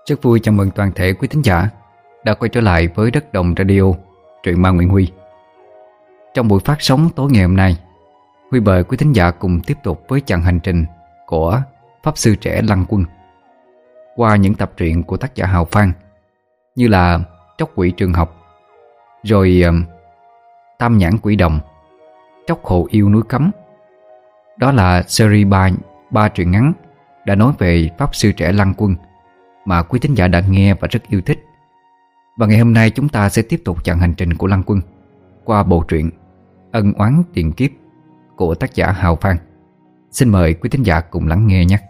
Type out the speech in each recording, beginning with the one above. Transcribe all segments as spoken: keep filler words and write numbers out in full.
Rất vui chào mừng toàn thể quý thính giả đã quay trở lại với Đất Đồng Radio, truyện ma Nguyễn Huy. Trong buổi phát sóng tối ngày hôm nay, Huy mời quý thính giả cùng tiếp tục với chặng hành trình của Pháp Sư Trẻ Lăng Quân qua những tập truyện của tác giả Hào Phan, như là Tróc Quỷ Trường Học, rồi um, Tam Nhãn Quỷ Đồng, Tróc Hồ Yêu Núi Cấm. Đó là series ba, ba truyện ngắn đã nói về Pháp Sư Trẻ Lăng Quân mà quý thính giả đã nghe và rất yêu thích. Và ngày hôm nay chúng ta sẽ tiếp tục chặng hành trình của Lăng Quân qua bộ truyện Ân Oán Tiền Kiếp của tác giả Hào Phan. Xin mời quý thính giả cùng lắng nghe nhé.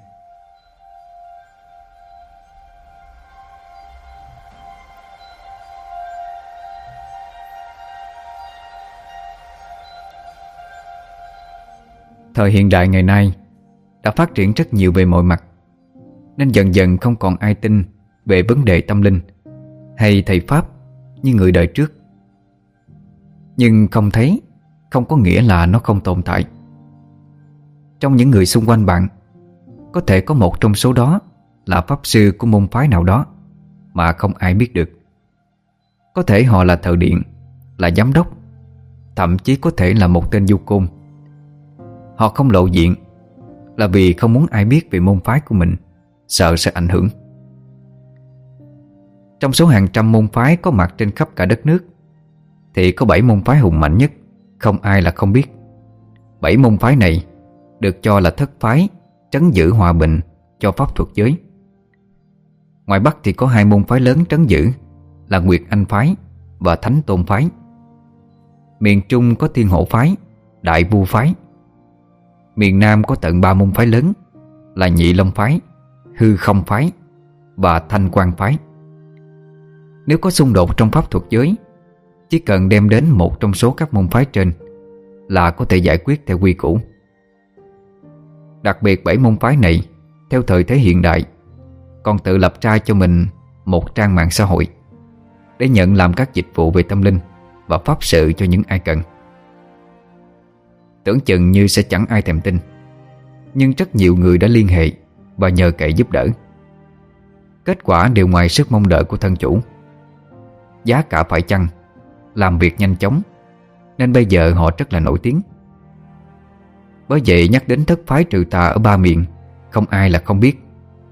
Thời hiện đại ngày nay đã phát triển rất nhiều về mọi mặt, nên dần dần không còn ai tin về vấn đề tâm linh hay thầy Pháp như người đời trước. Nhưng không thấy không có nghĩa là nó không tồn tại. Trong những người xung quanh bạn, có thể có một trong số đó là pháp sư của môn phái nào đó mà không ai biết được. Có thể họ là thợ điện, là giám đốc, thậm chí có thể là một tên du côn. Họ không lộ diện là vì không muốn ai biết về môn phái của mình, sợ sẽ ảnh hưởng. Trong số hàng trăm môn phái có mặt trên khắp cả đất nước, thì có bảy môn phái hùng mạnh nhất, không ai là không biết. Bảy môn phái này được cho là thất phái trấn giữ hòa bình cho pháp thuật giới. Ngoài Bắc thì có hai môn phái lớn trấn giữ là Nguyệt Anh phái và Thánh Tôn phái. Miền Trung có Thiên Hổ phái, Đại Vu phái. Miền Nam có tận ba môn phái lớn là Nhị Long phái, Hư Không phái và Thanh Quang phái. Nếu có xung đột trong pháp thuật giới, chỉ cần đem đến một trong số các môn phái trên là có thể giải quyết theo quy củ. Đặc biệt bảy môn phái này theo thời thế hiện đại còn tự lập ra cho mình một trang mạng xã hội để nhận làm các dịch vụ về tâm linh và pháp sự cho những ai cần. Tưởng chừng như sẽ chẳng ai thèm tin, nhưng rất nhiều người đã liên hệ và nhờ cậy giúp đỡ. Kết quả đều ngoài sức mong đợi của thân chủ. Giá cả phải chăng, làm việc nhanh chóng, nên bây giờ họ rất là nổi tiếng. Bởi vậy nhắc đến thất phái trừ tà ở ba miền, không ai là không biết.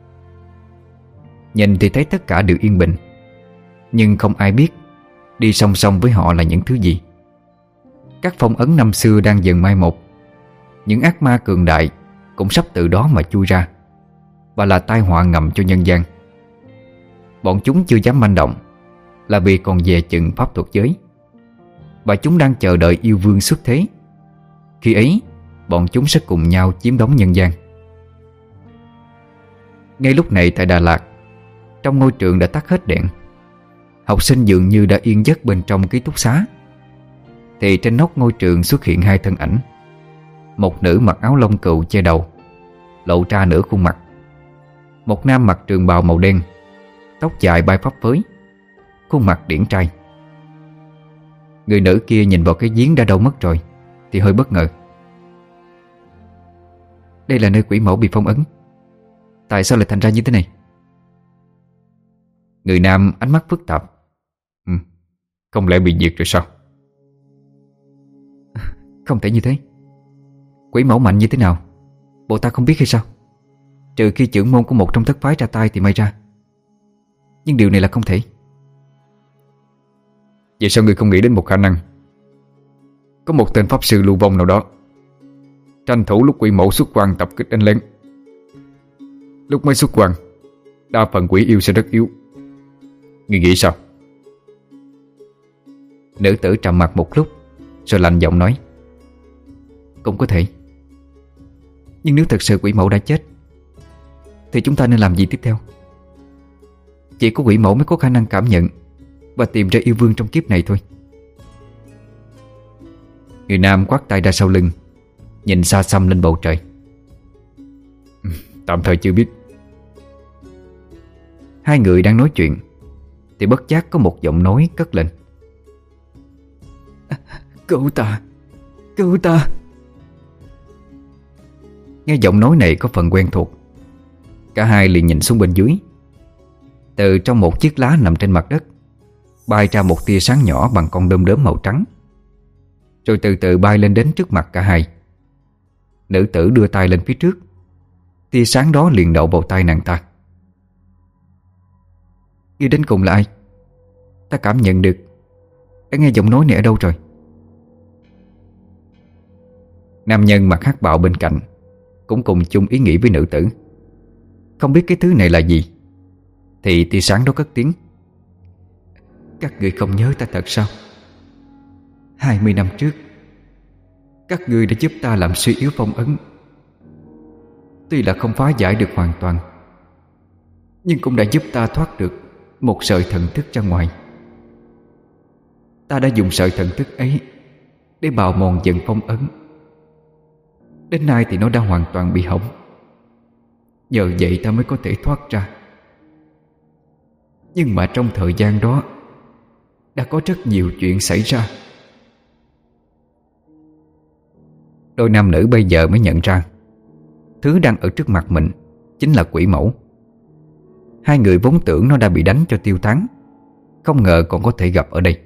Nhìn thì thấy tất cả đều yên bình, nhưng không ai biết đi song song với họ là những thứ gì. Các phong ấn năm xưa đang dần mai một. Những ác ma cường đại cũng sắp từ đó mà chui ra, và là tai họa ngầm cho nhân gian. Bọn chúng chưa dám manh động là vì còn dè chừng pháp thuật giới, và chúng đang chờ đợi yêu vương xuất thế. Khi ấy bọn chúng sẽ cùng nhau chiếm đóng nhân gian. Ngay lúc này tại Đà Lạt, trong ngôi trường đã tắt hết đèn. Học sinh dường như đã yên giấc bên trong ký túc xá, thì trên nóc ngôi trường xuất hiện hai thân ảnh. Một nữ mặc áo lông cừu che đầu, lộ ra nửa khuôn mặt. Một nam mặc trường bào màu đen, tóc dài bay phấp phới, khuôn mặt điển trai. Người nữ kia nhìn vào cái giếng đã đâu mất rồi thì hơi bất ngờ. Đây là nơi quỷ mẫu bị phong ấn, tại sao lại thành ra như thế này? Người nam ánh mắt phức tạp. Ừ, không lẽ bị diệt rồi sao? Không thể như thế. Quỷ mẫu mạnh như thế nào bộ ta không biết hay sao? Trừ khi trưởng môn của một trong thất phái ra tay thì may ra, nhưng điều này là không thể. Vậy sao người không nghĩ đến một khả năng? Có một tên pháp sư lưu vong nào đó tranh thủ lúc quỷ mẫu xuất quan tập kích đánh lén. Lúc mới xuất quan, đa phần quỷ yêu sẽ rất yếu. Người nghĩ sao? Nữ tử trầm mặt một lúc rồi lạnh giọng nói: Cũng có thể. Nhưng nếu thật sự quỷ mẫu đã chết thì chúng ta nên làm gì tiếp theo? Chỉ có quỷ mẫu mới có khả năng cảm nhận và tìm ra yêu vương trong kiếp này thôi. Người nam quát tay ra sau lưng, nhìn xa xăm lên bầu trời. Tạm thời chưa biết. Hai người đang nói chuyện thì bất giác có một giọng nói cất lên: Cứu ta, cứu ta. Nghe giọng nói này có phần quen thuộc, cả hai liền nhìn xuống bên dưới. Từ trong một chiếc lá nằm trên mặt đất bay ra một tia sáng nhỏ bằng con đom đóm màu trắng, rồi từ từ bay lên đến trước mặt cả hai. Nữ tử đưa tay lên phía trước, tia sáng đó liền đậu vào tay nàng ta. Ngươi đến cùng là ai? Ta cảm nhận được đã nghe giọng nói này ở đâu rồi? Nam nhân mặc hắc bào bên cạnh cũng cùng chung ý nghĩ với nữ tử. Không biết cái thứ này là gì, thì tia sáng đó cất tiếng: Các ngươi không nhớ ta thật sao? Hai mươi năm trước, các ngươi đã giúp ta làm suy yếu phong ấn. Tuy là không phá giải được hoàn toàn, nhưng cũng đã giúp ta thoát được một sợi thần thức ra ngoài. Ta đã dùng sợi thần thức ấy để bào mòn dần phong ấn. Đến nay thì nó đã hoàn toàn bị hỏng. Nhờ vậy ta mới có thể thoát ra. Nhưng mà trong thời gian đó đã có rất nhiều chuyện xảy ra. Đôi nam nữ bây giờ mới nhận ra thứ đang ở trước mặt mình chính là quỷ mẫu. Hai người vốn tưởng nó đã bị đánh cho tiêu tán, không ngờ còn có thể gặp ở đây.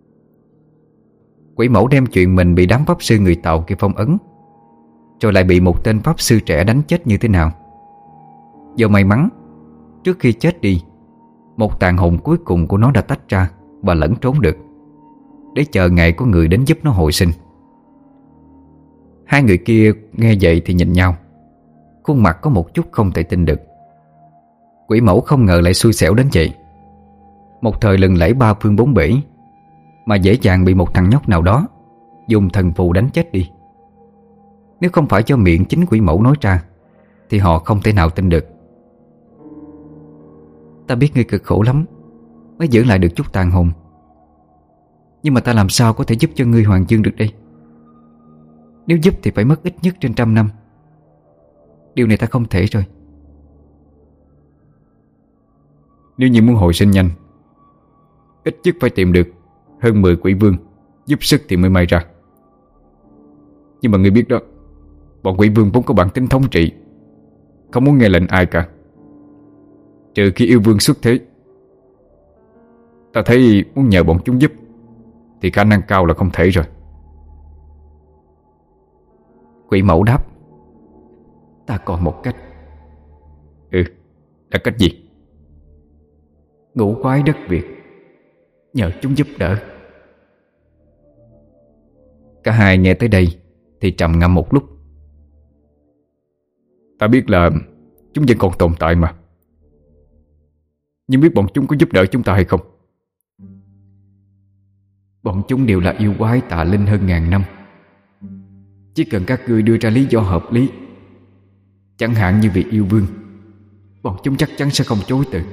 Quỷ mẫu đem chuyện mình bị đám pháp sư người Tàu kia phong ấn, rồi lại bị một tên pháp sư trẻ đánh chết như thế nào. Do may mắn, trước khi chết đi, một tàn hồn cuối cùng của nó đã tách ra và lẫn trốn được, để chờ ngày có người đến giúp nó hồi sinh. Hai người kia nghe vậy thì nhìn nhau, khuôn mặt có một chút không thể tin được. Quỷ mẫu không ngờ lại xui xẻo đến vậy. Một thời lừng lẫy ba phương bốn bể, mà dễ dàng bị một thằng nhóc nào đó dùng thần phù đánh chết đi. Nếu không phải cho miệng chính quỷ mẫu nói ra, thì họ không thể nào tin được. Ta biết ngươi cực khổ lắm mới giữ lại được chút tàn hồn, nhưng mà ta làm sao có thể giúp cho ngươi hoàn dương được đây? Nếu giúp thì phải mất ít nhất trên trăm năm. Điều này ta không thể rồi. Nếu như muốn hồi sinh nhanh, ít nhất phải tìm được hơn mười quỷ vương giúp sức thì mới may ra. Nhưng mà ngươi biết đó, bọn quỷ vương vốn có bản tính thống trị, không muốn nghe lệnh ai cả, trừ khi yêu vương xuất thế. Ta thấy muốn nhờ bọn chúng giúp thì khả năng cao là không thể rồi. Quỷ mẫu đáp: Ta còn một cách. Ừ, là cách gì? Ngũ quái đất Việt, nhờ chúng giúp đỡ. Cả hai nghe tới đây thì trầm ngâm một lúc. Ta biết là chúng vẫn còn tồn tại mà, nhưng biết bọn chúng có giúp đỡ chúng ta hay không? Bọn chúng đều là yêu quái tà linh hơn ngàn năm. Chỉ cần các ngươi đưa ra lý do hợp lý, chẳng hạn như vị yêu vương, bọn chúng chắc chắn sẽ không chối từ.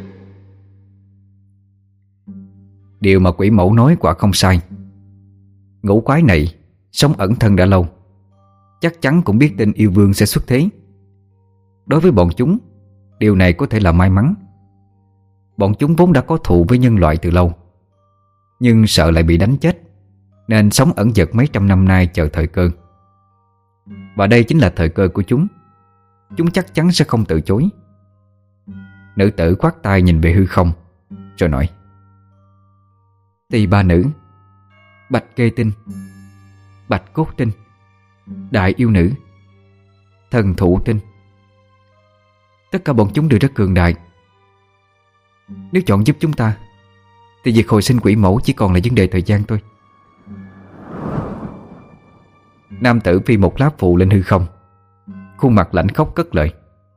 Điều mà quỷ mẫu nói quả không sai. Ngũ quái này sống ẩn thân đã lâu, chắc chắn cũng biết tên yêu vương sẽ xuất thế. Đối với bọn chúng, điều này có thể là may mắn. Bọn chúng vốn đã có thù với nhân loại từ lâu, nhưng sợ lại bị đánh chết, nên sống ẩn dật mấy trăm năm nay chờ thời cơ. Và đây chính là thời cơ của chúng. Chúng chắc chắn sẽ không từ chối. Nữ tử khoát tay nhìn về hư không, rồi nói: Tỳ ba nữ, Bạch Kê Tinh, Bạch Cốt Tinh, Đại Yêu Nữ, Thần Thụ Tinh, tất cả bọn chúng đều rất cường đại. Nếu chọn giúp chúng ta, thì việc hồi sinh quỷ mẫu chỉ còn là vấn đề thời gian thôi. Nam tử phi một lá phù lên hư không, khuôn mặt lạnh khóc cất lời: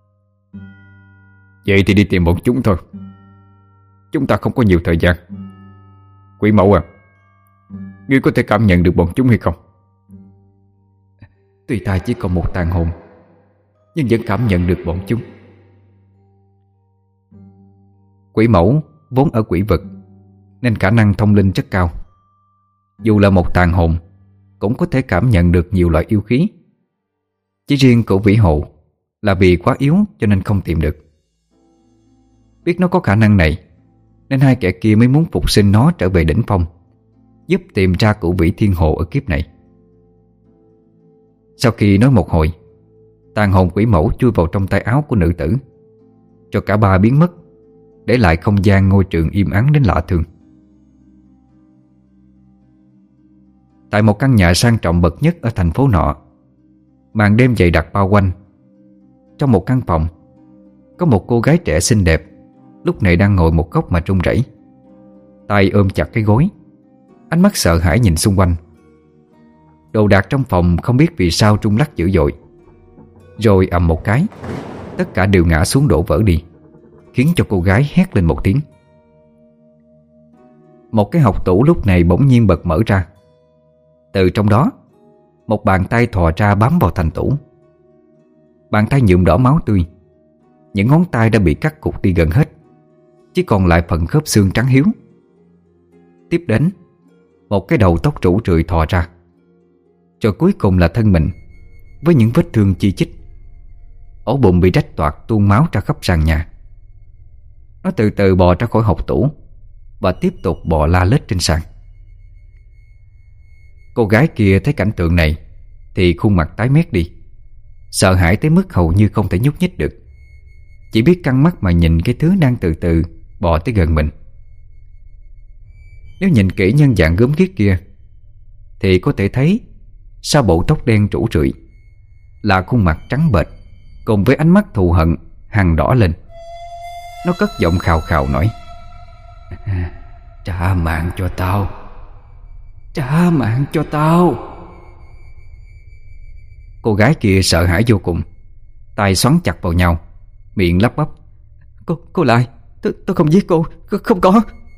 Vậy thì đi tìm bọn chúng thôi. Chúng ta không có nhiều thời gian. Quỷ mẫu à, ngươi có thể cảm nhận được bọn chúng hay không? Tuy ta chỉ còn một tàn hồn, nhưng vẫn cảm nhận được bọn chúng. Quỷ mẫu vốn ở quỷ vực, nên khả năng thông linh rất cao. Dù là một tàn hồn, cũng có thể cảm nhận được nhiều loại yêu khí. Chỉ riêng cổ vĩ hộ là vì quá yếu cho nên không tìm được. Biết nó có khả năng này, nên hai kẻ kia mới muốn phục sinh nó trở về đỉnh phong, giúp tìm ra cửu vĩ thiên hồ ở kiếp này. Sau khi nói một hồi, tàn hồn quỷ mẫu chui vào trong tay áo của nữ tử, cho cả ba biến mất, để lại không gian ngôi trường im ắng đến lạ thường. Tại một căn nhà sang trọng bậc nhất ở thành phố nọ, màn đêm dày đặc bao quanh. Trong một căn phòng, có một cô gái trẻ xinh đẹp lúc này đang ngồi một góc mà run rẩy, tay ôm chặt cái gối, ánh mắt sợ hãi nhìn xung quanh. Đồ đạc trong phòng không biết vì sao rung lắc dữ dội. Rồi ầm một cái, tất cả đều ngã xuống đổ vỡ đi, khiến cho cô gái hét lên một tiếng. Một cái hộc tủ lúc này bỗng nhiên bật mở ra. Từ trong đó, một bàn tay thò ra bám vào thành tủ. Bàn tay nhuộm đỏ máu tươi. Những ngón tay đã bị cắt cụt đi gần hết, chỉ còn lại phần khớp xương trắng hiếu. Tiếp đến, một cái đầu tóc rủ rượi thò ra. Rồi cuối cùng là thân mình, với những vết thương chi chít. Ổ bụng bị rách toạc tuôn máu ra khắp sàn nhà. Nó từ từ bò ra khỏi hộc tủ và tiếp tục bò la lết trên sàn. Cô gái kia thấy cảnh tượng này thì khuôn mặt tái mét đi, sợ hãi tới mức hầu như không thể nhúc nhích được, chỉ biết căng mắt mà nhìn cái thứ đang từ từ bò tới gần mình. Nếu nhìn kỹ nhân dạng gớm ghiếc kia thì có thể thấy sau bộ tóc đen rủ rượi là khuôn mặt trắng bệch cùng với ánh mắt thù hận hằn đỏ lên. Nó cất giọng khào khào nói: "Trả mạng cho tao, trả mạng cho tao." Cô gái kia sợ hãi vô cùng, tay xoắn chặt vào nhau, miệng lắp bắp: Cô, cô lại, tôi, tôi không giết cô, không có.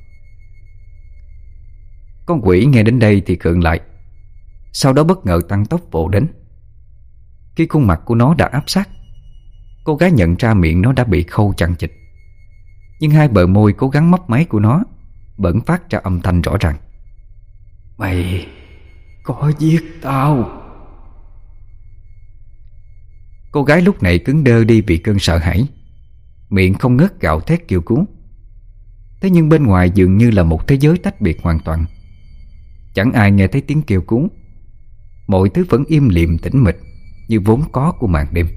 Con quỷ nghe đến đây thì khựng lại, sau đó bất ngờ tăng tốc vồ đến. Khi khuôn mặt của nó đã áp sát, cô gái nhận ra miệng nó đã bị khâu chằng chịt, nhưng hai bờ môi cố gắng mấp máy của nó vẫn phát ra âm thanh rõ ràng: "Mày có giết tao." Cô gái lúc này cứng đơ đi vì cơn sợ hãi, miệng không ngớt gào thét kêu cứu. Thế nhưng bên ngoài dường như là một thế giới tách biệt hoàn toàn. Chẳng ai nghe thấy tiếng kêu cứu. Mọi thứ vẫn im lìm tĩnh mịch như vốn có của màn đêm.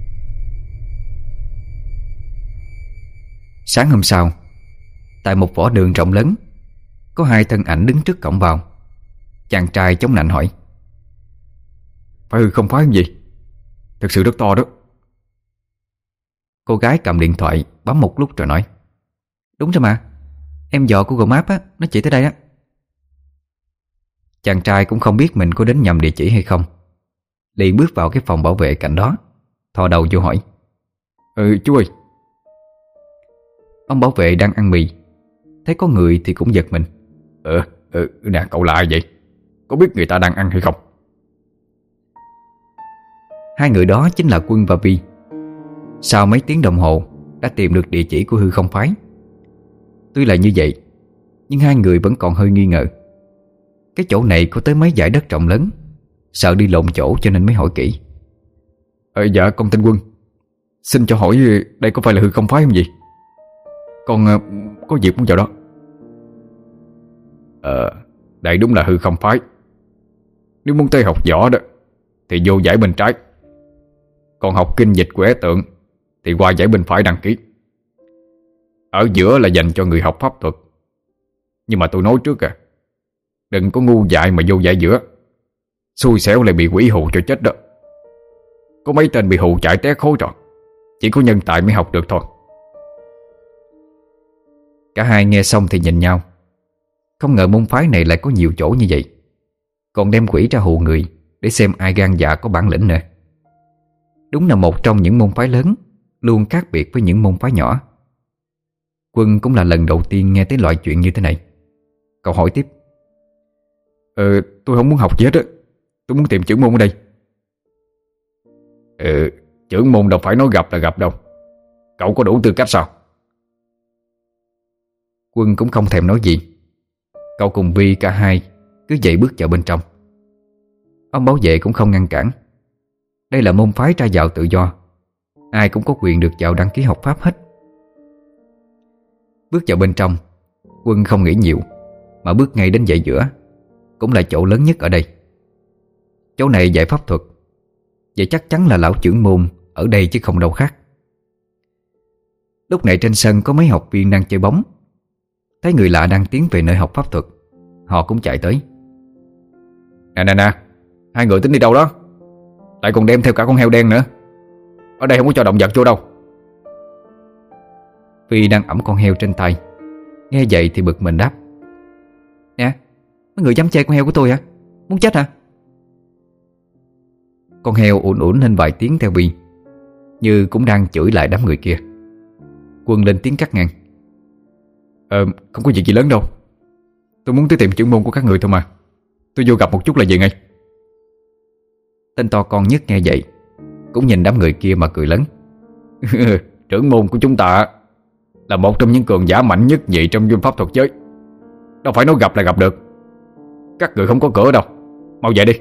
Sáng hôm sau, tại một võ đường rộng lớn, có hai thân ảnh đứng trước cổng vào. Chàng trai chống nạnh hỏi: "Phải hư không phái không gì? Thực sự rất to đó." Cô gái cầm điện thoại bấm một lúc rồi nói: "Đúng rồi mà, em dò Google Maps á, nó chỉ tới đây á." Chàng trai cũng không biết mình có đến nhầm địa chỉ hay không, liền bước vào cái phòng bảo vệ cạnh đó, thò đầu vô hỏi: "Ừ chú ơi." Ông bảo vệ đang ăn mì, thấy có người thì cũng giật mình: "Ừ, ừ nè, cậu là ai vậy? Có biết người ta đang ăn hay không?" Hai người đó chính là Quân và Vi. Sau mấy tiếng đồng hồ đã tìm được địa chỉ của hư không phái. Tuy là như vậy, nhưng hai người vẫn còn hơi nghi ngờ. Cái chỗ này có tới mấy dải đất rộng lớn, sợ đi lộn chỗ cho nên mới hỏi kỹ. Ờ, dạ con tên Quân, xin cho hỏi đây có phải là hư không phái không gì? Con uh, có việc muốn vào đó. Ờ, đây đúng là hư không phái. Nếu muốn tới học võ đó thì vô dãy bên trái, còn học kinh dịch quẻ tượng thì qua dãy bên phải đăng ký. Ở giữa là dành cho người học pháp thuật. Nhưng mà tôi nói trước à, đừng có ngu dại mà vô dãy giữa, xui xẻo lại bị quỷ hù cho chết đó. Có mấy tên bị hù chạy té khối rồi, chỉ có nhân tài mới học được thôi. Cả hai nghe xong thì nhìn nhau. Không ngờ môn phái này lại có nhiều chỗ như vậy, còn đem quỷ ra hù người để xem ai gan dạ có bản lĩnh nữa. Đúng là một trong những môn phái lớn, luôn khác biệt với những môn phái nhỏ. Quân cũng là lần đầu tiên nghe tới loại chuyện như thế này. Cậu hỏi tiếp: Ờ, tôi không muốn học gì hết á, tôi muốn tìm trưởng môn ở đây. Ừ, trưởng môn đâu phải nói gặp là gặp đâu. Cậu có đủ tư cách sao? Quân cũng không thèm nói gì. Cậu cùng Vi cả hai cứ vậy bước vào bên trong. Ông bảo vệ cũng không ngăn cản. Đây là môn phái ra vào tự do, ai cũng có quyền được vào đăng ký học pháp hết. Bước vào bên trong, Quân không nghĩ nhiều mà bước ngay đến dãy giữa, cũng là chỗ lớn nhất ở đây. Chỗ này dạy pháp thuật, vậy chắc chắn là lão trưởng môn ở đây chứ không đâu khác. Lúc này trên sân có mấy học viên đang chơi bóng. Thấy người lạ đang tiến về nơi học pháp thuật, họ cũng chạy tới. Nè nè nè, hai người tính đi đâu đó? Lại còn đem theo cả con heo đen nữa. Ở đây không có cho động vật vô đâu. Phi đang ẵm con heo trên tay, nghe vậy thì bực mình đáp: Nè, mấy người dám chơi con heo của tôi hả? Muốn chết hả? Con heo ủn ủn lên vài tiếng theo Vi, như cũng đang chửi lại đám người kia. Quân lên tiếng cắt ngang: Ờ, không có việc gì lớn đâu. Tôi muốn tới tìm trưởng môn của các người thôi mà. Tôi vô gặp một chút là về ngay. Tên to con nhất nghe vậy cũng nhìn đám người kia mà cười lớn: Trưởng môn của chúng ta là một trong những cường giả mạnh nhất nhị trong vương pháp thuật giới. Đâu phải nói gặp là gặp được. Các người không có cửa đâu. Mau về đi.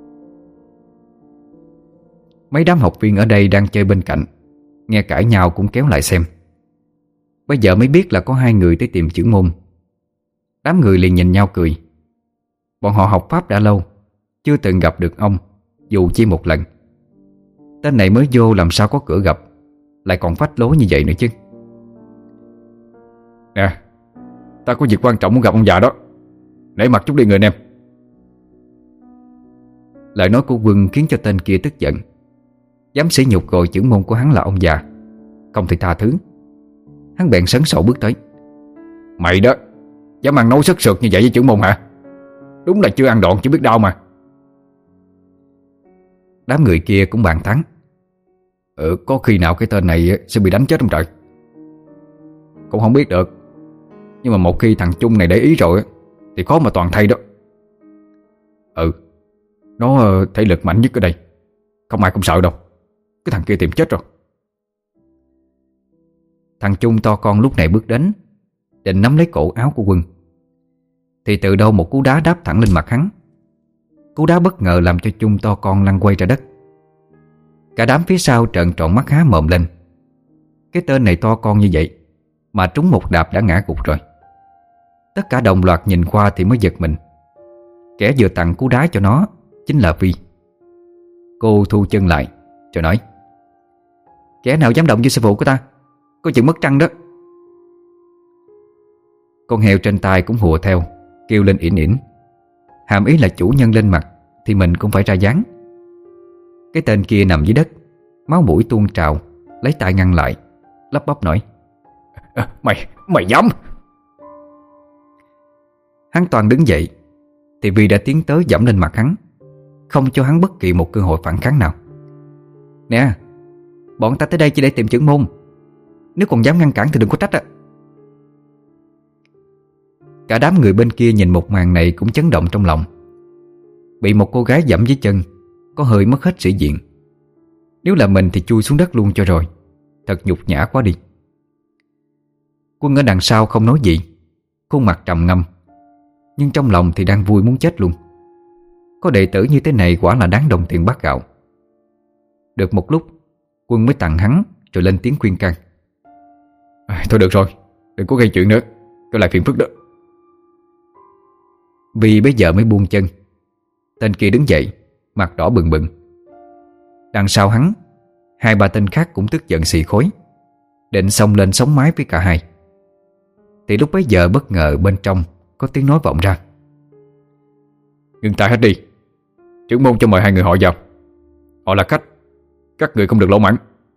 Mấy đám học viên ở đây đang chơi bên cạnh, nghe cãi nhau cũng kéo lại xem. Bây giờ mới biết là có hai người tới tìm trưởng môn. Đám người liền nhìn nhau cười. Bọn họ học pháp đã lâu, chưa từng gặp được ông, dù chỉ một lần. Tên này mới vô làm sao có cửa gặp, lại còn phách lố như vậy nữa chứ. Nè, ta có việc quan trọng muốn gặp ông già đó. Nể mặt chút đi người anh em. Lời nói của Quân khiến cho tên kia tức giận. Dám sỉ nhục gọi trưởng môn của hắn là ông già, không thể tha thứ. Hắn bèn sấn sổ bước tới: Mày đó, dám ăn nói sất sượt như vậy với trưởng môn hả? Đúng là chưa ăn đòn chứ biết đau mà. Đám người kia cũng bàn tán: Ừ, có khi nào cái tên này sẽ bị đánh chết không trời? Cũng không biết được. Nhưng mà một khi thằng Trung này để ý rồi thì khó mà toàn thay đó. Ừ, nó thể lực mạnh nhất ở đây, không ai cũng sợ đâu. Cái thằng kia tìm chết rồi. Thằng Trung to con lúc này bước đến, định nắm lấy cổ áo của Quân, thì từ đâu một cú đá đáp thẳng lên mặt hắn. Cú đá bất ngờ làm cho Trung to con lăn quay ra đất. Cả đám phía sau trợn tròn mắt há mồm lên. Cái tên này to con như vậy mà trúng một đạp đã ngã gục rồi. Tất cả đồng loạt nhìn qua thì mới giật mình. Kẻ vừa tặng cú đá cho nó chính là Vi. Cô thu chân lại rồi nói: Kẻ nào dám động với sư phụ của ta, coi chừng mất trăng đó. Con heo trên tay cũng hùa theo, kêu lên ỉn ỉn, hàm ý là chủ nhân lên mặt thì mình cũng phải ra dáng. Cái tên kia nằm dưới đất, máu mũi tuôn trào, lấy tay ngăn lại, lắp bắp nói: à, Mày, mày dám? Hắn toàn đứng dậy thì Vi đã tiến tới giẫm lên mặt hắn, không cho hắn bất kỳ một cơ hội phản kháng nào. Nè, bọn ta tới đây chỉ để tìm trưởng môn, nếu còn dám ngăn cản thì đừng có trách á. Cả đám người bên kia nhìn một màn này cũng chấn động trong lòng. Bị một cô gái giẫm dưới chân có hơi mất hết sĩ diện. Nếu là mình thì chui xuống đất luôn cho rồi. Thật nhục nhã quá đi. Quân ở đằng sau không nói gì, khuôn mặt trầm ngâm, nhưng trong lòng thì đang vui muốn chết luôn. Có đệ tử như thế này quả là đáng đồng tiền bát gạo. Được một lúc, Quân mới tặng hắn rồi lên tiếng khuyên can: à, Thôi được rồi, đừng có gây chuyện nữa, tôi lại phiền phức đó. Vì bây giờ mới buông chân. Tên kia đứng dậy, mặt đỏ bừng bừng. Đằng sau hắn, hai ba tên khác cũng tức giận xì khối, định xông lên sống mái với cả hai. Thì lúc bấy giờ bất ngờ bên trong có tiếng nói vọng ra: Ngừng tay hết đi. Trưởng môn cho mời hai người họ vào. Họ là khách, các người không được lỗ mãng.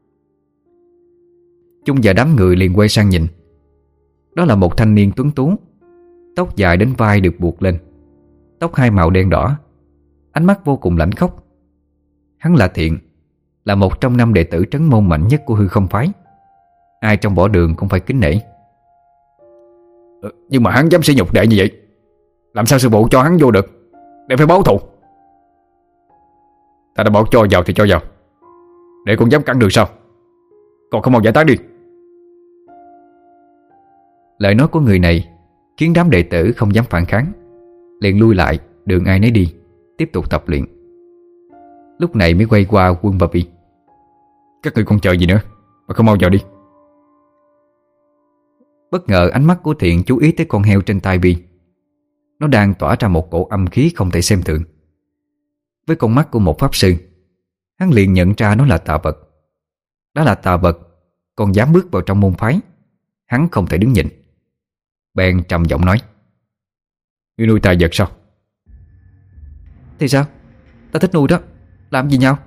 Chung và đám người liền quay sang nhìn. Đó là một thanh niên tuấn tú, tóc dài đến vai được buộc lên, tóc hai màu đen đỏ, ánh mắt vô cùng lãnh khốc. Hắn là Thiện, là một trong năm đệ tử trấn môn mạnh nhất của Hư Không Phái. Ai trong võ đường cũng phải kính nể. ừ, Nhưng mà hắn dám sỉ nhục đệ như vậy, làm sao sư phụ cho hắn vô được? Để phải báo thù. Ta đã bảo cho vào thì cho vào. Để con dám cản đường sao? Còn không mau giải tán đi. Lời nói của người này khiến đám đệ tử không dám phản kháng, liền lui lại đường ai nấy đi, tiếp tục tập luyện. Lúc này mới quay qua Quân và Vi: Các người còn chờ gì nữa mà không mau vào đi. Bất ngờ ánh mắt của Thiện chú ý tới con heo trên tay Vi. Nó đang tỏa ra một cổ âm khí không thể xem thường. Với con mắt của một pháp sư, hắn liền nhận ra nó là tà vật. Đó là tà vật còn dám bước vào trong môn phái, hắn không thể đứng nhìn. Bèn trầm giọng nói: Ngươi nuôi tà vật sao? Thì sao? Ta thích nuôi đó. Làm gì nhau?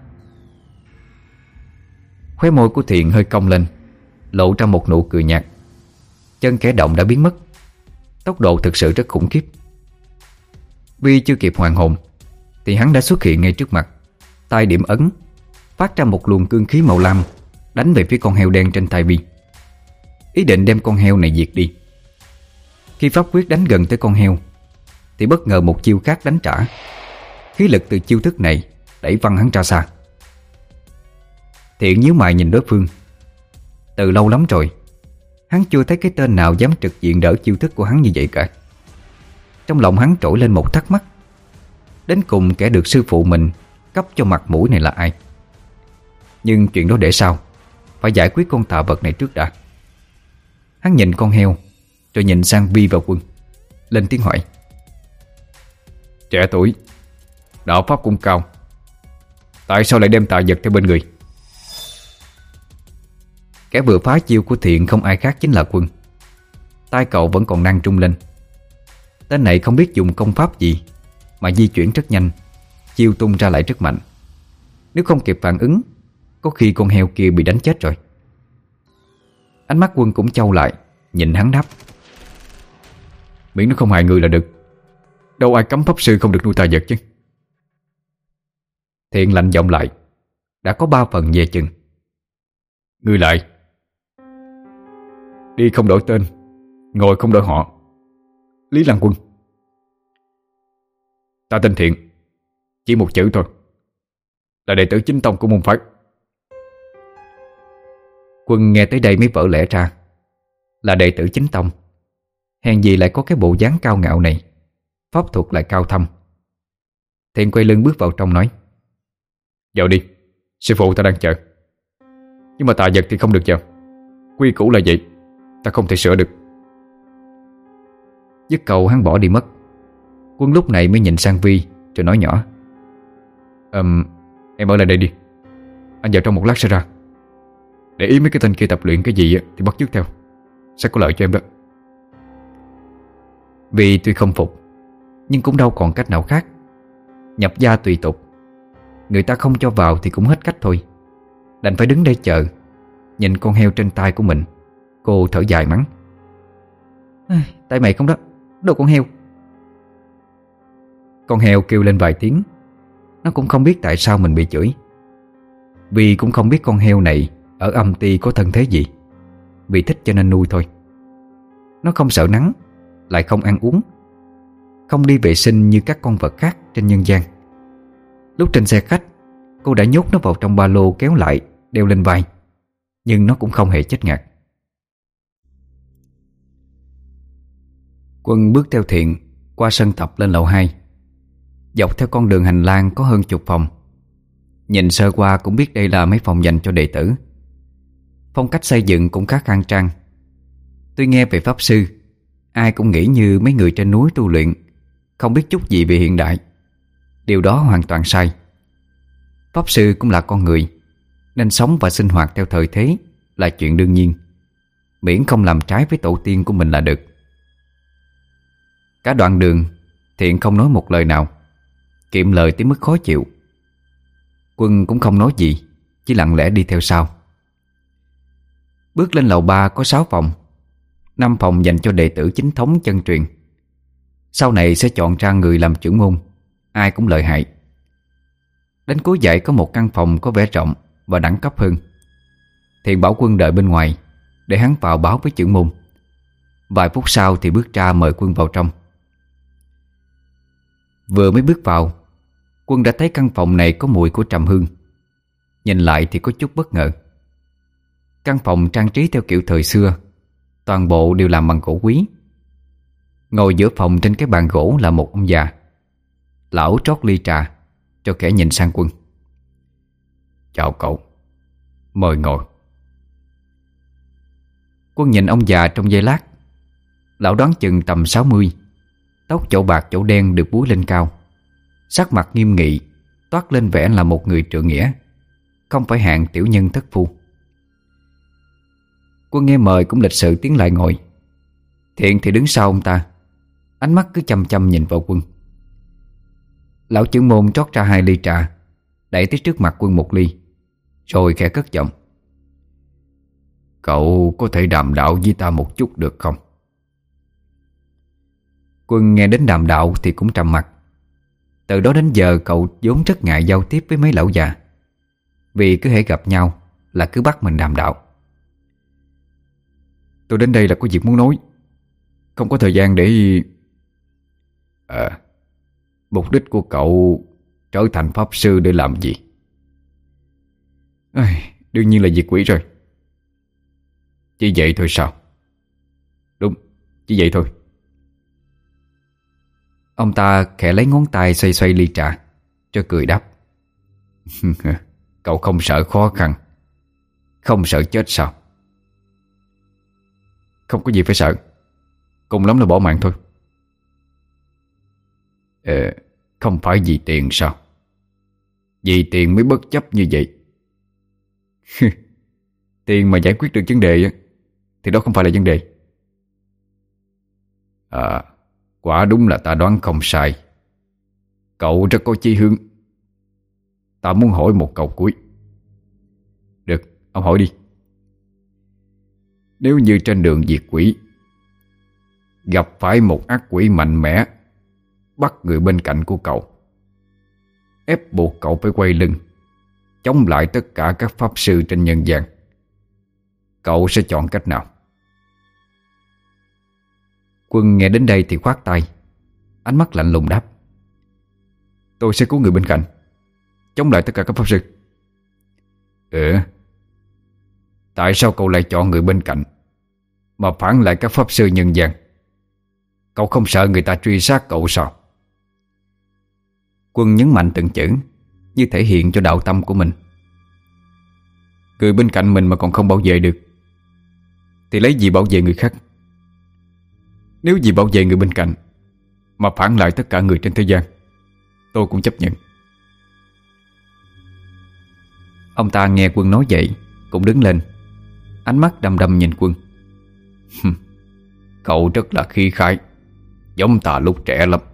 Khóe môi của Thiện hơi cong lên, lộ ra một nụ cười nhạt. Chân kẻ động đã biến mất. Tốc độ thực sự rất khủng khiếp. Vi chưa kịp hoàn hồn thì hắn đã xuất hiện ngay trước mặt, tay điểm ấn, phát ra một luồng cương khí màu lam, đánh về phía con heo đen trên tay Vi, ý định đem con heo này diệt đi. Khi pháp quyết đánh gần tới con heo thì bất ngờ một chiêu khác đánh trả. Khí lực từ chiêu thức này đẩy văng hắn ra xa. Thiện nhíu mày nhìn đối phương. Từ lâu lắm rồi hắn chưa thấy cái tên nào dám trực diện đỡ chiêu thức của hắn như vậy cả. Trong lòng hắn trỗi lên một thắc mắc. Đến cùng kẻ được sư phụ mình cấp cho mặt mũi này là ai? Nhưng chuyện đó để sau, phải giải quyết con tà vật này trước đã. Hắn nhìn con heo, rồi nhìn sang Vi và Quân, lên tiếng hỏi: Trẻ tuổi, đạo pháp cũng cao, tại sao lại đem tà vật theo bên người? Kẻ vừa phá chiêu của Thiện không ai khác chính là Quân. tay cậu vẫn còn đang trung lên. Tên này không biết dùng công pháp gì mà di chuyển rất nhanh, chiêu tung ra lại rất mạnh. Nếu không kịp phản ứng, có khi con heo kia bị đánh chết rồi. Ánh mắt Quân cũng chau lại, nhìn hắn đáp: Miễn nó không hại người là được. Đâu ai cấm pháp sư không được nuôi tà vật chứ. Thiện lạnh giọng lại, đã có ba phần về chừng: Ngươi lại. Đi không đổi tên, ngồi không đổi họ. Lý Lăng Quân. Ta tên Thiện, chỉ một chữ thôi, là đệ tử chính tông của môn phái. Quân nghe tới đây mới vỡ lẽ ra, là đệ tử chính tông. Hèn gì lại có cái bộ dáng cao ngạo này, pháp thuật lại cao thâm. Thiện quay lưng bước vào trong nói: Vào đi, sư phụ ta đang chờ. Nhưng mà tà vật thì không được vào. Quy củ là vậy, ta không thể sửa được. Dứt câu hắn bỏ đi mất. Quân lúc này mới nhìn sang Vi rồi nói nhỏ: um, Em ở lại đây đi, anh vào trong một lát sẽ ra. Để ý mấy cái tên kia tập luyện cái gì thì bắt chước theo, sẽ có lợi cho em đó. Vi tuy không phục, nhưng cũng đâu còn cách nào khác. Nhập gia tùy tục, người ta không cho vào thì cũng hết cách thôi. Đành phải đứng đây chờ. Nhìn con heo trên tay của mình, cô thở dài mắng: Tại mày không đó, đồ con heo. Con heo kêu lên vài tiếng. Nó cũng không biết tại sao mình bị chửi. Vì cũng không biết con heo này ở âm ty có thân thế gì, vì thích cho nên nuôi thôi. Nó không sợ nắng, lại không ăn uống, không đi vệ sinh như các con vật khác trên nhân gian. Lúc trên xe khách, cô đã nhốt nó vào trong ba lô kéo lại, đeo lên vai, nhưng nó cũng không hề chết ngạt. Quân bước theo Thiện qua sân tập lên lầu hai. Dọc theo con đường hành lang có hơn chục phòng. Nhìn sơ qua cũng biết đây là mấy phòng dành cho đệ tử. Phong cách xây dựng cũng khá khang trang. Tuy nghe về pháp sư, ai cũng nghĩ như mấy người trên núi tu luyện, không biết chút gì về hiện đại. Điều đó hoàn toàn sai. Pháp sư cũng là con người, nên sống và sinh hoạt theo thời thế là chuyện đương nhiên, miễn không làm trái với tổ tiên của mình là được. Cả đoạn đường Thiện không nói một lời nào, kiệm lời tới mức khó chịu. Quân cũng không nói gì, chỉ lặng lẽ đi theo sau. Bước lên lầu ba có sáu phòng. Năm phòng dành cho đệ tử chính thống chân truyền. Sau này sẽ chọn ra người làm trưởng môn, ai cũng lợi hại. Đến cuối dãy có một căn phòng có vẻ rộng và đẳng cấp hơn. Thiện bảo Quân đợi bên ngoài, để hắn vào báo với trưởng môn. Vài phút sau thì bước ra mời Quân vào trong. Vừa mới bước vào, Quân đã thấy căn phòng này có mùi của trầm hương. Nhìn lại thì có chút bất ngờ. Căn phòng trang trí theo kiểu thời xưa, toàn bộ đều làm bằng gỗ quý. Ngồi giữa phòng trên cái bàn gỗ là một ông già. Lão trót ly trà cho kẻ nhìn sang Quân. Chào cậu, mời ngồi. Quân nhìn ông già trong giây lát. Lão đoán chừng tầm sáu mươi, tóc chỗ bạc chỗ đen được búi lên cao, sắc mặt nghiêm nghị, toát lên vẻ là một người trượng nghĩa, không phải hạng tiểu nhân thất phu. Quân nghe mời cũng lịch sự tiến lại ngồi. Thiện thì đứng sau ông ta, ánh mắt cứ chăm chăm nhìn vào Quân. Lão trưởng môn trót ra hai ly trà, đẩy tới trước mặt Quân một ly, rồi khẽ cất giọng: "Cậu có thể đàm đạo với ta một chút được không?" Quân nghe đến đàm đạo thì cũng trầm mặt. Từ đó đến giờ cậu vốn rất ngại giao tiếp với mấy lão già, vì cứ hễ gặp nhau là cứ bắt mình đàm đạo. "Tôi đến đây là có việc muốn nói, không có thời gian để..." Ờ Mục đích của cậu trở thành pháp sư để làm gì? À, đương nhiên là diệt quỷ rồi. Chỉ vậy thôi sao? Đúng, chỉ vậy thôi. Ông ta khẽ lấy ngón tay xoay xoay ly trà, rồi cười đáp: "Cậu không sợ khó khăn, không sợ chết sao?" "Không có gì phải sợ, cùng lắm là bỏ mạng thôi." Ờ, không phải vì tiền sao? Vì tiền mới bất chấp như vậy. Tiền mà giải quyết được vấn đề thì đó không phải là vấn đề. À, quả đúng là ta đoán không sai. Cậu rất có chí hướng. Ta muốn hỏi một câu cuối. Được, ông hỏi đi. Nếu như trên đường diệt quỷ gặp phải một ác quỷ mạnh mẽ bắt người bên cạnh của cậu, ép buộc cậu phải quay lưng chống lại tất cả các pháp sư trên nhân gian, cậu sẽ chọn cách nào? Quân nghe đến đây thì khoát tay, ánh mắt lạnh lùng đáp: "Tôi sẽ cứu người bên cạnh, chống lại tất cả các pháp sư." Ừ. Tại sao cậu lại chọn người bên cạnh mà phản lại các pháp sư nhân gian? Cậu không sợ người ta truy sát cậu sao? Quân nhấn mạnh từng chữ, như thể hiện cho đạo tâm của mình. Người bên cạnh mình mà còn không bảo vệ được thì lấy gì bảo vệ người khác? Nếu vì bảo vệ người bên cạnh mà phản lại tất cả người trên thế gian, tôi cũng chấp nhận. Ông ta nghe Quân nói vậy cũng đứng lên, ánh mắt đăm đăm nhìn Quân. Cậu rất là khí khái, giống ta lúc trẻ lắm.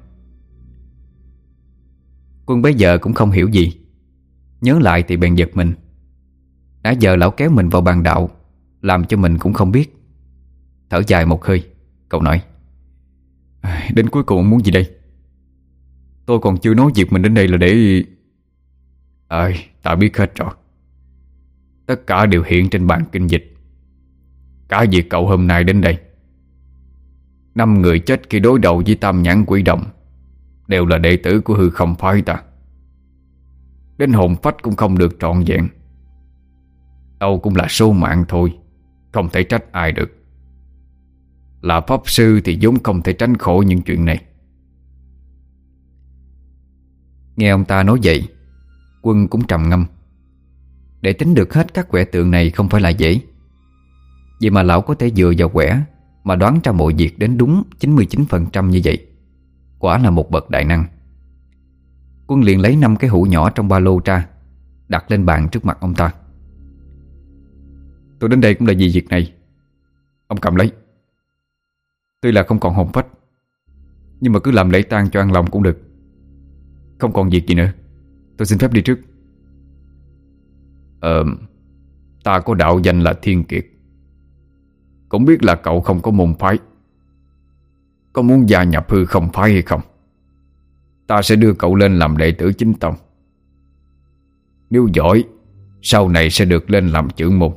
Quân bấy giờ cũng không hiểu gì, nhớ lại thì bèn giật mình. Nãy giờ lão kéo mình vào bàn đạo, làm cho mình cũng không biết. Thở dài một hơi, cậu nói: "Đến cuối cùng muốn gì đây? Tôi còn chưa nói việc mình đến đây là để..." Ơi, ta biết hết rồi. Tất cả đều hiện trên bản kinh dịch. Cả việc cậu hôm nay đến đây, năm người chết khi đối đầu với Tam Nhãn Quỷ Đồng đều là đệ tử của hư không phái ta. Đến hồn phách cũng không được trọn vẹn. Đâu cũng là số mạng thôi, không thể trách ai được. Là pháp sư thì vốn không thể tránh khỏi những chuyện này. Nghe ông ta nói vậy, Quân cũng trầm ngâm. Để tính được hết các quẻ tượng này không phải là dễ. Vậy mà lão có thể dựa vào quẻ mà đoán ra mọi việc đến đúng chín mươi chín phần trăm như vậy, quả là một bậc đại năng. Quân liền lấy năm cái hũ nhỏ trong ba lô ra, đặt lên bàn trước mặt ông ta. "Tôi đến đây cũng là vì việc này. Ông cầm lấy. Tuy là không còn hồn phách, nhưng mà cứ làm lễ tang cho an lòng cũng được. Không còn việc gì nữa, tôi xin phép đi trước." Ờ, ta có đạo danh là Thiên Kiệt, cũng biết là cậu không có môn phái. Có muốn gia nhập hư không phái hay không? Ta sẽ đưa cậu lên làm đệ tử chính tông. Nếu giỏi, sau này sẽ được lên làm trưởng môn.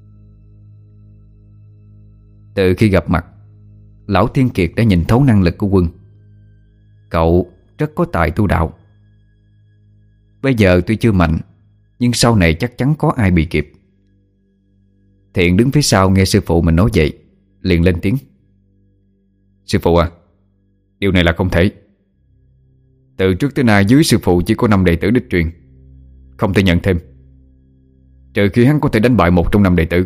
Từ khi gặp mặt, lão Thiên Kiệt đã nhìn thấu năng lực của Quân. Cậu rất có tài tu đạo. Bây giờ tuy chưa mạnh, nhưng sau này chắc chắn có ai bị kịp. Thiện đứng phía sau nghe sư phụ mình nói vậy, liền lên tiếng: "Sư phụ à, điều này là không thể. Từ trước tới nay dưới sư phụ chỉ có năm đệ tử đích truyền, không thể nhận thêm, trừ khi hắn có thể đánh bại một trong năm đệ tử."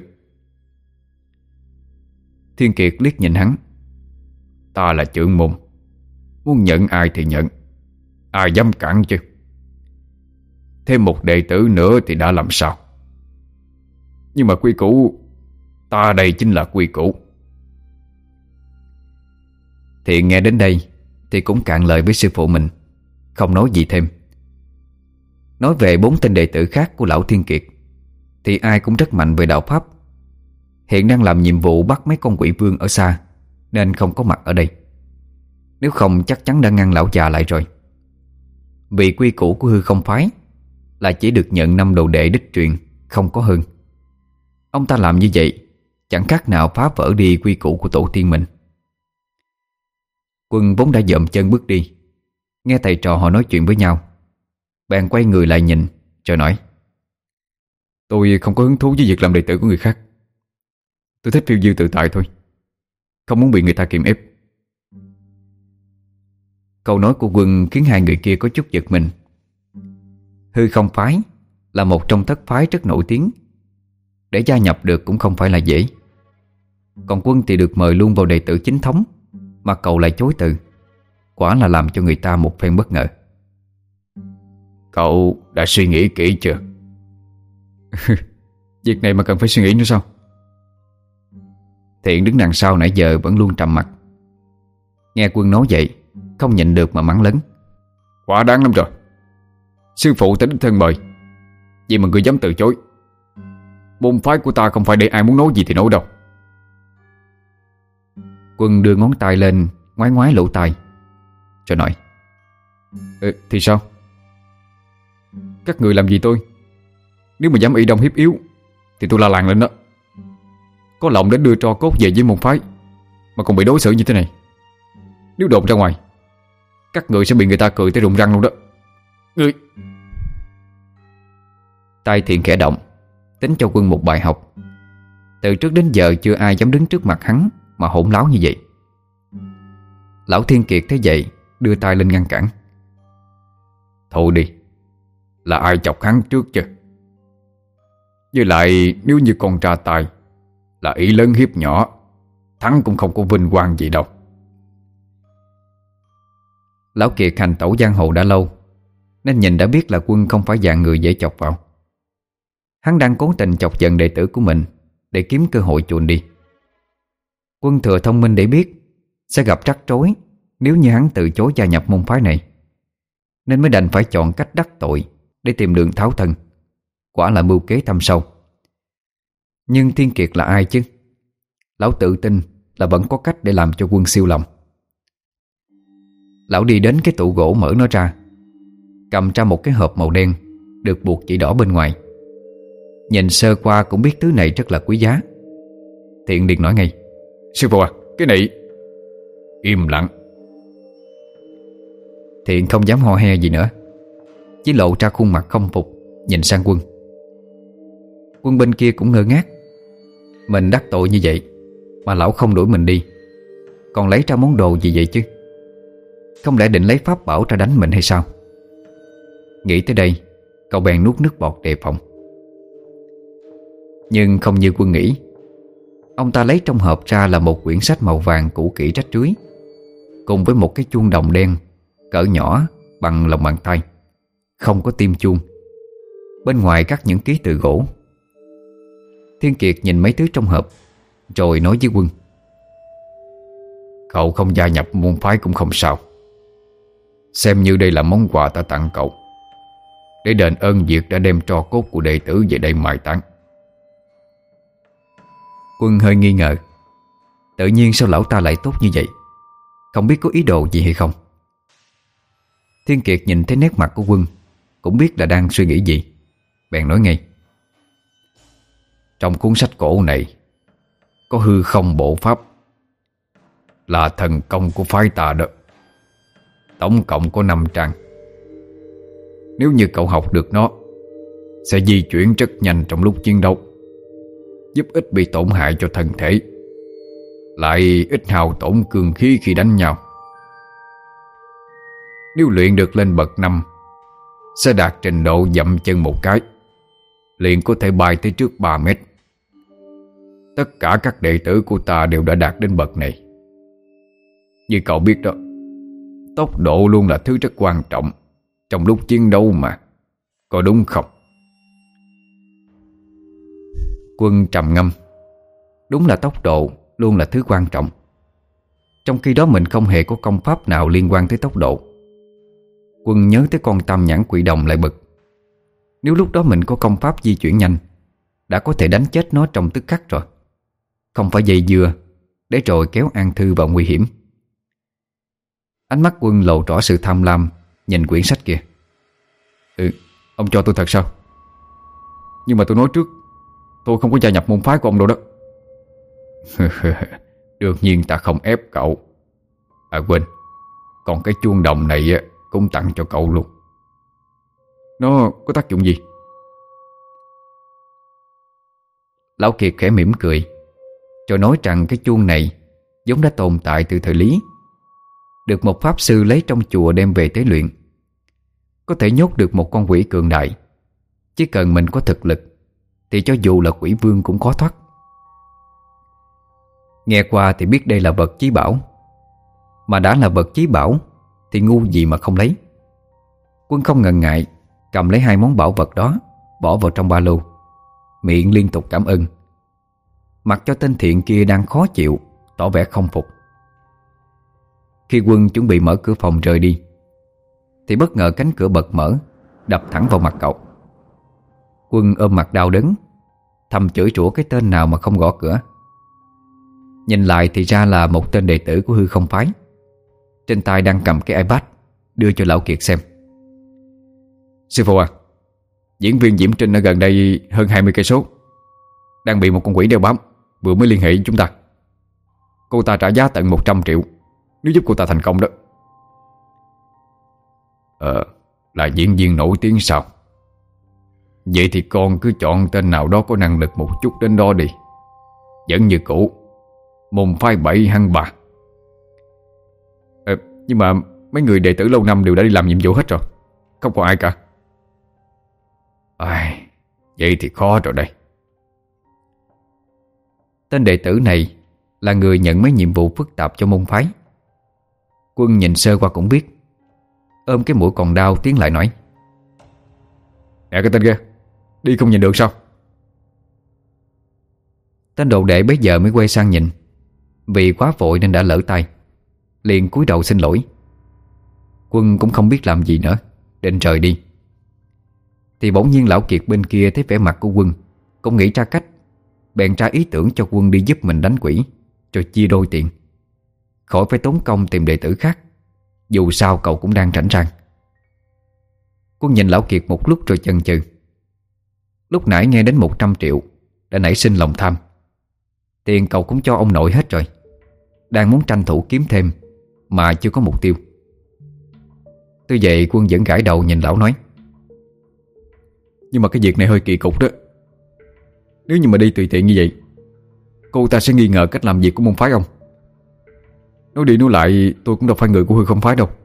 Thiên Kiệt liếc nhìn hắn: "Ta là trưởng môn, muốn nhận ai thì nhận, ai dám cản chứ? Thêm một đệ tử nữa thì đã làm sao?" "Nhưng mà quy củ..." Ta đây chính là quy củ. Thiện nghe đến đây thì cũng cạn lời với sư phụ mình, không nói gì thêm. Nói về bốn tên đệ tử khác của lão Thiên Kiệt thì ai cũng rất mạnh về đạo pháp. Hiện đang làm nhiệm vụ bắt mấy con quỷ vương ở xa nên không có mặt ở đây. Nếu không chắc chắn đã ngăn lão già lại rồi. Vì quy củ của Hư Không Phái là chỉ được nhận năm đồ đệ đích truyền, không có hơn. Ông ta làm như vậy chẳng khác nào phá vỡ đi quy củ của tổ tiên mình. Quân vốn đã dậm chân bước đi, nghe thầy trò họ nói chuyện với nhau, bèn quay người lại nhìn rồi nói: Tôi không có hứng thú với việc làm đệ tử của người khác. Tôi thích phiêu diêu tự tại thôi, không muốn bị người ta kiềm ép. Câu nói của Quân khiến hai người kia có chút giật mình. Hư Không Phái là một trong thất phái rất nổi tiếng, để gia nhập được cũng không phải là dễ. Còn Quân thì được mời luôn vào đệ tử chính thống, mà cậu lại chối từ, quả là làm cho người ta một phen bất ngờ. Cậu đã suy nghĩ kỹ chưa? Việc này mà cần phải suy nghĩ nữa sao? Thiện đứng đằng sau nãy giờ vẫn luôn trầm mặc. Nghe Quân nói vậy không nhịn được mà mắng lớn: Quá đáng lắm rồi. Sư phụ ta đích thân mời, vậy mà người dám từ chối. Môn phái của ta không phải để ai muốn nói gì thì nói đâu. Quân đưa ngón tay lên ngoái ngoái lỗ tai rồi nói: ừ, Thì sao? Các người làm gì tôi? Nếu mà dám ỷ đông hiếp yếu thì tôi la làng lên đó. Có lòng đến đưa tro cốt về với môn phái mà còn bị đối xử như thế này, nếu đồn ra ngoài, các người sẽ bị người ta cười tới rụng răng luôn đó. Ngươi! Tay Thiện khẽ động, tính cho Quân một bài học. Từ trước đến giờ chưa ai dám đứng trước mặt hắn mà hỗn láo như vậy. Lão Thiên Kiệt thấy vậy đưa tay lên ngăn cản: Thôi đi, là ai chọc hắn trước chứ? Với lại nếu như con tra tài là ý lớn hiếp nhỏ, thắng cũng không có vinh quang gì đâu. Lão Kiệt hành tẩu giang hồ đã lâu, nên nhìn đã biết là Quân không phải dạng người dễ chọc vào. Hắn đang cố tình chọc giận đệ tử của mình để kiếm cơ hội chuồn đi. Quân thừa thông minh để biết sẽ gặp rắc rối nếu như hắn từ chối gia nhập môn phái này, nên mới đành phải chọn cách đắc tội để tìm đường tháo thân. Quả là mưu kế thâm sâu. Nhưng Thiên Kiệt là ai chứ? Lão tự tin là vẫn có cách để làm cho Quân siêu lòng. Lão đi đến cái tủ gỗ mở nó ra, cầm ra một cái hộp màu đen được buộc chỉ đỏ bên ngoài. Nhìn sơ qua cũng biết thứ này rất là quý giá. Thiện liền nói ngay: Sư phụ à, cái này... Im lặng. Thiện không dám ho he gì nữa, chỉ lộ ra khuôn mặt không phục nhìn sang Quân. Quân bên kia cũng ngơ ngác. Mình đắc tội như vậy mà lão không đuổi mình đi, còn lấy ra món đồ gì vậy chứ? Không lẽ định lấy pháp bảo ra đánh mình hay sao? Nghĩ tới đây, cậu bèn nuốt nước bọt đề phòng. Nhưng không như Quân nghĩ. Ông ta lấy trong hộp ra là một quyển sách màu vàng cũ kỹ rách rưới, cùng với một cái chuông đồng đen cỡ nhỏ bằng lòng bàn tay, không có tim chuông. Bên ngoài cắt những ký tự gỗ. Thiên Kiệt nhìn mấy thứ trong hộp rồi nói với Quân: Cậu không gia nhập môn phái cũng không sao. Xem như đây là món quà ta tặng cậu, để đền ơn việc đã đem tro cốt của đệ tử về đây mai táng. Quân hơi nghi ngờ, tự nhiên sao lão ta lại tốt như vậy, không biết có ý đồ gì hay không. Thiên Kiệt nhìn thấy nét mặt của Quân cũng biết là đang suy nghĩ gì, bèn nói ngay: Trong cuốn sách cổ này có hư không bộ pháp, là thần công của phái ta đó. Tổng cộng có năm trang. Nếu như cậu học được nó, sẽ di chuyển rất nhanh trong lúc chiến đấu, giúp ích bị tổn hại cho thân thể, lại ít hao tổn cương khí khi đánh nhau. Nếu luyện được lên bậc năm, sẽ đạt trình độ dậm chân một cái, liền có thể bay tới trước ba mét. Tất cả các đệ tử của ta đều đã đạt đến bậc này. Như cậu biết đó, tốc độ luôn là thứ rất quan trọng trong lúc chiến đấu mà, có đúng không? Quân trầm ngâm. Đúng là tốc độ luôn là thứ quan trọng, trong khi đó mình không hề có công pháp nào liên quan tới tốc độ. Quân nhớ tới con tam nhãn quỷ đồng lại bực. Nếu lúc đó mình có công pháp di chuyển nhanh, đã có thể đánh chết nó trong tức khắc rồi, không phải dây dưa để rồi kéo An Thư vào nguy hiểm. Ánh mắt Quân lộ rõ sự tham lam, nhìn quyển sách kia. Ừ, ông cho tôi thật sao? Nhưng mà tôi nói trước, tôi không có gia nhập môn phái của ông đâu đó. Đương nhiên ta không ép cậu. À quên, còn cái chuông đồng này cũng tặng cho cậu luôn. Nó có tác dụng gì? Lão Kiệt khẽ mỉm cười, rồi nói rằng cái chuông này vốn đã tồn tại từ thời Lý, được một pháp sư lấy trong chùa đem về tế luyện. Có thể nhốt được một con quỷ cường đại. Chỉ cần mình có thực lực thì cho dù là quỷ vương cũng khó thoát. Nghe qua thì biết đây là vật chí bảo, mà đã là vật chí bảo thì ngu gì mà không lấy. Quân không ngần ngại cầm lấy hai món bảo vật đó, bỏ vào trong ba lô, miệng liên tục cảm ơn, mặc cho tên thiện kia đang khó chịu, tỏ vẻ không phục. Khi Quân chuẩn bị mở cửa phòng rời đi thì bất ngờ cánh cửa bật mở, đập thẳng vào mặt cậu. Quân ôm mặt đau đớn, thầm chửi rủa cái tên nào mà không gõ cửa. Nhìn lại thì ra là một tên đệ tử của Hư Không Phái, trên tay đang cầm cái iPad, đưa cho Lão Kiệt xem. Sư phụ à, diễn viên Diễm Trinh ở gần đây hơn hai mươi cây số, đang bị một con quỷ đeo bám, vừa mới liên hệ với chúng ta. Cô ta trả giá tận một trăm triệu nếu giúp cô ta thành công đó. Ờ, là diễn viên nổi tiếng sao? Vậy thì con cứ chọn tên nào đó có năng lực một chút đến đó đi. Vẫn như cũ, môn phái bảy hăng bà. Ờ, nhưng mà mấy người đệ tử lâu năm đều đã đi làm nhiệm vụ hết rồi, không còn ai cả. À, vậy thì khó rồi đây. Tên đệ tử này là người nhận mấy nhiệm vụ phức tạp cho môn phái. Quân nhìn sơ qua cũng biết, ôm cái mũi còn đau tiến lại nói: Nè cái tên kia, đi không nhìn được sao? Tên đồ đệ bấy giờ mới quay sang nhìn, vì quá vội nên đã lỡ tay, liền cúi đầu xin lỗi. Quân cũng không biết làm gì nữa, định rời đi. Thì bỗng nhiên Lão Kiệt bên kia thấy vẻ mặt của Quân, cũng nghĩ ra cách, bèn ra ý tưởng cho Quân đi giúp mình đánh quỷ, rồi chia đôi tiền, khỏi phải tốn công tìm đệ tử khác. Dù sao cậu cũng đang rảnh rang. Quân nhìn Lão Kiệt một lúc rồi chần chừ. Lúc nãy nghe đến một trăm triệu đã nảy sinh lòng tham. Tiền cậu cũng cho ông nội hết rồi, đang muốn tranh thủ kiếm thêm mà chưa có mục tiêu. Tuy vậy Quân vẫn gãi đầu nhìn lão nói: Nhưng mà cái việc này hơi kỳ cục đó. Nếu như mà đi tùy tiện như vậy, cô ta sẽ nghi ngờ cách làm việc của môn phái ông. Nói đi nói lại, tôi cũng đâu phải người của Hư Không Phái đâu.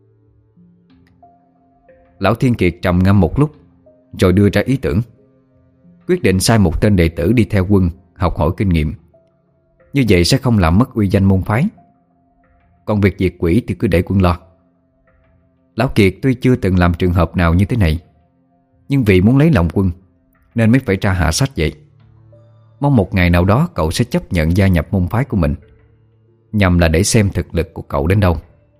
Lão Thiên Kiệt trầm ngâm một lúc, rồi đưa ra ý tưởng, quyết định sai một tên đệ tử đi theo Quân học hỏi kinh nghiệm. Như vậy sẽ không làm mất uy danh môn phái. Còn việc diệt quỷ thì cứ để Quân lo. Lão Kiệt tuy chưa từng làm trường hợp nào như thế này, nhưng vì muốn lấy lòng Quân nên mới phải ra hạ sách vậy. Mong một ngày nào đó cậu sẽ chấp nhận gia nhập môn phái của mình, nhằm là để xem thực lực của cậu đến đâu.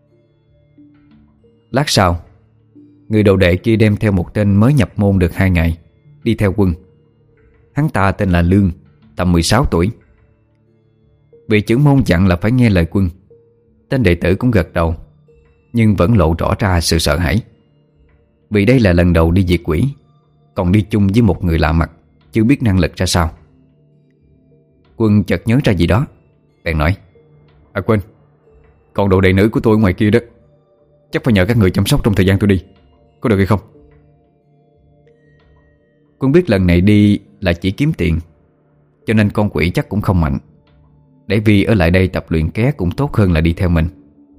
Lát sau, người đồ đệ kia đem theo một tên mới nhập môn được hai ngày, đi theo Quân. Hắn ta tên là Lương, tầm mười sáu tuổi. Bị trưởng môn dặn là phải nghe lời Quân, tên đệ tử cũng gật đầu, nhưng vẫn lộ rõ ra sự sợ hãi. Vì đây là lần đầu đi diệt quỷ, còn đi chung với một người lạ mặt, chưa biết năng lực ra sao. Quân chợt nhớ ra gì đó, bèn nói: À quên, còn đồ đệ nữ của tôi ở ngoài kia đó, chắc phải nhờ các người chăm sóc trong thời gian tôi đi, có được hay không? Quân biết lần này đi là chỉ kiếm tiền, cho nên con quỷ chắc cũng không mạnh. Để vì ở lại đây tập luyện ké cũng tốt hơn là đi theo mình.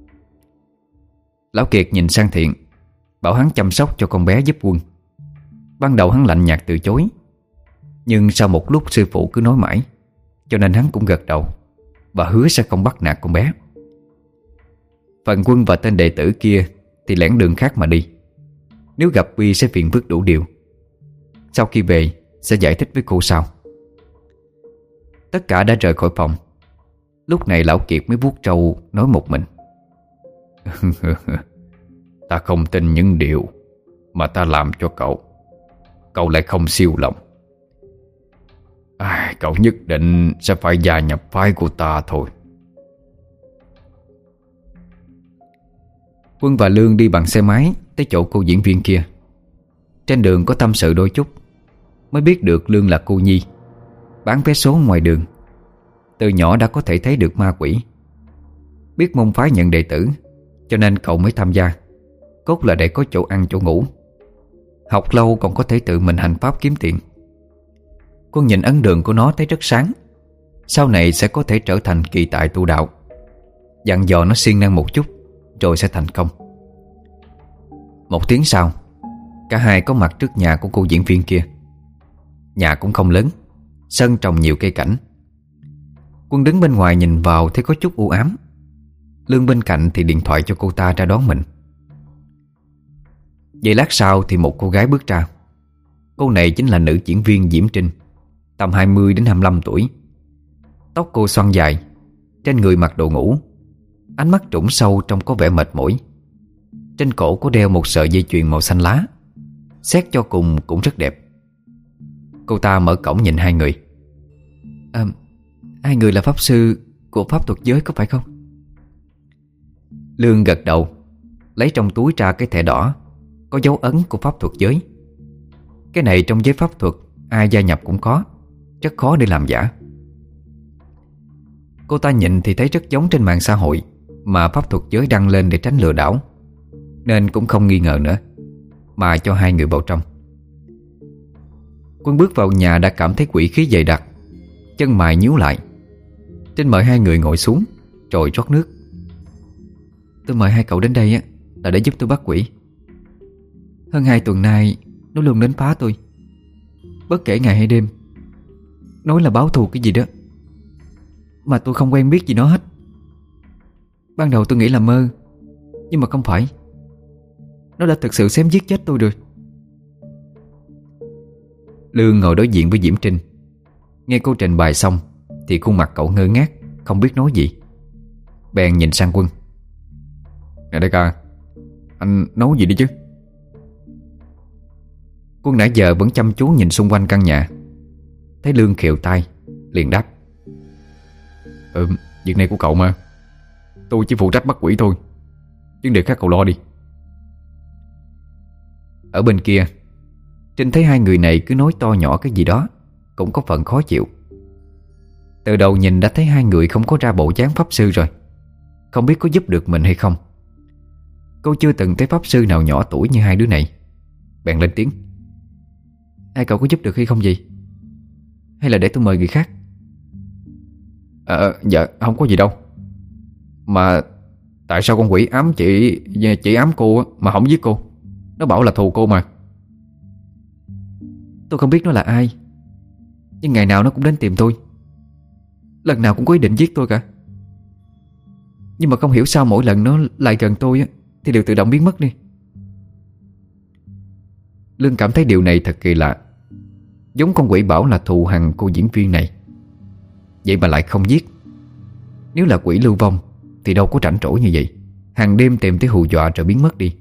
Lão Kiệt nhìn sang Thiện, bảo hắn chăm sóc cho con bé giúp Quân. Ban đầu hắn lạnh nhạt từ chối, nhưng sau một lúc sư phụ cứ nói mãi, cho nên hắn cũng gật đầu và hứa sẽ không bắt nạt con bé. Phần Quân và tên đệ tử kia thì lẻn đường khác mà đi. Nếu gặp Vi sẽ phiền phức đủ điều. Sau khi về sẽ giải thích với cô sau. Tất cả đã rời khỏi phòng. Lúc này lão Kiệt mới vuốt trâu nói một mình. Ta không tin những điều mà ta làm cho cậu, cậu lại không siêu lòng. À, cậu nhất định sẽ phải gia nhập phái của ta thôi. Quân và Lương đi bằng xe máy tới chỗ cô diễn viên kia. Trên đường có tâm sự đôi chút, mới biết được Lương là cô nhi, bán vé số ngoài đường. Từ nhỏ đã có thể thấy được ma quỷ. Biết môn phái nhận đệ tử, cho nên cậu mới tham gia, cốt là để có chỗ ăn chỗ ngủ. Học lâu còn có thể tự mình hành pháp kiếm tiền. Quân nhìn ấn đường của nó thấy rất sáng, sau này sẽ có thể trở thành kỳ tài tu đạo. Dặn dò nó siêng năng một chút, rồi sẽ thành công. Một tiếng sau, cả hai có mặt trước nhà của cô diễn viên kia. Nhà cũng không lớn, sân trồng nhiều cây cảnh. Quân đứng bên ngoài nhìn vào thấy có chút u ám. Lương bên cạnh thì điện thoại cho cô ta ra đón mình. Vậy lát sau thì một cô gái bước ra. Cô này chính là nữ diễn viên Diễm Trinh, tầm hai mươi đến hai mươi lăm tuổi. Tóc cô xoăn dài, trên người mặc đồ ngủ, ánh mắt trũng sâu trông có vẻ mệt mỏi. Trên cổ có đeo một sợi dây chuyền màu xanh lá, xét cho cùng cũng rất đẹp. Cô ta mở cổng nhìn hai người. À, hai người là pháp sư của pháp thuật giới có phải không? Lương gật đầu, lấy trong túi ra cái thẻ đỏ có dấu ấn của pháp thuật giới. Cái này trong giới pháp thuật ai gia nhập cũng có, rất khó để làm giả. Cô ta nhìn thì thấy rất giống trên mạng xã hội mà pháp thuật giới đăng lên để tránh lừa đảo, nên cũng không nghi ngờ nữa, mà cho hai người vào trong. Quân bước vào nhà đã cảm thấy quỷ khí dày đặc, chân mày nhíu lại. Trinh mời hai người ngồi xuống rồi rót nước. Tôi mời hai cậu đến đây á là để giúp tôi bắt quỷ. Hơn hai tuần nay nó luôn đến phá tôi, bất kể ngày hay đêm, nói là báo thù cái gì đó, mà tôi không quen biết gì nó hết. Ban đầu tôi nghĩ là mơ, nhưng mà không phải. Nó đã thực sự xém giết chết tôi rồi. Lương ngồi đối diện với Diễm Trinh. Nghe cô trình bày xong thì khuôn mặt cậu ngơ ngác, không biết nói gì. Bèn nhìn sang Quân. Nè đại ca, anh nấu gì đi chứ? Quân nãy giờ vẫn chăm chú nhìn xung quanh căn nhà, thấy Lương khều tay, liền đáp. Ừ, việc này của cậu mà. Tôi chỉ phụ trách bắt quỷ thôi, vấn đề khác cậu lo đi. Ở bên kia, Trinh thấy hai người này cứ nói to nhỏ cái gì đó, cũng có phần khó chịu. Từ đầu nhìn đã thấy hai người không có ra bộ dáng pháp sư rồi, không biết có giúp được mình hay không. Cô chưa từng thấy pháp sư nào nhỏ tuổi như hai đứa này, bèn lên tiếng. Hai cậu có giúp được hay không gì? Hay là để tôi mời người khác? À, dạ không có gì đâu. Mà tại sao con quỷ ám chị Chị ám cô mà không giết cô? Nó bảo là thù cô mà. Tôi không biết nó là ai, nhưng ngày nào nó cũng đến tìm tôi, lần nào cũng có ý định giết tôi cả. Nhưng mà không hiểu sao mỗi lần nó lại gần tôi á, thì đều tự động biến mất đi. Lương cảm thấy điều này thật kỳ lạ. Giống con quỷ bảo là thù hằn cô diễn viên này, vậy mà lại không giết. Nếu là quỷ lưu vong thì đâu có rảnh rỗi như vậy, hàng đêm tìm tới hù dọa rồi biến mất đi.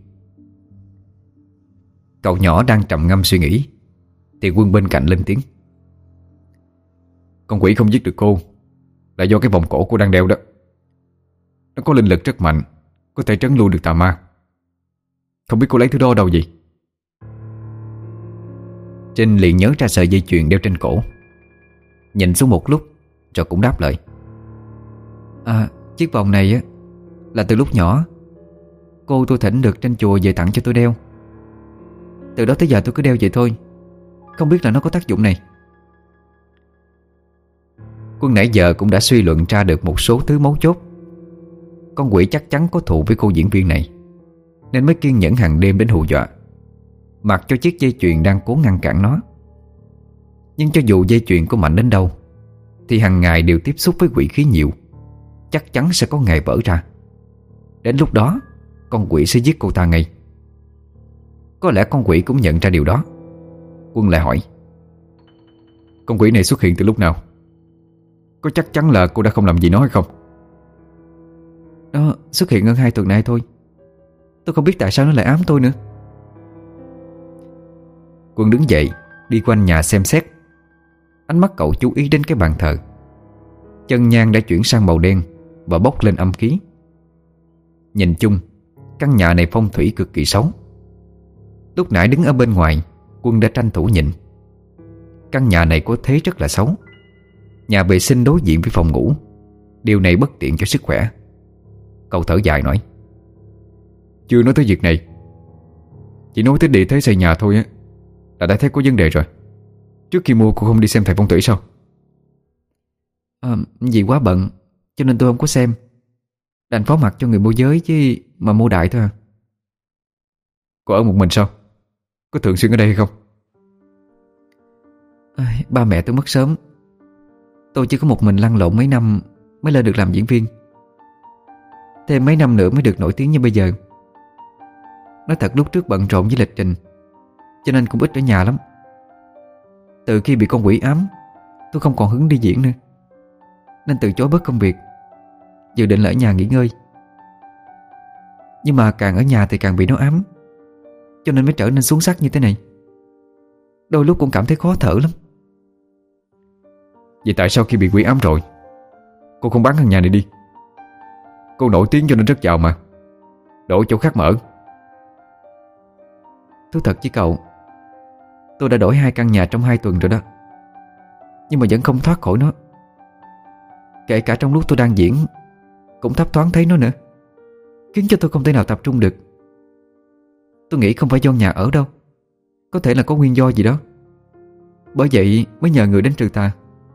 Cậu nhỏ đang trầm ngâm suy nghĩ thì Quân bên cạnh lên tiếng. Con quỷ không giết được cô là do cái vòng cổ cô đang đeo đó. Nó có linh lực rất mạnh, có thể trấn lui được tà ma. Không biết cô lấy thứ đó đâu vậy? Trinh liền nhớ ra sợi dây chuyền đeo trên cổ, nhìn xuống một lúc rồi cũng đáp lời. À, chiếc vòng này á là từ lúc nhỏ cô tôi thỉnh được trên chùa về tặng cho tôi đeo. Từ đó tới giờ tôi cứ đeo vậy thôi, không biết là nó có tác dụng này. Quân nãy giờ cũng đã suy luận ra được một số thứ mấu chốt. Con quỷ chắc chắn có thù với cô diễn viên này, nên mới kiên nhẫn hàng đêm đến hù dọa, mặc cho chiếc dây chuyền đang cố ngăn cản nó. Nhưng cho dù dây chuyền có mạnh đến đâu thì hàng ngày đều tiếp xúc với quỷ khí nhiều, chắc chắn sẽ có ngày vỡ ra. Đến lúc đó con quỷ sẽ giết cô ta ngay. Có lẽ con quỷ cũng nhận ra điều đó. Quân lại hỏi. Con quỷ này xuất hiện từ lúc nào? Có chắc chắn là cô đã không làm gì nó hay không? Nó xuất hiện hơn hai tuần nay thôi. Tôi không biết tại sao nó lại ám tôi nữa. Quân đứng dậy đi quanh nhà xem xét. Ánh mắt cậu chú ý đến cái bàn thờ. Chân nhang đã chuyển sang màu đen và bốc lên âm khí. Nhìn chung, căn nhà này phong thủy cực kỳ xấu. Lúc nãy đứng ở bên ngoài, Quân đã tranh thủ nhìn. Căn nhà này có thế rất là xấu. Nhà vệ sinh đối diện với phòng ngủ. Điều này bất tiện cho sức khỏe. Cậu thở dài nói: Chưa nói tới việc này, chỉ nói tới địa thế xây nhà thôi á là đã thấy có vấn đề rồi. Trước khi mua cô không đi xem thầy phong thủy sao? à, Vì quá bận cho nên tôi không có xem. Đành phó mặc cho người môi giới chứ mà mua đại thôi à. Cô ở một mình sao? Có thường xuyên ở đây hay không? à, Ba mẹ tôi mất sớm. Tôi chỉ có một mình lăn lộn mấy năm mới lên được làm diễn viên. Thêm mấy năm nữa mới được nổi tiếng như bây giờ. Nói thật lúc trước bận rộn với lịch trình, cho nên cũng ít ở nhà lắm. Từ khi bị con quỷ ám, tôi không còn hứng đi diễn nữa, nên từ chối bớt công việc, dự định là ở nhà nghỉ ngơi. Nhưng mà càng ở nhà thì càng bị nó ám, cho nên mới trở nên xuống sắc như thế này. Đôi lúc cũng cảm thấy khó thở lắm. Vậy tại sao khi bị quỷ ám rồi cô không bán căn nhà này đi? Cô nổi tiếng cho nên rất giàu mà. Đổi chỗ khác mở. Thú thật với cậu, tôi đã đổi hai căn nhà trong hai tuần rồi đó, nhưng mà vẫn không thoát khỏi nó. Kể cả trong lúc tôi đang diễn cũng thấp thoáng thấy nó nữa, khiến cho tôi không thể nào tập trung được. Tôi nghĩ không phải do nhà ở đâu, có thể là có nguyên do gì đó. Bởi vậy mới nhờ người đến trừ tà.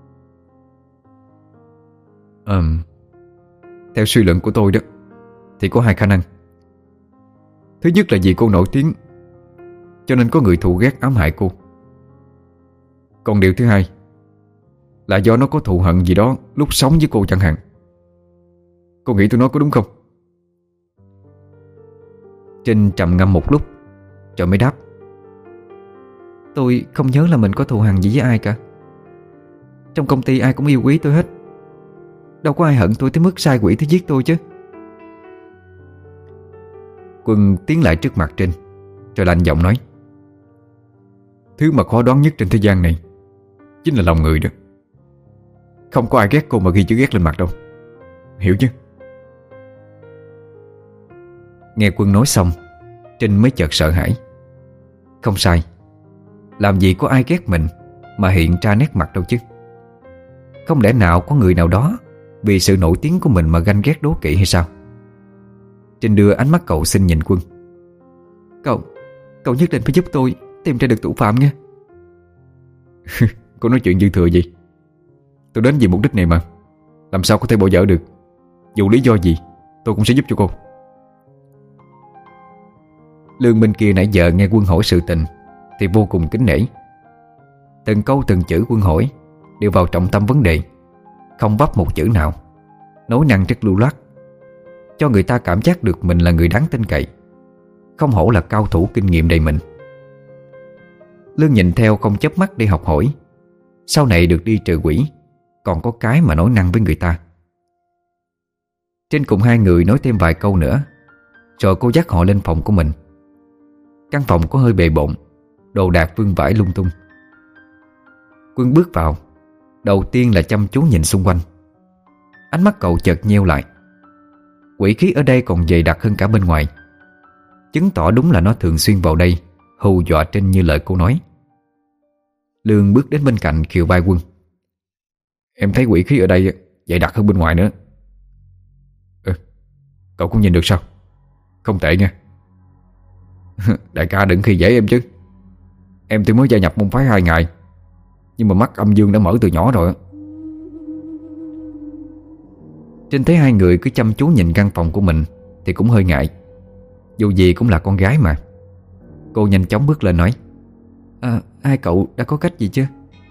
Ừm Theo suy luận của tôi đó thì có hai khả năng. Thứ nhất là vì cô nổi tiếng cho nên có người thù ghét ám hại cô. Còn điều thứ hai là do nó có thù hận gì đó lúc sống với cô chẳng hạn. Cô nghĩ tôi nói có đúng không? Trinh trầm ngâm một lúc rồi mới đáp: Tôi không nhớ là mình có thù hằn gì với ai cả. Trong công ty ai cũng yêu quý tôi hết. Đâu có ai hận tôi tới mức sai quỷ tới giết tôi chứ. Quân tiến lại trước mặt Trinh rồi lạnh giọng nói: Thứ mà khó đoán nhất trên thế gian này chính là lòng người đó. Không có ai ghét cô mà ghi chữ ghét lên mặt đâu. Hiểu chứ? Nghe Quân nói xong, Trinh mới chợt sợ hãi. Không sai, làm gì có ai ghét mình mà hiện ra nét mặt đâu chứ. Không lẽ nào có người nào đó vì sự nổi tiếng của mình mà ganh ghét đố kỵ hay sao? Trinh đưa ánh mắt cậu xin nhìn Quân: Cậu, cậu nhất định phải giúp tôi tìm ra được thủ phạm nha. Cô nói chuyện dư thừa gì? Tôi đến vì mục đích này mà, làm sao có thể bỏ dở được. Dù lý do gì tôi cũng sẽ giúp cho cô. Lương bên kia nãy giờ nghe Quân hỏi sự tình thì vô cùng kính nể. Từng câu từng chữ Quân hỏi đều vào trọng tâm vấn đề, không vấp một chữ nào, nói năng rất lưu loát, cho người ta cảm giác được mình là người đáng tin cậy. Không hổ là cao thủ kinh nghiệm đầy mình. Lương nhìn theo không chớp mắt để học hỏi. Sau này được đi trừ quỷ, còn có cái mà nói năng với người ta. Trên cùng hai người nói thêm vài câu nữa, rồi cô dắt họ lên phòng của mình. Căn phòng có hơi bề bộn, đồ đạc vương vãi lung tung. Quân bước vào, đầu tiên là chăm chú nhìn xung quanh. Ánh mắt cậu chợt nheo lại. Quỷ khí ở đây còn dày đặc hơn cả bên ngoài, chứng tỏ đúng là nó thường xuyên vào đây hù dọa Trinh như lời cô nói. Lương bước đến bên cạnh khiều vai Quân: Em thấy quỷ khí ở đây dày đặc hơn bên ngoài nữa. Ừ, cậu cũng nhìn được sao? Không tệ nha. Đại ca đừng khi dễ em chứ. Em tuy mới gia nhập môn phái hai ngày, nhưng mà mắt âm dương đã mở từ nhỏ rồi. Trinh thấy hai người cứ chăm chú nhìn căn phòng của mình thì cũng hơi ngại. Dù gì cũng là con gái mà. Cô nhanh chóng bước lên nói: à, hai cậu đã có cách gì chưa?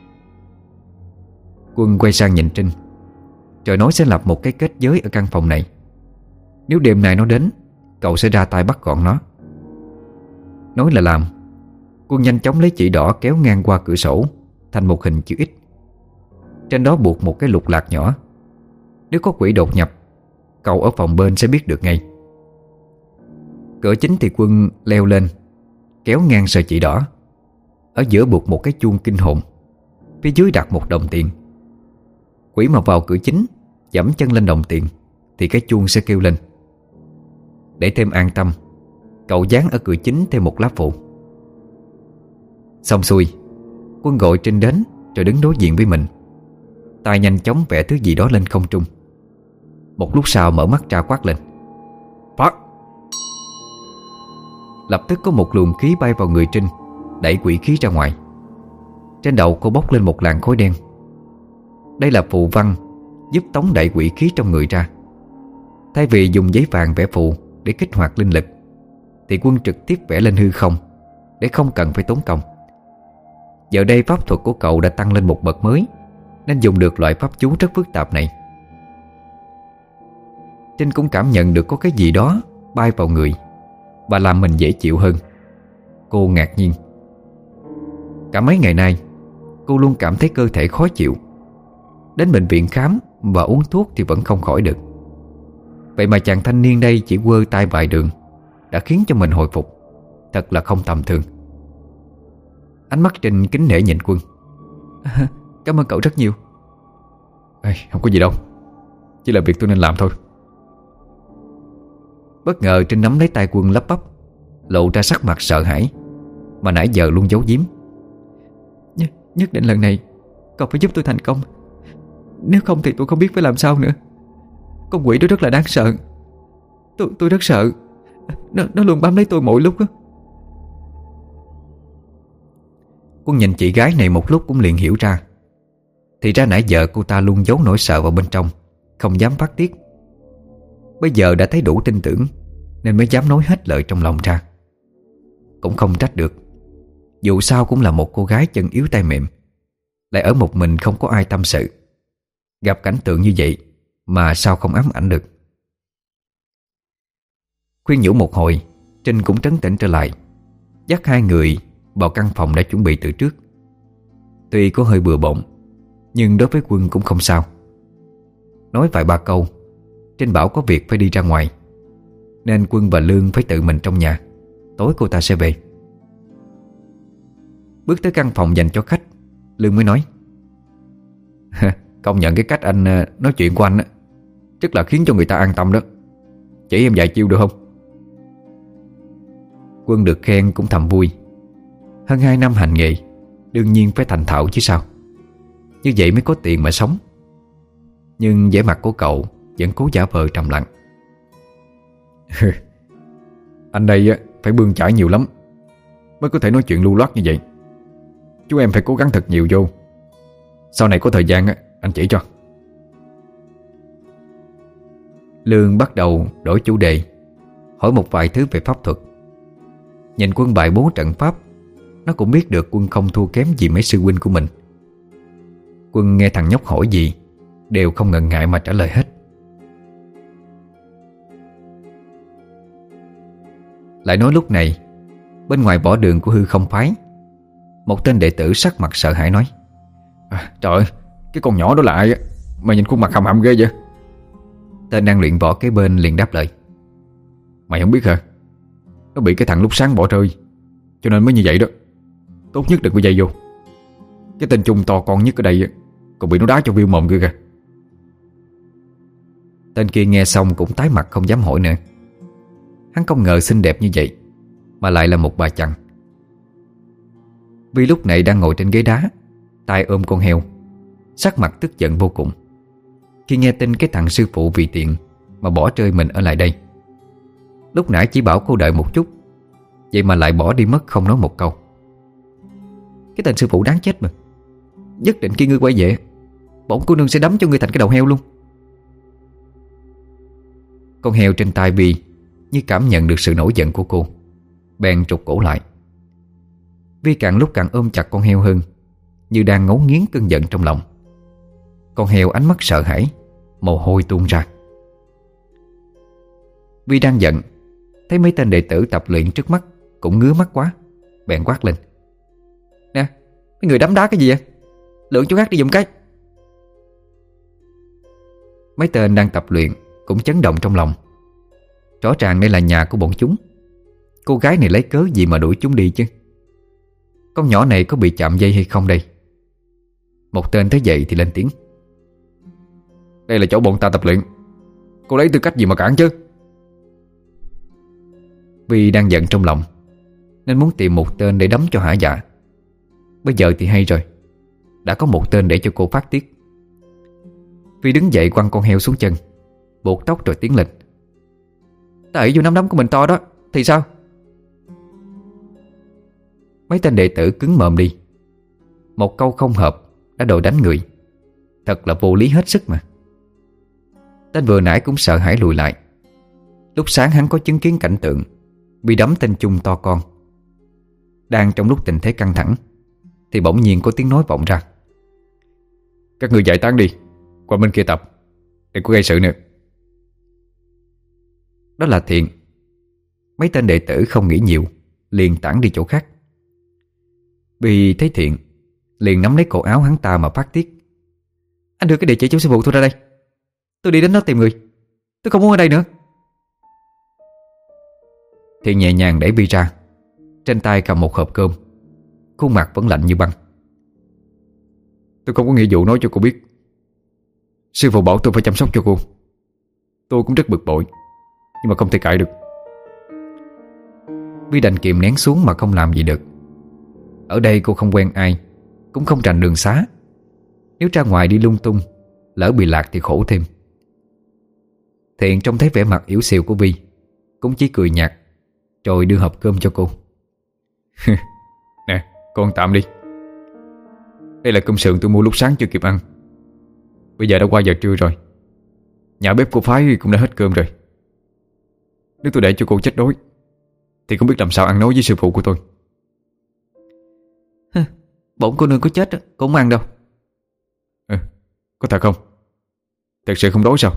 Quân quay sang nhìn Trinh, rồi nói sẽ lập một cái kết giới ở căn phòng này. Nếu đêm nay nó đến, cậu sẽ ra tay bắt gọn nó. Nói là làm. Quân nhanh chóng lấy chỉ đỏ kéo ngang qua cửa sổ thành một hình chữ X. Trên đó buộc một cái lục lạc nhỏ. Nếu có quỷ đột nhập, cậu ở phòng bên sẽ biết được ngay. Cửa chính thì Quân leo lên, kéo ngang sợi chỉ đỏ. Ở giữa buộc một cái chuông kinh hồn, phía dưới đặt một đồng tiền. Quỷ mà vào cửa chính, giẫm chân lên đồng tiền thì cái chuông sẽ kêu lên. Để thêm an tâm, cậu dán ở cửa chính thêm một lá phụ. Xong xuôi, Quân gọi Trinh đến rồi đứng đối diện với mình. Tay nhanh chóng vẽ thứ gì đó lên không trung. Một lúc sau mở mắt ra quát lên: "Phát!" Lập tức có một luồng khí bay vào người Trinh, đẩy quỷ khí ra ngoài. Trên đầu cô bốc lên một làn khói đen. Đây là phù văn giúp tống đẩy quỷ khí trong người ra. Thay vì dùng giấy vàng vẽ phù để kích hoạt linh lực, thì Quân trực tiếp vẽ lên hư không, để không cần phải tốn công. Giờ đây pháp thuật của cậu đã tăng lên một bậc mới, nên dùng được loại pháp chú rất phức tạp này. Trinh cũng cảm nhận được có cái gì đó bay vào người và làm mình dễ chịu hơn. Cô ngạc nhiên. Cả mấy ngày nay cô luôn cảm thấy cơ thể khó chịu. Đến bệnh viện khám và uống thuốc thì vẫn không khỏi được. Vậy mà chàng thanh niên đây chỉ quơ tay vài đường đã khiến cho mình hồi phục. Thật là không tầm thường. Ánh mắt Trinh kính nể nhìn Quân. À, cảm ơn cậu rất nhiều. Ê, không có gì đâu, chỉ là việc tôi nên làm thôi. Bất ngờ Trinh nắm lấy tay Quân lắp bắp, lộ ra sắc mặt sợ hãi mà nãy giờ luôn giấu giếm. Nh Nhất định lần này cậu phải giúp tôi thành công. Nếu không thì tôi không biết phải làm sao nữa. Con quỷ đó rất là đáng sợ. Tôi tôi rất sợ. Nó, nó luôn bám lấy tôi mỗi lúc đó. Quân nhìn chị gái này một lúc cũng liền hiểu ra. Thì ra nãy giờ cô ta luôn giấu nỗi sợ vào bên trong, không dám phát tiết. Bây giờ đã thấy đủ tin tưởng nên mới dám nói hết lời trong lòng ra. Cũng không trách được. Dù sao cũng là một cô gái chân yếu tay mềm, lại ở một mình không có ai tâm sự. Gặp cảnh tượng như vậy mà sao không ám ảnh được. Khuyên nhủ một hồi, Trinh cũng trấn tĩnh trở lại, dắt hai người vào căn phòng đã chuẩn bị từ trước. Tuy có hơi bừa bộn, nhưng đối với Quân cũng không sao. Nói vài ba câu, Trinh bảo có việc phải đi ra ngoài, nên Quân và Lương phải tự mình trong nhà. Tối cô ta sẽ về. Bước tới căn phòng dành cho khách, Lương mới nói: "Công nhận cái cách anh nói chuyện của anh á, rất là khiến cho người ta an tâm đó. Chỉ em vài chiêu được không?" Quân được khen cũng thầm vui. Hơn hai năm hành nghề, đương nhiên phải thành thạo chứ sao. Như vậy mới có tiền mà sống. Nhưng vẻ mặt của cậu vẫn cố giả vờ trầm lặng. Anh đây á, phải bươn chải nhiều lắm mới có thể nói chuyện lưu loát như vậy. Chú em phải cố gắng thật nhiều vô. Sau này có thời gian á, anh chỉ cho. Lương bắt đầu đổi chủ đề, hỏi một vài thứ về pháp thuật. Nhìn Quân bài bố trận pháp, nó cũng biết được Quân không thua kém gì mấy sư huynh của mình. Quân nghe thằng nhóc hỏi gì đều không ngần ngại mà trả lời hết. Lại nói lúc này, bên ngoài võ đường của Hư Không Phái, một tên đệ tử sắc mặt sợ hãi nói: à, "Trời ơi, cái con nhỏ đó là ai á mà nhìn khuôn mặt hầm hầm ghê vậy?" Tên đang luyện võ kế bên liền đáp lời: "Mày không biết hả? Nó bị cái thằng lúc sáng bỏ rơi, cho nên mới như vậy đó. Tốt nhất đừng có dây vô. Cái tên Trung to con nhất ở đây còn bị nó đá cho viu mồm kia kìa." Tên kia nghe xong cũng tái mặt không dám hỏi nữa. Hắn không ngờ xinh đẹp như vậy mà lại là một bà chằn. Vi lúc này đang ngồi trên ghế đá, tay ôm con heo, sắc mặt tức giận vô cùng khi nghe tin cái thằng sư phụ vì tiền mà bỏ rơi mình ở lại đây. Lúc nãy chỉ bảo cô đợi một chút, vậy mà lại bỏ đi mất không nói một câu. Cái tên sư phụ đáng chết mà. Nhất định khi ngươi quay về, bổn cô nương sẽ đấm cho ngươi thành cái đầu heo luôn. Con heo trên tay Vi như cảm nhận được sự nổi giận của cô, bèn trục cổ lại. Vi càng lúc càng ôm chặt con heo hơn, như đang ngấu nghiến cơn giận trong lòng. Con heo ánh mắt sợ hãi, mồ hôi tuôn ra. Vi đang giận, thấy mấy tên đệ tử tập luyện trước mắt cũng ngứa mắt quá, bèn quát lên: "Nè, mấy người đấm đá cái gì vậy? Lượn chỗ khác đi giùm cái." Mấy tên đang tập luyện cũng chấn động trong lòng. Rõ ràng đây là nhà của bọn chúng. Cô gái này lấy cớ gì mà đuổi chúng đi chứ? Con nhỏ này có bị chạm dây hay không đây? Một tên thấy vậy thì lên tiếng: Đây là chỗ bọn ta tập luyện, cô lấy tư cách gì mà cản chứ? Vi đang giận trong lòng nên muốn tìm một tên để đấm cho hả dạ. Bây giờ thì hay rồi, đã có một tên để cho cô phát tiết. Vi đứng dậy quăng con heo xuống chân, buộc tóc rồi tiến lên: Tại vô nắm đấm của mình to đó thì sao? Mấy tên đệ tử cứng mồm đi. Một câu không hợp đã đòi đánh người, thật là vô lý hết sức mà. Tên vừa nãy cũng sợ hãi lùi lại. Lúc sáng hắn có chứng kiến cảnh tượng bị đấm tên Chung to con. Đang trong lúc tình thế căng thẳng thì bỗng nhiên có tiếng nói vọng ra: Các người giải tán đi, qua bên kia tập, đừng có gây sự nữa. Đó là Thiện. Mấy tên đệ tử không nghĩ nhiều, liền tản đi chỗ khác. Vì thấy Thiện, liền nắm lấy cổ áo hắn ta mà phát tiết: Anh đưa cái địa chỉ chỗ sư phụ tôi ra đây, tôi đi đến đó tìm người, tôi không muốn ở đây nữa. Thiện nhẹ nhàng đẩy Bi ra, trên tay cầm một hộp cơm, khuôn mặt vẫn lạnh như băng. Tôi không có nghĩa vụ nói cho cô biết. Sư phụ bảo tôi phải chăm sóc cho cô. Tôi cũng rất bực bội, nhưng mà không thể cãi được. Vi đành kìm nén xuống mà không làm gì được. Ở đây cô không quen ai, cũng không rành đường xá. Nếu ra ngoài đi lung tung, lỡ bị lạc thì khổ thêm. Thiện trông thấy vẻ mặt yếu xìu của Vi, cũng chỉ cười nhạt, rồi đưa hộp cơm cho cô. Nè, con tạm đi. Đây là cơm sườn tôi mua lúc sáng chưa kịp ăn. Bây giờ đã qua giờ trưa rồi, nhà bếp của phái cũng đã hết cơm rồi. Nếu tôi để cho cô chết đói thì không biết làm sao ăn nói với sư phụ của tôi. Bổn cô nương có chết cũng không ăn đâu. Ừ, có thật không? Thật sự không đói sao?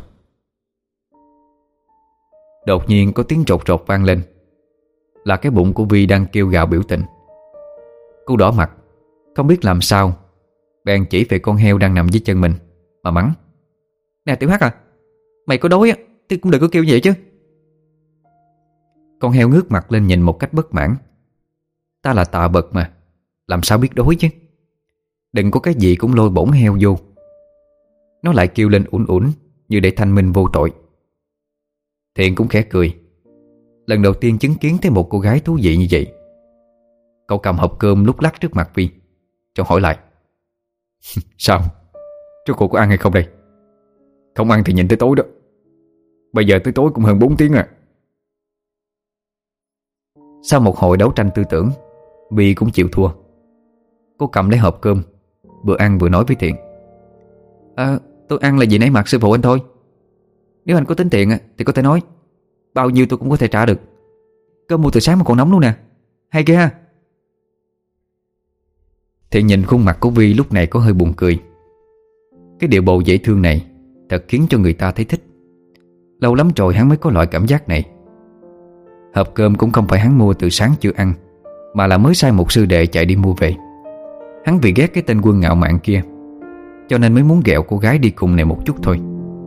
Đột nhiên có tiếng rột rột vang lên. Là cái bụng của Vi đang kêu gào biểu tình. Cô đỏ mặt, không biết làm sao, bèn chỉ về con heo đang nằm dưới chân mình mà mắng: Nè Tiểu Hắc à, mày có đói á thì cũng đừng có kêu vậy chứ. Con heo ngước mặt lên nhìn một cách bất mãn: Ta là Tà Bật mà, làm sao biết đói chứ? Đừng có cái gì cũng lôi bổn heo vô. Nó lại kêu lên ủn ủn như để thanh minh vô tội. Thiện cũng khẽ cười. Lần đầu tiên chứng kiến thấy một cô gái thú vị như vậy. Cậu cầm hộp cơm lúc lắc trước mặt Vi, rồi hỏi lại: Sao? Chú cô có ăn hay không đây? Không ăn thì nhìn tới tối đó. Bây giờ tới tối cũng hơn bốn tiếng à. Sau một hồi đấu tranh tư tưởng, Vi cũng chịu thua. Cô cầm lấy hộp cơm, vừa ăn vừa nói với Thiện: À, tôi ăn là vì nấy mặt sư phụ anh thôi. Nếu anh có tính tiền thì có thể nói, bao nhiêu tôi cũng có thể trả được. Cơm mua từ sáng mà còn nóng luôn nè, hay ghê ha. Thiện nhìn khuôn mặt của Vi lúc này có hơi buồn cười. Cái điệu bộ dễ thương này thật khiến cho người ta thấy thích. Lâu lắm rồi hắn mới có loại cảm giác này. Hộp cơm cũng không phải hắn mua từ sáng chưa ăn, mà là mới sai một sư đệ chạy đi mua về. Hắn vì ghét cái tên Quân ngạo mạn kia, cho nên mới muốn ghẹo cô gái đi cùng này một chút thôi.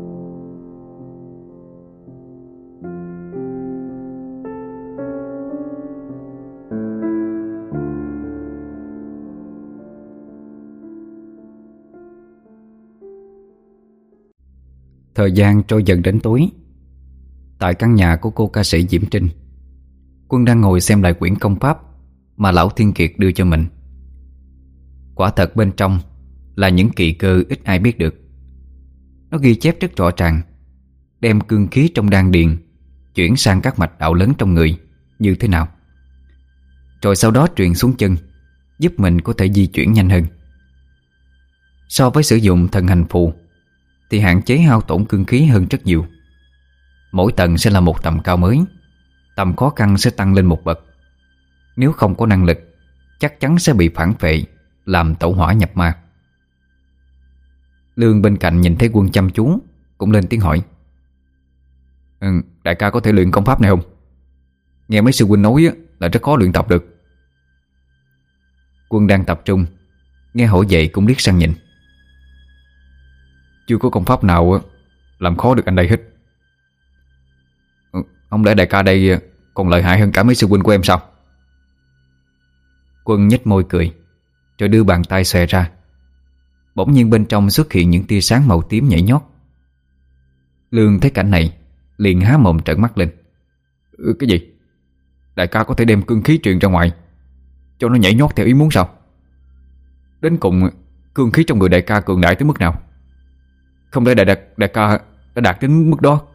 Thời gian trôi dần đến tối. Tại căn nhà của cô ca sĩ Diễm Trinh, Quân đang ngồi xem lại quyển công pháp mà Lão Thiên Kiệt đưa cho mình. Quả thật bên trong là những kỳ cơ ít ai biết được. Nó ghi chép rất rõ ràng, đem cương khí trong đan điền chuyển sang các mạch đạo lớn trong người như thế nào, rồi sau đó truyền xuống chân, giúp mình có thể di chuyển nhanh hơn. So với sử dụng thần hành phù thì hạn chế hao tổn cương khí hơn rất nhiều. Mỗi tầng sẽ là một tầm cao mới, tầm khó khăn sẽ tăng lên một bậc. Nếu không có năng lực, chắc chắn sẽ bị phản phệ, làm tẩu hỏa nhập ma. Lương bên cạnh nhìn thấy Quân chăm chú, cũng lên tiếng hỏi: ừ, Đại ca có thể luyện công pháp này không? Nghe mấy sư huynh nói là rất khó luyện tập được. Quân đang tập trung, nghe hỏi vậy cũng liếc sang nhìn. Chưa có công pháp nào làm khó được anh đây hết. Ừ, không lẽ đại ca đây còn lợi hại hơn cả mấy sư huynh của em sao? Quân nhếch môi cười, rồi đưa bàn tay xòe ra. Bỗng nhiên bên trong xuất hiện những tia sáng màu tím nhảy nhót. Lương thấy cảnh này liền há mồm trợn mắt lên. Ừ, cái gì? Đại ca có thể đem cương khí truyền ra ngoài cho nó nhảy nhót theo ý muốn sao? Đến cùng cương khí trong người đại ca cường đại tới mức nào? Không lẽ đại, đại, đại ca đã đạt đến mức đó?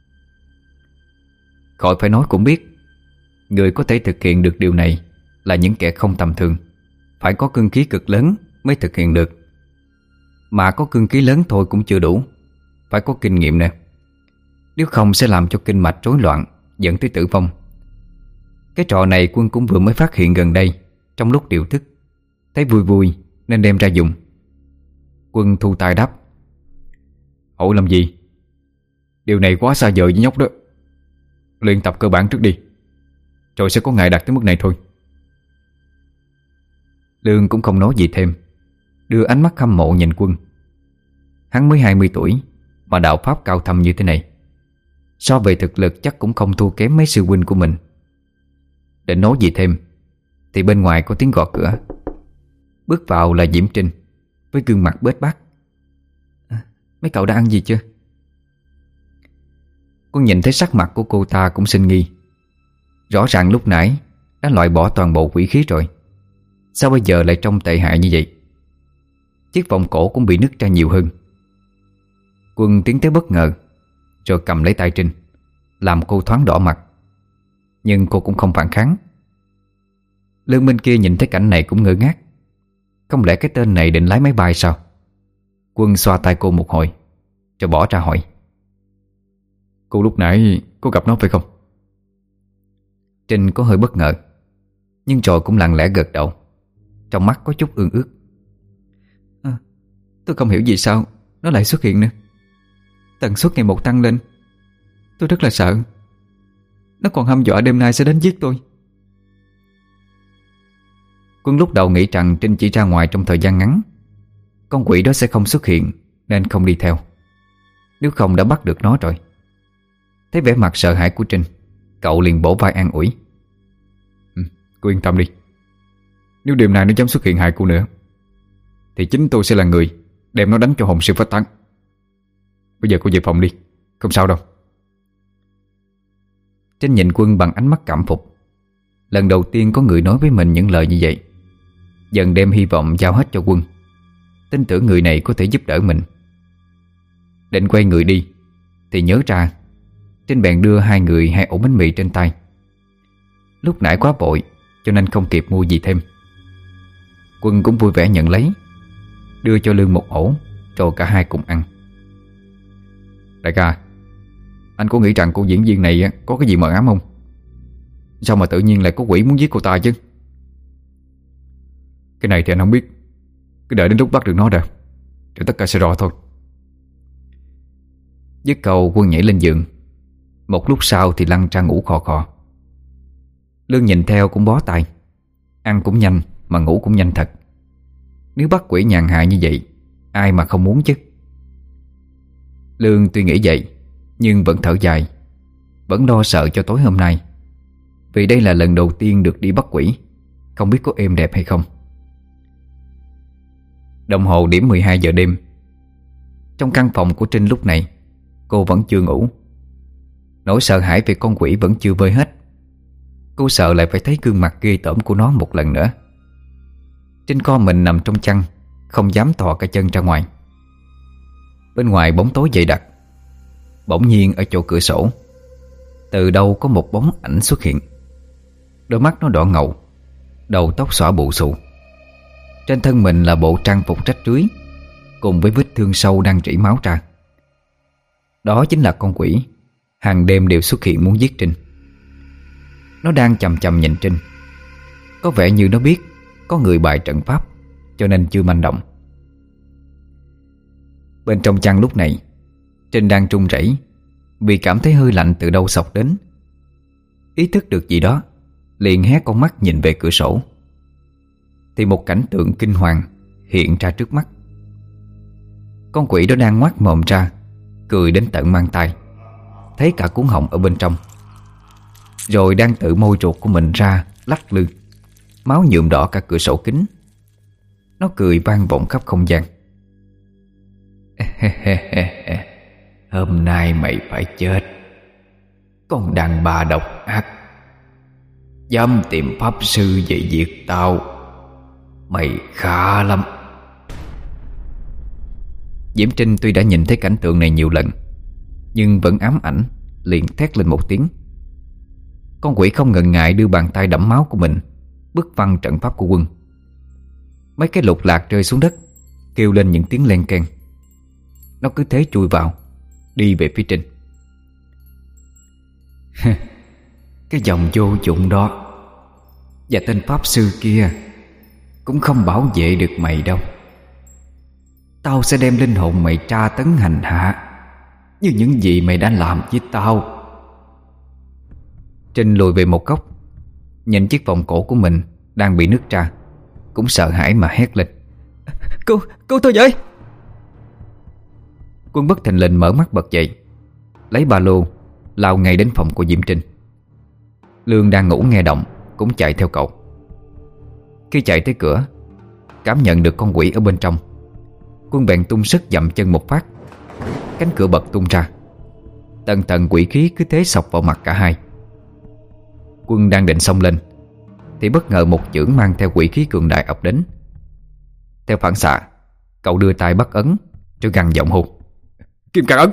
Khỏi phải nói cũng biết, người có thể thực hiện được điều này là những kẻ không tầm thường. Phải có cương khí cực lớn mới thực hiện được. Mà có cương khí lớn thôi cũng chưa đủ, phải có kinh nghiệm nè. Nếu không sẽ làm cho kinh mạch rối loạn, dẫn tới tử vong. Cái trò này Quân cũng vừa mới phát hiện gần đây, trong lúc điều thức, thấy vui vui nên đem ra dùng. Quân thu tay đáp. Hỏi làm gì? Điều này quá xa vời với nhóc đó. Luyện tập cơ bản trước đi, rồi sẽ có ngày đạt tới mức này thôi. Lương cũng không nói gì thêm, đưa ánh mắt hâm mộ nhìn Quân. Hắn mới hai mươi tuổi mà đạo pháp cao thâm như thế này, so về thực lực chắc cũng không thua kém mấy sư huynh của mình. Để nói gì thêm thì bên ngoài có tiếng gõ cửa. Bước vào là Diễm Trinh với gương mặt bết bát. À, mấy cậu đã ăn gì chưa? Quân nhìn thấy sắc mặt của cô ta cũng sinh nghi. Rõ ràng lúc nãy đã loại bỏ toàn bộ quỷ khí rồi, sao bây giờ lại trông tệ hại như vậy? Chiếc vòng cổ cũng bị nứt ra nhiều hơn. Quân tiến tới bất ngờ, rồi cầm lấy tay Trinh, làm cô thoáng đỏ mặt. Nhưng cô cũng không phản kháng. Lương bên kia nhìn thấy cảnh này cũng ngơ ngác. Không lẽ cái tên này định lái máy bay sao? Quân xoa tay cô một hồi, rồi bỏ ra hỏi. Cô lúc nãy có gặp nó phải không? Trinh có hơi bất ngờ, nhưng rồi cũng lặng lẽ gật đầu, trong mắt có chút ương ước. À, tôi không hiểu vì sao nó lại xuất hiện nữa. Tần suất ngày một tăng lên, tôi rất là sợ. Nó còn hăm dọa đêm nay sẽ đến giết tôi. Quân lúc đầu nghĩ rằng Trinh chỉ ra ngoài trong thời gian ngắn, con quỷ đó sẽ không xuất hiện nên không đi theo. Nếu không đã bắt được nó rồi. Thấy vẻ mặt sợ hãi của Trinh, cậu liền bổ vai an ủi. Ừ, cô yên tâm đi. Nếu đêm nay nó dám xuất hiện hại cô nữa thì chính tôi sẽ là người đem nó đánh cho hồn siêu phách tán. Bây giờ cô về phòng đi, không sao đâu. Trinh nhìn Quân bằng ánh mắt cảm phục. Lần đầu tiên có người nói với mình những lời như vậy. Dần đem hy vọng giao hết cho Quân, tin tưởng người này có thể giúp đỡ mình. Định quay người đi thì nhớ ra Trinh bèn đưa hai người hai ổ bánh mì trên tay. Lúc nãy quá vội cho nên không kịp mua gì thêm. Quân cũng vui vẻ nhận lấy, đưa cho Lương một ổ, rồi cả hai cùng ăn. Đại ca, anh có nghĩ rằng cô diễn viên này có cái gì mờ ám không? Sao mà tự nhiên lại có quỷ muốn giết cô ta chứ? Cái này thì anh không biết. Cứ đợi đến lúc bắt được nó ra, rồi tất cả sẽ rõ thôi. Dứt câu Quân nhảy lên giường. Một lúc sau thì lăn ra ngủ khò khò. Lương nhìn theo cũng bó tay. Ăn cũng nhanh mà ngủ cũng nhanh thật. Nếu bắt quỷ nhàn hạ như vậy, ai mà không muốn chứ. Lương tuy nghĩ vậy, nhưng vẫn thở dài, vẫn lo sợ cho tối hôm nay. Vì đây là lần đầu tiên được đi bắt quỷ, không biết có êm đẹp hay không. Đồng hồ điểm mười hai giờ đêm. Trong căn phòng của Trinh lúc này, cô vẫn chưa ngủ. Nỗi sợ hãi về con quỷ vẫn chưa vơi hết. Cô sợ lại phải thấy gương mặt ghê tởm của nó một lần nữa. Trinh co mình nằm trong chăn, không dám thò cái chân ra ngoài. Bên ngoài bóng tối dày đặc. Bỗng nhiên ở chỗ cửa sổ, từ đâu có một bóng ảnh xuất hiện. Đôi mắt nó đỏ ngầu, đầu tóc xõa bù xù. Trên thân mình là bộ trang phục rách rưới, cùng với vết thương sâu đang rỉ máu ra. Đó chính là con quỷ hàng đêm đều xuất hiện muốn giết Trinh. Nó đang chằm chằm nhìn Trinh. Có vẻ như nó biết có người bày trận pháp, cho nên chưa manh động. Bên trong chăn lúc này, Trinh đang run rẩy vì cảm thấy hơi lạnh từ đâu xộc đến. Ý thức được gì đó, liền hé con mắt nhìn về cửa sổ. Thì một cảnh tượng kinh hoàng hiện ra trước mắt. Con quỷ đó đang ngoác mồm ra, cười đến tận mang tai, thấy cả cuốn họng ở bên trong. Rồi đang tự môi ruột của mình ra lắc lư, máu nhuộm đỏ cả cửa sổ kính. Nó cười vang vọng khắp không gian. Hôm nay mày phải chết, con đàn bà độc ác, dám tìm pháp sư về diệt tao. Mày khá lắm. Diễm Trinh tuy đã nhìn thấy cảnh tượng này nhiều lần, nhưng vẫn ám ảnh, liền thét lên một tiếng. Con quỷ không ngần ngại đưa bàn tay đẫm máu của mình bức văng trận pháp của Quân. Mấy cái lục lạc rơi xuống đất, kêu lên những tiếng len keng. Nó cứ thế chui vào, đi về phía Trinh. Cái dòng vô dụng đó và tên pháp sư kia cũng không bảo vệ được mày đâu. Tao sẽ đem linh hồn mày tra tấn hành hạ như những gì mày đã làm với tao. Trinh lùi về một góc, nhìn chiếc vòng cổ của mình đang bị nứt ra, cũng sợ hãi mà hét lên: Cứu, cứu tôi với! Quân bất thình lình mở mắt bật dậy, lấy ba lô lao ngay đến phòng của Diễm Trinh. Lương đang ngủ nghe động cũng chạy theo cậu. Khi chạy tới cửa, cảm nhận được con quỷ ở bên trong, Quân bèn tung sức dậm chân một phát. Cánh cửa bật tung ra, tầng tầng quỷ khí cứ thế xộc vào mặt cả hai. Quân đang định xông lên thì bất ngờ một chưởng mang theo quỷ khí cường đại ập đến. Theo phản xạ, cậu đưa tay bắt ấn rồi gằn giọng hô: Kim Cang Ấn!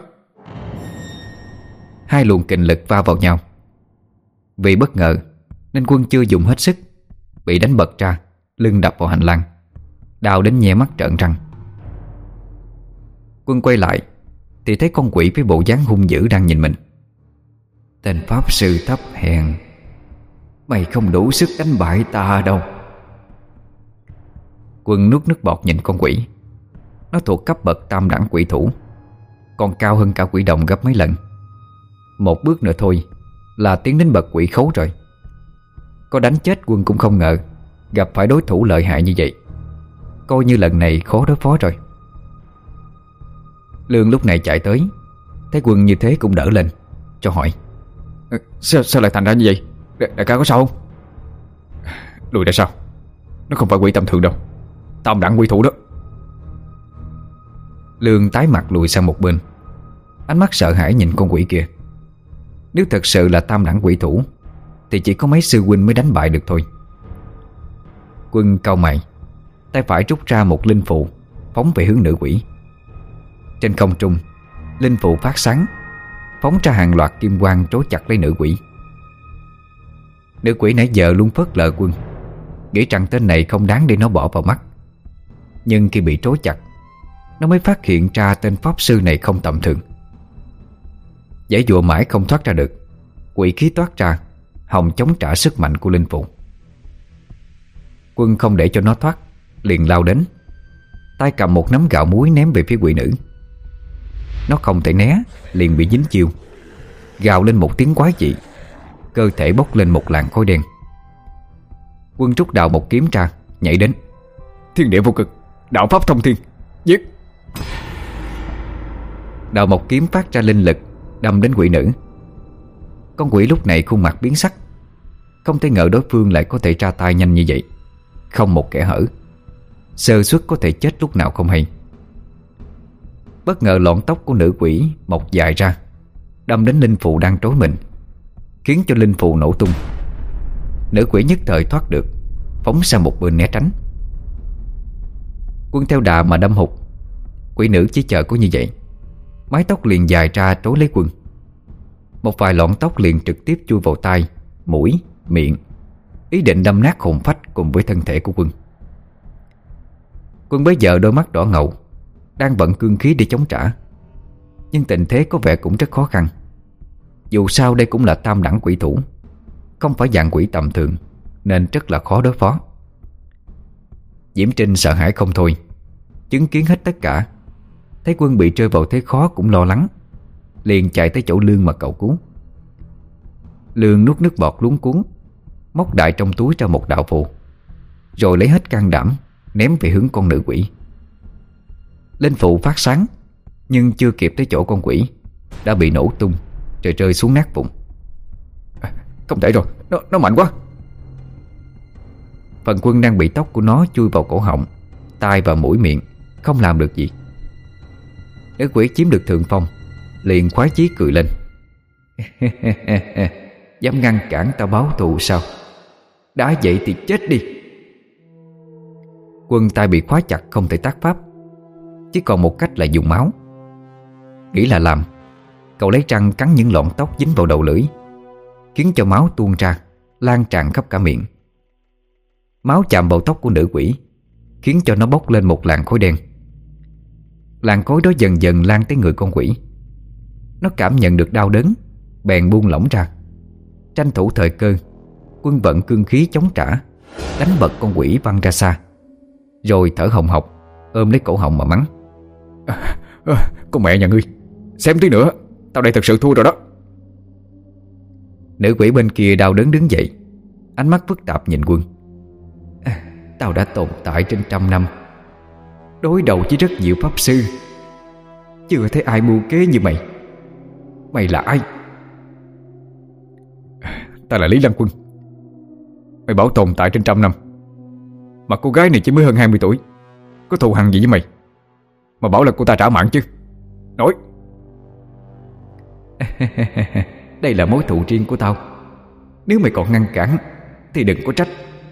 Hai luồng kình lực va vào nhau. Vì bất ngờ nên Quân chưa dùng hết sức, bị đánh bật ra, lưng đập vào hành lang, đau đến nhe mắt trợn răng. Quân quay lại thì thấy con quỷ với bộ dáng hung dữ đang nhìn mình. Tên pháp sư thấp hèn, mày không đủ sức đánh bại ta đâu. Quân nuốt nước bọt nhìn con quỷ. Nó thuộc cấp bậc tam đẳng quỷ thủ, còn cao hơn cả quỷ đồng gấp mấy lần. Một bước nữa thôi là tiến đến bậc quỷ khấu rồi. Có đánh chết Quân cũng không ngờ gặp phải đối thủ lợi hại như vậy. Coi như lần này khó đối phó rồi. Lương lúc này chạy tới, thấy Quân như thế cũng đỡ lên, cho hỏi: Sao, sao lại thành ra như vậy? Đại, đại ca có sao không? Lùi ra sao? Nó không phải quỷ tầm thường đâu, tam đẳng quỷ thủ đó. Lương tái mặt lùi sang một bên, ánh mắt sợ hãi nhìn con quỷ kia. Nếu thật sự là tam đẳng quỷ thủ thì chỉ có mấy sư huynh mới đánh bại được thôi. Quân cau mày, tay phải rút ra một linh phù phóng về hướng nữ quỷ. Trên không trung, linh phù phát sáng, phóng ra hàng loạt kim quang trói chặt lấy nữ quỷ. Nữ quỷ nãy giờ luôn phớt lờ Quân, nghĩ rằng tên này không đáng để nó bỏ vào mắt. Nhưng khi bị trói chặt, nó mới phát hiện ra tên pháp sư này không tầm thường. Giãy giụa mãi không thoát ra được, quỷ khí toát ra, hòng chống trả sức mạnh của linh phù. Quân không để cho nó thoát, liền lao đến, tay cầm một nắm gạo muối ném về phía quỷ nữ. Nó không thể né, liền bị dính chiêu, gào lên một tiếng quái dị, cơ thể bốc lên một làn khói đen. Quân rút đào một kiếm ra, nhảy đến. Thiên địa vô cực, đạo pháp thông thiên, giết! Đào một kiếm phát ra linh lực, đâm đến quỷ nữ. Con quỷ lúc này khuôn mặt biến sắc, không thể ngờ đối phương lại có thể ra tay nhanh như vậy, không một kẽ hở, sơ suất có thể chết lúc nào không hay. Bất ngờ lọn tóc của nữ quỷ mọc dài ra, đâm đến linh phù đang trối mình, khiến cho linh phù nổ tung. Nữ quỷ nhất thời thoát được, phóng sang một bên né tránh. Quân theo đà mà đâm hụt. Quỷ nữ chỉ chờ có như vậy, mái tóc liền dài ra trối lấy Quân. Một vài lọn tóc liền trực tiếp chui vào tai, mũi, miệng, ý định đâm nát hồn phách cùng với thân thể của Quân. Quân bấy giờ đôi mắt đỏ ngầu, đang vận cương khí để chống trả. Nhưng tình thế có vẻ cũng rất khó khăn. Dù sao đây cũng là tam đẳng quỷ thủ, không phải dạng quỷ tầm thường, nên rất là khó đối phó. Diễm Trinh sợ hãi không thôi, chứng kiến hết tất cả, thấy Quân bị rơi vào thế khó cũng lo lắng, liền chạy tới chỗ Lương mà cầu cứu. Lương nuốt nước bọt luống cuống, móc đại trong túi ra một đạo phù, rồi lấy hết can đảm ném về hướng con nữ quỷ. Linh phù phát sáng, Nhưng chưa kịp tới chỗ con quỷ đã bị nổ tung rồi rơi xuống nát vụn. Không thể rồi, nó, nó mạnh quá. Phần Quân đang bị tóc của nó chui vào cổ họng, tai và mũi miệng, không làm được gì. Nữ quỷ chiếm được thượng phong, liền khoái chí cười lên. Dám ngăn cản tao báo thù sao? Đã vậy thì chết đi. Quân tay bị khóa chặt không thể tác pháp, chỉ còn một cách là dùng máu. Nghĩ là làm, cậu lấy răng cắn những lọn tóc dính vào đầu lưỡi, khiến cho máu tuôn ra, lan tràn khắp cả miệng. Máu chạm vào tóc của nữ quỷ, khiến cho nó bốc lên một làn khói đen. Làn khói đó dần dần lan tới người con quỷ. Nó cảm nhận được đau đớn, bèn buông lỏng ra. Tranh thủ thời cơ, Quân vận cương khí chống trả, đánh bật con quỷ văng ra xa, rồi thở hồng hộc ôm lấy cổ họng mà mắng. à, à, Con mẹ nhà ngươi, xem tí nữa tao đây thật sự thua rồi đó. Nữ quỷ bên kia đau đớn đứng dậy, ánh mắt phức tạp nhìn Quân. à, Tao đã tồn tại trên trăm năm, đối đầu với rất nhiều pháp sư, chưa thấy ai mưu kế như mày. Mày là ai? Ta là Lý Lăng Quân. Mày bảo tồn tại trên trăm năm, mà cô gái này chỉ mới hơn hai mươi tuổi, có thù hằn gì với mày mà bảo là cô ta trả mạng chứ? Nói. Đây là mối thù riêng của tao, nếu mày còn ngăn cản thì đừng có trách.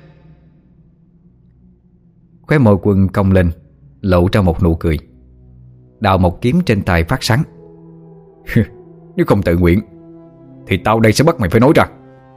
Khóe môi Quân cong lên, lộ ra một nụ cười. Đào một kiếm trên tay phát sáng. Nếu không tự nguyện thì tao đây sẽ bắt mày phải nói ra.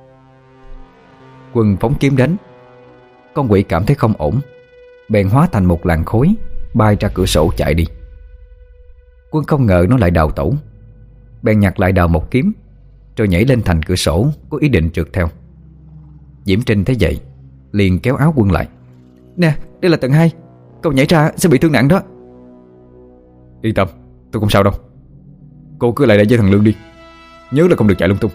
Quân phóng kiếm đánh. Con quỷ cảm thấy không ổn, bèn hóa thành một làn khói bay ra cửa sổ chạy đi. Quân không ngờ nó lại đào tẩu, bèn nhặt lại đào một kiếm, rồi nhảy lên thành cửa sổ, có ý định trượt theo. Diễm Trinh thấy vậy liền kéo áo Quân lại. Nè, đây là tầng hai, cậu nhảy ra sẽ bị thương nặng đó. Yên tâm, tôi không sao đâu. Cô cứ lại đây với thằng Lương đi, nhớ là không được chạy lung tung.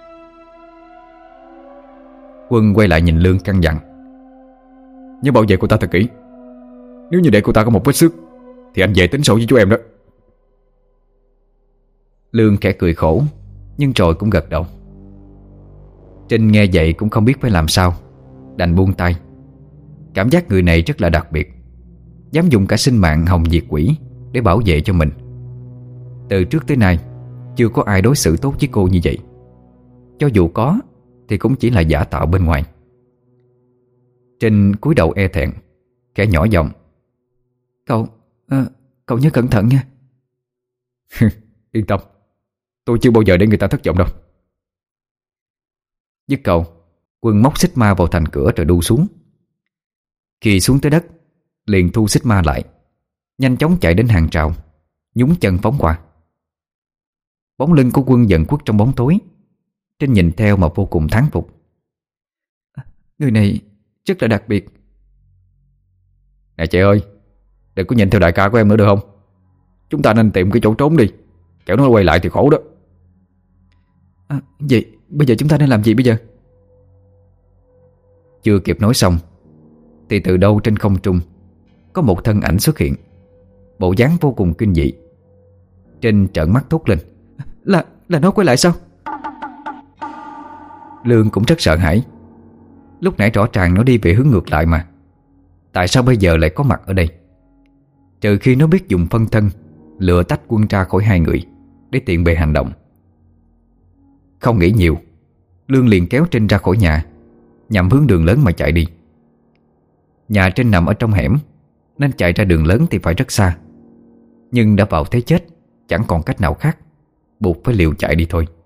Quân quay lại nhìn Lương căn dặn. Nhớ bảo vệ cô ta thật kỹ. Nếu như để cô ta có một vết xước thì anh về tính sổ với chú em đó. Lương khẽ cười khổ, nhưng rồi cũng gật đầu. Trinh nghe vậy cũng không biết phải làm sao, đành buông tay. Cảm giác người này rất là đặc biệt, dám dùng cả sinh mạng hồng diệt quỷ để bảo vệ cho mình. Từ trước tới nay chưa có ai đối xử tốt với cô như vậy. Cho dù có thì cũng chỉ là giả tạo bên ngoài. Trinh cúi đầu e thẹn, khẽ nhỏ giọng. Cậu, à, cậu nhớ cẩn thận nha. Yên tâm, tôi chưa bao giờ để người ta thất vọng đâu. Dứt câu, Quân móc xích ma vào thành cửa rồi đu xuống. Khi xuống tới đất, liền thu xích ma lại, nhanh chóng chạy đến hàng rào, nhúng chân phóng qua. Bóng lưng của Quân dần khuất trong bóng tối. Trinh nhìn theo mà vô cùng thán phục. Người này rất là đặc biệt. Nè chị ơi, đừng có nhìn theo đại ca của em nữa được không? Chúng ta nên tìm cái chỗ trốn đi, kẻo nó quay lại thì khổ đó. À, vậy bây giờ chúng ta nên làm gì bây giờ? Chưa kịp nói xong thì từ đâu trên không trung có một thân ảnh xuất hiện, bộ dáng vô cùng kinh dị. Trinh trợn mắt thốt lên. Là, là nó quay lại sao? Lương cũng rất sợ hãi. Lúc nãy rõ ràng nó đi về hướng ngược lại mà, tại sao bây giờ lại có mặt ở đây? Trừ khi nó biết dùng phân thân lừa tách Quân ra khỏi hai người để tiện bề hành động. Không nghĩ nhiều, Lương liền kéo Trinh ra khỏi nhà, nhằm hướng đường lớn mà chạy đi. Nhà Trinh nằm ở trong hẻm, nên chạy ra đường lớn thì phải rất xa. Nhưng đã vào thế chết, chẳng còn cách nào khác, buộc phải liều chạy đi thôi.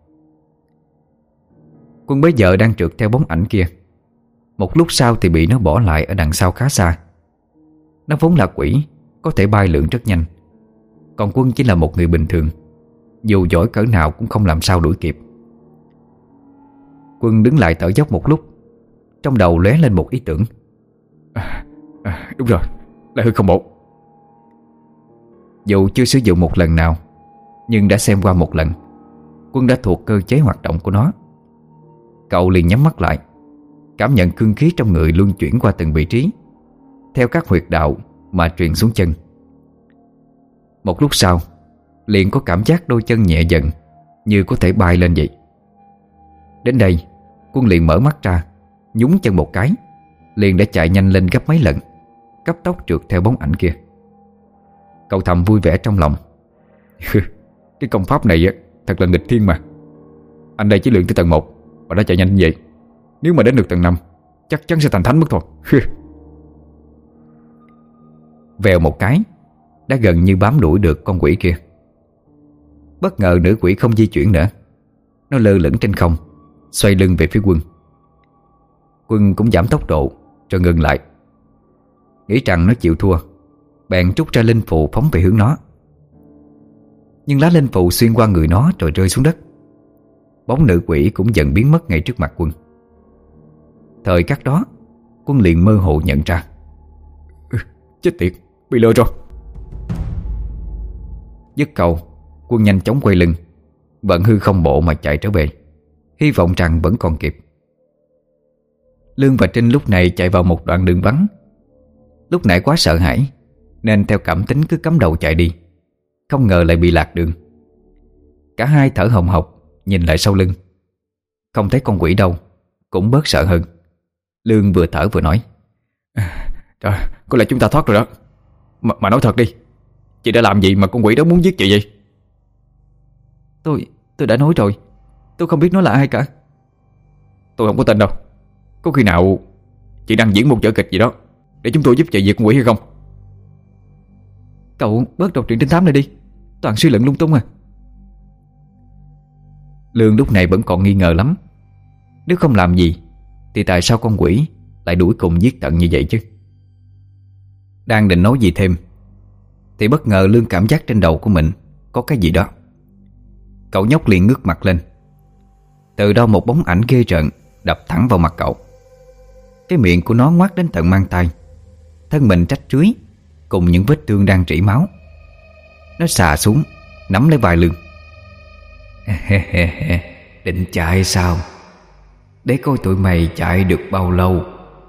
Quân bấy giờ đang trượt theo bóng ảnh kia. Một lúc sau thì bị nó bỏ lại ở đằng sau khá xa. Nó vốn là quỷ, có thể bay lượn rất nhanh, còn Quân chỉ là một người bình thường, dù giỏi cỡ nào cũng không làm sao đuổi kịp. Quân đứng lại thở dốc một lúc, trong đầu lóe lên một ý tưởng. à, à, Đúng rồi, là hư không bộ. Dù chưa sử dụng một lần nào, nhưng đã xem qua một lần, Quân đã thuộc cơ chế hoạt động của nó. Cậu liền nhắm mắt lại, cảm nhận cương khí trong người luân chuyển qua từng vị trí, theo các huyệt đạo mà truyền xuống chân. Một lúc sau, liền có cảm giác đôi chân nhẹ dần, như có thể bay lên vậy. Đến đây, Quân liền mở mắt ra, nhúng chân một cái, liền đã chạy nhanh lên gấp mấy lần, cấp tốc trượt theo bóng ảnh kia. Cậu thầm vui vẻ trong lòng. Cái công pháp này thật là nghịch thiên mà. Anh đây chỉ luyện tới tầng một và đã chạy nhanh như vậy, nếu mà đến được tầng năm chắc chắn sẽ thành thánh mất thôi. Vèo một cái, đã gần như bám đuổi được con quỷ kia. Bất ngờ nữ quỷ không di chuyển nữa, nó lơ lửng trên không, xoay lưng về phía Quân. Quân cũng giảm tốc độ rồi ngừng lại. Nghĩ rằng nó chịu thua, bèn trút ra linh phù phóng về hướng nó. Nhưng lá linh phù xuyên qua người nó rồi rơi xuống đất. Bóng nữ quỷ cũng dần biến mất ngay trước mặt Quân. Thời khắc đó, Quân liền mơ hồ nhận ra, ừ, chết tiệt, bị lừa rồi. Dứt câu, Quân nhanh chóng quay lưng, vận hư không bộ mà chạy trở về, hy vọng rằng vẫn còn kịp. Lương và Trinh lúc này chạy vào một đoạn đường vắng. Lúc nãy quá sợ hãi nên theo cảm tính cứ cắm đầu chạy đi, không ngờ lại bị lạc đường. Cả hai thở hồng hộc nhìn lại sau lưng, không thấy con quỷ đâu, cũng bớt sợ hơn. Lương vừa thở vừa nói, trời, có lẽ chúng ta thoát rồi đó. Mà, mà nói thật đi, chị đã làm gì mà con quỷ đó muốn giết chị vậy? Tôi, tôi đã nói rồi, tôi không biết nó là ai cả. Tôi không có tin đâu. Có khi nào chị đang diễn một vở kịch gì đó để chúng tôi giúp chị diệt con quỷ hay không? Cậu bớt đọc truyện trinh thám này đi, toàn suy luận lung tung à. Lương lúc này vẫn còn nghi ngờ lắm. Nếu không làm gì thì tại sao con quỷ lại đuổi cùng giết tận như vậy chứ? Đang định nói gì thêm thì bất ngờ Lương cảm giác trên đầu của mình có cái gì đó. Cậu nhóc liền ngước mặt lên. Từ đâu một bóng ảnh ghê rợn đập thẳng vào mặt cậu. Cái miệng của nó ngoác đến tận mang tai, thân mình trách rưới cùng những vết thương đang rỉ máu. Nó xà xuống nắm lấy vai Lương. Định chạy sao? Để coi tụi mày chạy được bao lâu.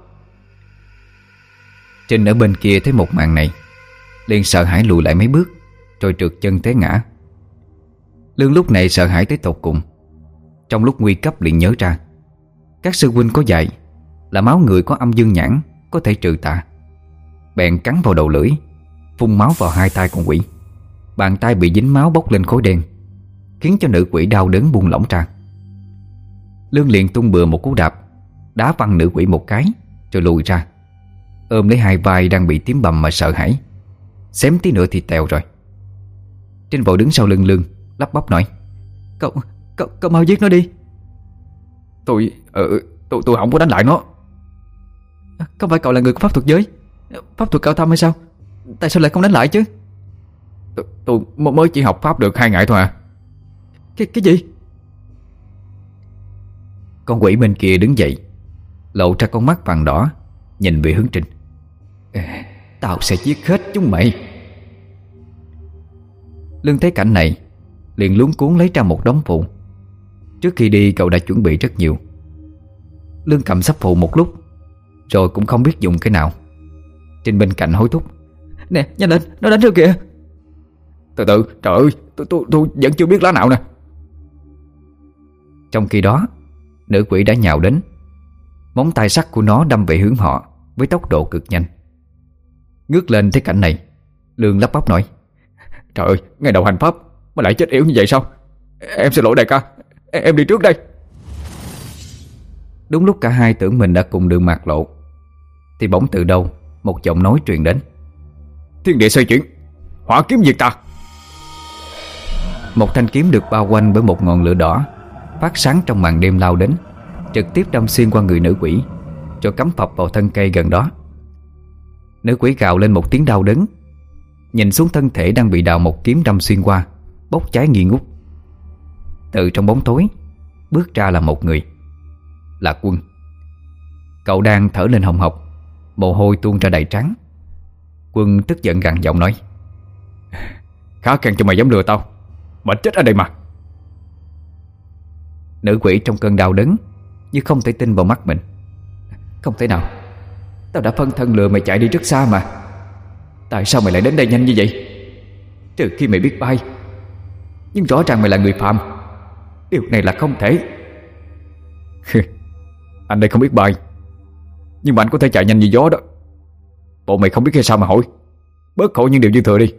Trinh ở bên kia thấy một màn này, liền sợ hãi lùi lại mấy bước, rồi trượt chân té ngã. Lương lúc này sợ hãi tới tột cùng. Trong lúc nguy cấp liền nhớ ra các sư huynh có dạy là máu người có âm dương nhãn có thể trừ tà. Bèn cắn vào đầu lưỡi, phun máu vào hai tay con quỷ. Bàn tay bị dính máu bốc lên khối đen, khiến cho nữ quỷ đau đớn buông lỏng ra. Lương liền tung bừa một cú đạp, đá văng nữ quỷ một cái rồi lùi ra, ôm lấy hai vai đang bị tím bầm mà sợ hãi. Xém tí nữa thì tèo rồi. Trinh vội đứng sau lưng Lương, lắp bắp nói, Cậu, cậu, cậu mau giết nó đi. Tôi, ừ, tôi, tôi không có đánh lại nó. Không phải cậu là người của pháp thuật giới, pháp thuật cao thâm hay sao? Tại sao lại không đánh lại chứ? Tôi, tôi mới chỉ học pháp được hai ngày thôi à. Cái, cái gì? Con quỷ bên kia đứng dậy, lộ ra con mắt vàng đỏ, nhìn về hướng Trinh. Tao sẽ giết hết chúng mày. Lương thấy cảnh này liền luống cuống lấy ra một đống phù. Trước khi đi cậu đã chuẩn bị rất nhiều. Lương cầm sắp phù một lúc, rồi cũng không biết dùng cái nào. Trinh bên cạnh hối thúc, nè nhanh lên, nó đánh rồi kìa. Từ từ, trời ơi, tôi, tôi, tôi vẫn chưa biết lá nào nè. Trong khi đó, nữ quỷ đã nhào đến. Móng tay sắt của nó đâm về hướng họ với tốc độ cực nhanh. Ngước lên thấy cảnh này, Lương lắp bắp nói, trời ơi, ngày đầu hành pháp mà lại chết yếu như vậy sao? Em xin lỗi đại ca, em đi trước đây. Đúng lúc cả hai tưởng mình đã cùng đường mạc lộ, thì bỗng từ đâu một giọng nói truyền đến, thiên địa xoay chuyển, hỏa kiếm diệt tà. Một thanh kiếm được bao quanh bởi một ngọn lửa đỏ phát sáng trong màn đêm lao đến, trực tiếp đâm xuyên qua người nữ quỷ, rồi cắm phập vào thân cây gần đó. Nữ quỷ gào lên một tiếng đau đớn, nhìn xuống thân thể đang bị đào một kiếm đâm xuyên qua, bốc cháy nghi ngút. Từ trong bóng tối bước ra là một người, là Quân. Cậu đang thở lên hồng hộc, mồ hôi tuôn ra đầy trán. Quân tức giận gằn giọng nói, khá khen cho mày dám lừa tao, mà chết ở đây mà. Nữ quỷ trong cơn đau đớn như không thể tin vào mắt mình. Không thể nào, tao đã phân thân lừa mày chạy đi rất xa mà. Tại sao mày lại đến đây nhanh như vậy? Trừ khi mày biết bay, Nhưng rõ ràng mày là người phàm. Điều này là không thể. Anh đây không biết bay, nhưng mà anh có thể chạy nhanh như gió đó. Bộ mày không biết hay sao mà hỏi. Bớt khổ những điều dư thừa đi.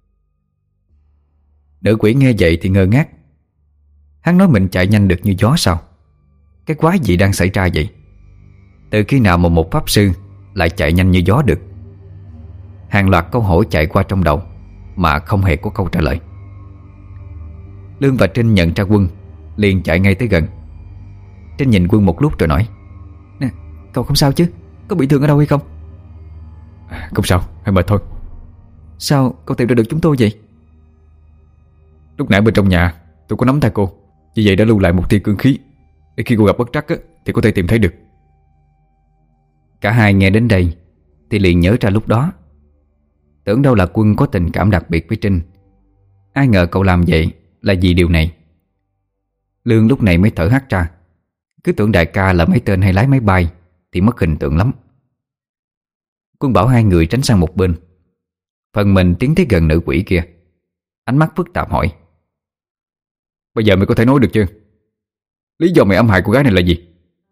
Nữ quỷ nghe vậy thì ngơ ngác. Hắn nói mình chạy nhanh được như gió sao? Cái quái gì đang xảy ra vậy? Từ khi nào mà một pháp sư lại chạy nhanh như gió được? Hàng loạt câu hỏi chạy qua trong đầu mà không hề có câu trả lời. Lương và Trinh nhận ra Quân, liền chạy ngay tới gần. Trinh nhìn Quân một lúc rồi nói: "Nè, cậu không sao chứ? Có bị thương ở đâu hay không?" à, Không sao, hơi mệt thôi. Sao cậu tìm ra được chúng tôi vậy? Lúc nãy bên trong nhà tôi có nắm tay cô, vì vậy đã lưu lại một tia cương khí, để khi cô gặp bất trắc á, thì có thể tìm thấy được. Cả hai nghe đến đây thì liền nhớ ra lúc đó. Tưởng đâu là Quân có tình cảm đặc biệt với Trinh. Ai ngờ cậu làm vậy là vì điều này. Lương lúc này mới thở hắt ra. Cứ tưởng đại ca là mấy tên hay lái máy bay thì mất hình tượng lắm. Quân bảo hai người tránh sang một bên. Phần mình tiến tới gần nữ quỷ kia. Ánh mắt phức tạp hỏi: "Bây giờ mày có thể nói được chưa? Lý do mày ám hại cô gái này là gì?"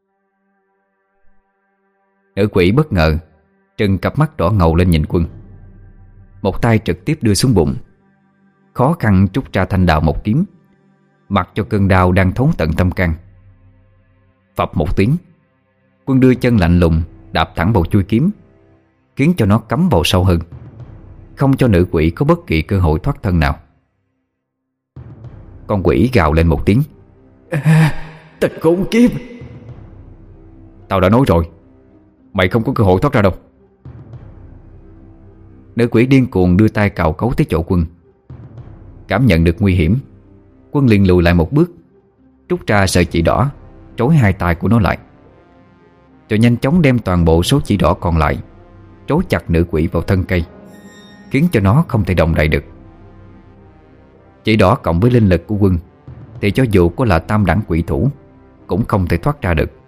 Nữ quỷ bất ngờ trừng cặp mắt đỏ ngầu lên nhìn Quân. Một tay trực tiếp đưa xuống bụng, khó khăn trút ra thanh đào một kiếm, mặc cho cơn đau đang thốn tận tâm can. Phập một tiếng, Quân đưa chân lạnh lùng đạp thẳng vào chuôi kiếm, khiến cho nó cắm vào sâu hơn, không cho nữ quỷ có bất kỳ cơ hội thoát thân nào. Con quỷ gào lên một tiếng: à, "Tịch khốn kiếp! Tao đã nói rồi, mày không có cơ hội thoát ra đâu." Nữ quỷ điên cuồng đưa tay cào cấu tới chỗ Quân. Cảm nhận được nguy hiểm, Quân liền lùi lại một bước, rút ra sợi chỉ đỏ trói hai tay của nó lại, rồi nhanh chóng đem toàn bộ số chỉ đỏ còn lại trói chặt nữ quỷ vào thân cây, khiến cho nó không thể động đậy được. Chỉ đỏ cộng với linh lực của Quân thì cho dù có là tam đẳng quỷ thủ cũng không thể thoát ra được.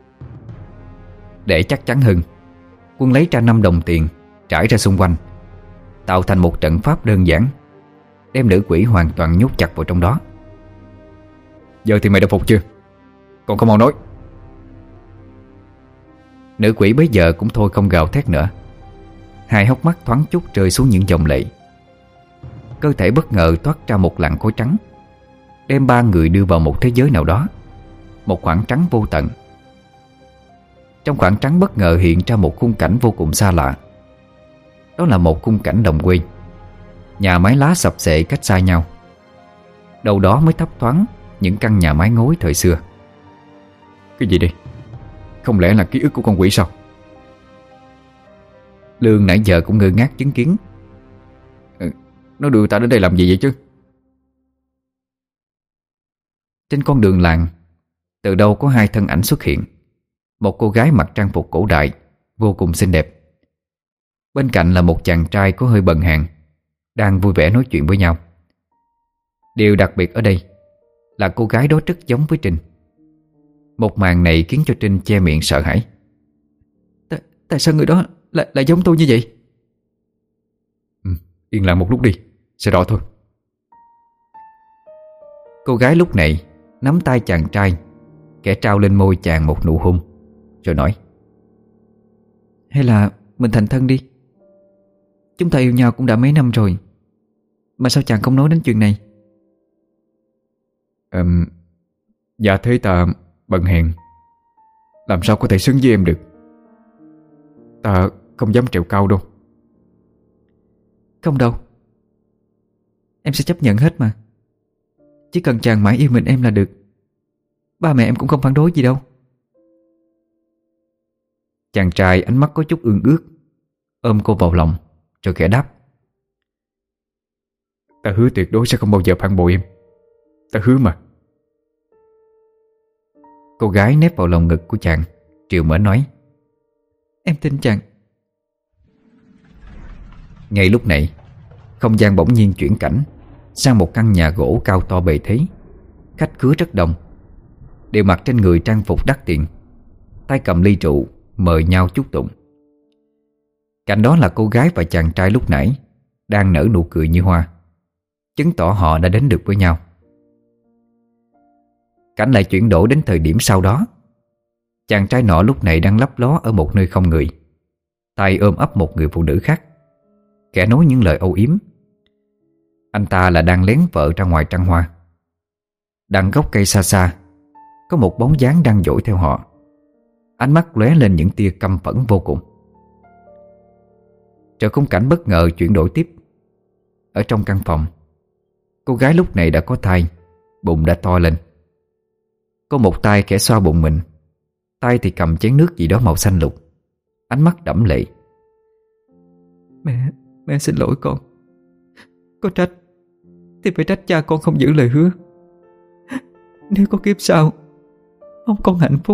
Để chắc chắn hơn, Quân lấy ra năm đồng tiền trải ra xung quanh, tạo thành một trận pháp đơn giản, đem nữ quỷ hoàn toàn nhốt chặt vào trong đó. "Giờ thì mày đã phục chưa? Còn không mau nói." Nữ quỷ bấy giờ cũng thôi không gào thét nữa. Hai hốc mắt thoáng chút rơi xuống những dòng lệ. Cơ thể bất ngờ toát ra một làn khói trắng, đem ba người đưa vào một thế giới nào đó, một khoảng trắng vô tận. Trong khoảng trắng bất ngờ hiện ra một khung cảnh vô cùng xa lạ. Đó là một khung cảnh đồng quê. Nhà mái lá sập xệ cách xa nhau. Đâu đó mới thấp thoáng những căn nhà mái ngói thời xưa. "Cái gì đây? Không lẽ là ký ức của con quỷ sao?" Lương nãy giờ cũng ngơ ngác chứng kiến. ừ, Nó đưa ta đến đây làm gì vậy chứ? Trên con đường làng, từ đâu có hai thân ảnh xuất hiện. Một cô gái mặc trang phục cổ đại vô cùng xinh đẹp. Bên cạnh là một chàng trai có hơi bần hàn, đang vui vẻ nói chuyện với nhau. Điều đặc biệt ở đây là cô gái đó rất giống với Trinh. Một màn này khiến cho Trinh che miệng sợ hãi. Tại, tại sao người đó lại, lại giống tôi như vậy? ừ, Yên lặng một lúc đi, sẽ rõ thôi. Cô gái lúc này nắm tay chàng trai, kẻ trao lên môi chàng một nụ hôn, rồi nói: "Hay là mình thành thân đi. Chúng ta yêu nhau cũng đã mấy năm rồi, mà sao chàng không nói đến chuyện này?" um, Dạ thế ta bần hèn, làm sao có thể xứng với em được. Ta không dám trèo cao đâu. Không đâu, em sẽ chấp nhận hết mà. Chỉ cần chàng mãi yêu mình em là được. Ba mẹ em cũng không phản đối gì đâu. Chàng trai ánh mắt có chút ương ước, ôm cô vào lòng rồi khẽ đáp: "Ta hứa tuyệt đối sẽ không bao giờ phản bội em. Ta hứa mà." Cô gái nép vào lòng ngực của chàng, trìu mến nói: "Em tin chàng." Ngay lúc này, không gian bỗng nhiên chuyển cảnh sang một căn nhà gỗ cao to bề thế. Khách khứa rất đông, đều mặc trên người trang phục đắt tiền, tay cầm ly rượu mời nhau chúc tụng. Cạnh đó là cô gái và chàng trai lúc nãy đang nở nụ cười như hoa, chứng tỏ họ đã đến được với nhau. Cảnh lại chuyển đổi đến thời điểm sau đó. Chàng trai nọ lúc này đang lấp ló ở một nơi không người, tay ôm ấp một người phụ nữ khác, kẻ nói những lời âu yếm. Anh ta là đang lén vợ ra ngoài trăng hoa. Đằng gốc cây xa xa có một bóng dáng đang dõi theo họ, ánh mắt lóe lên những tia căm phẫn vô cùng. Trở khung cảnh bất ngờ chuyển đổi tiếp. Ở trong căn phòng, cô gái lúc này đã có thai, bụng đã to lên. Có một tay khẽ xoa bụng mình, tay thì cầm chén nước gì đó màu xanh lục, ánh mắt đẫm lệ. Mẹ, mẹ xin lỗi con. Có trách thì phải trách cha con không giữ lời hứa. Nếu có kiếp sau, mong con hạnh phúc.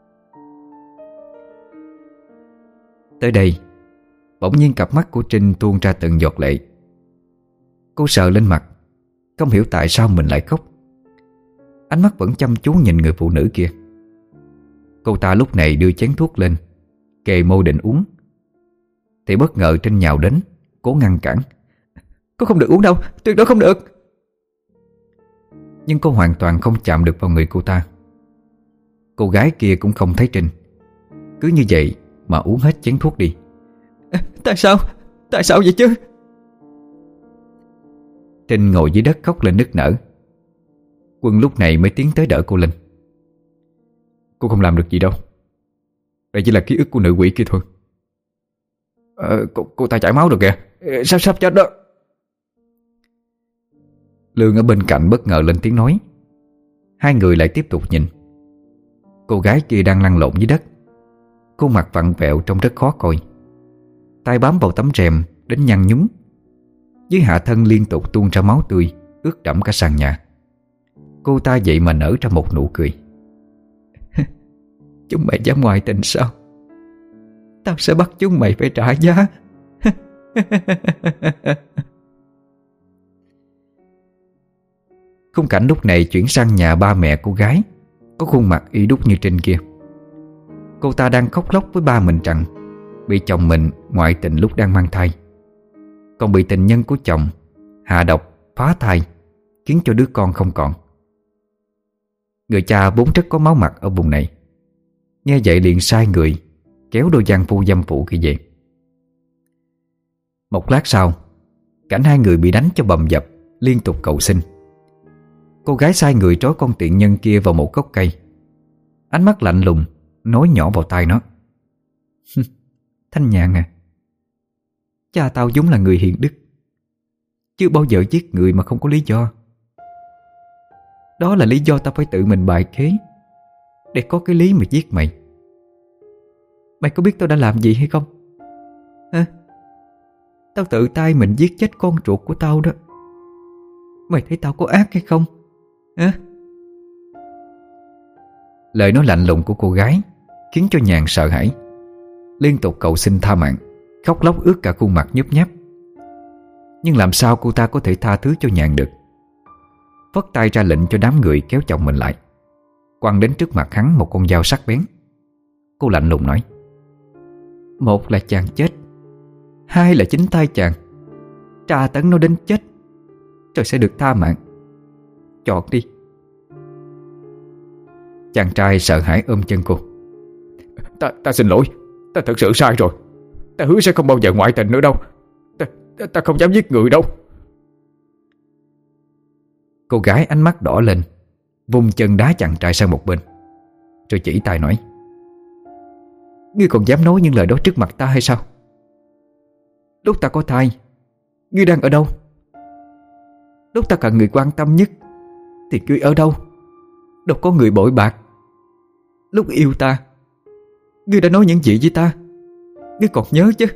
Tới đây, bỗng nhiên cặp mắt của Trinh tuôn ra từng giọt lệ. Cô sợ lên mặt, không hiểu tại sao mình lại khóc. Ánh mắt vẫn chăm chú nhìn người phụ nữ kia. Cô ta lúc này đưa chén thuốc lên, kề môi định uống, thì bất ngờ Trinh nhào đến, cố ngăn cản. Con không được uống đâu, tuyệt đối không được. Nhưng cô hoàn toàn không chạm được vào người cô ta. Cô gái kia cũng không thấy Trinh, cứ như vậy mà uống hết chén thuốc đi. À, tại sao? Tại sao vậy chứ? Trinh ngồi dưới đất khóc lên nức nở. Quân lúc này mới tiến tới đỡ cô lên. Cô không làm được gì đâu. Đây chỉ là ký ức của nữ quỷ kia thôi. Ờ, cô, cô ta chảy máu được kìa. Sắp sắp chết đó. Lương ở bên cạnh bất ngờ lên tiếng nói. Hai người lại tiếp tục nhìn. Cô gái kia đang lăn lộn dưới đất, khuôn mặt vặn vẹo trông rất khó coi, tay bám vào tấm rèm đến nhăn nhúm. Dưới hạ thân liên tục tuôn ra máu tươi, ướt đẫm cả sàn nhà. Cô ta vậy mà nở ra một nụ cười. Chúng mày dám ngoại tình sao? Tao sẽ bắt chúng mày phải trả giá. Khung cảnh lúc này chuyển sang nhà ba mẹ cô gái, có khuôn mặt y đúc như Trinh kia. Cô ta đang khóc lóc với ba mình rằng bị chồng mình ngoại tình lúc đang mang thai, còn bị tình nhân của chồng hạ độc phá thai, khiến cho đứa con không còn. Người cha vốn rất có máu mặt ở vùng này, nghe vậy liền sai người kéo đôi giang phu dâm phụ kia về. Một lát sau, cảnh hai người bị đánh cho bầm dập, liên tục cầu xin. Cô gái sai người trói con tiện nhân kia vào một gốc cây, ánh mắt lạnh lùng nói nhỏ vào tai nó. Thanh Nhàn à, cha tao vốn là người hiền đức, chưa bao giờ giết người mà không có lý do. Đó là lý do tao phải tự mình bày kế để có cái lý mà giết mày. Mày có biết tao đã làm gì hay không? Hả? Tao tự tay mình giết chết con ruột của tao đó. Mày thấy tao có ác hay không? Hả? Lời nói lạnh lùng của cô gái khiến cho Nhàn sợ hãi, liên tục cầu xin tha mạng, khóc lóc ướt cả khuôn mặt nhấp nháp. Nhưng làm sao cô ta có thể tha thứ cho Nhàn được? Phất tay ra lệnh cho đám người kéo chồng mình lại, quăng đến trước mặt hắn một con dao sắc bén. Cô lạnh lùng nói: một là chàng chết, hai là chính tay chàng tra tấn nó đến chết, rồi sẽ được tha mạng. Chọn đi. Chàng trai sợ hãi ôm chân cô. Ta, ta xin lỗi, ta thật sự sai rồi. Ta hứa sẽ không bao giờ ngoại tình nữa đâu. Ta, ta, ta không dám giết người đâu. Cô gái ánh mắt đỏ lên, vung chân đá chàng trai sang một bên, rồi chỉ tay nói: Ngươi còn dám nói những lời đó trước mặt ta hay sao? Lúc ta có thai, ngươi đang ở đâu? Lúc ta cần người quan tâm nhất thì ngươi ở đâu? Đâu có người bội bạc. Lúc yêu ta, ngươi đã nói những gì với ta? Ngươi còn nhớ chứ?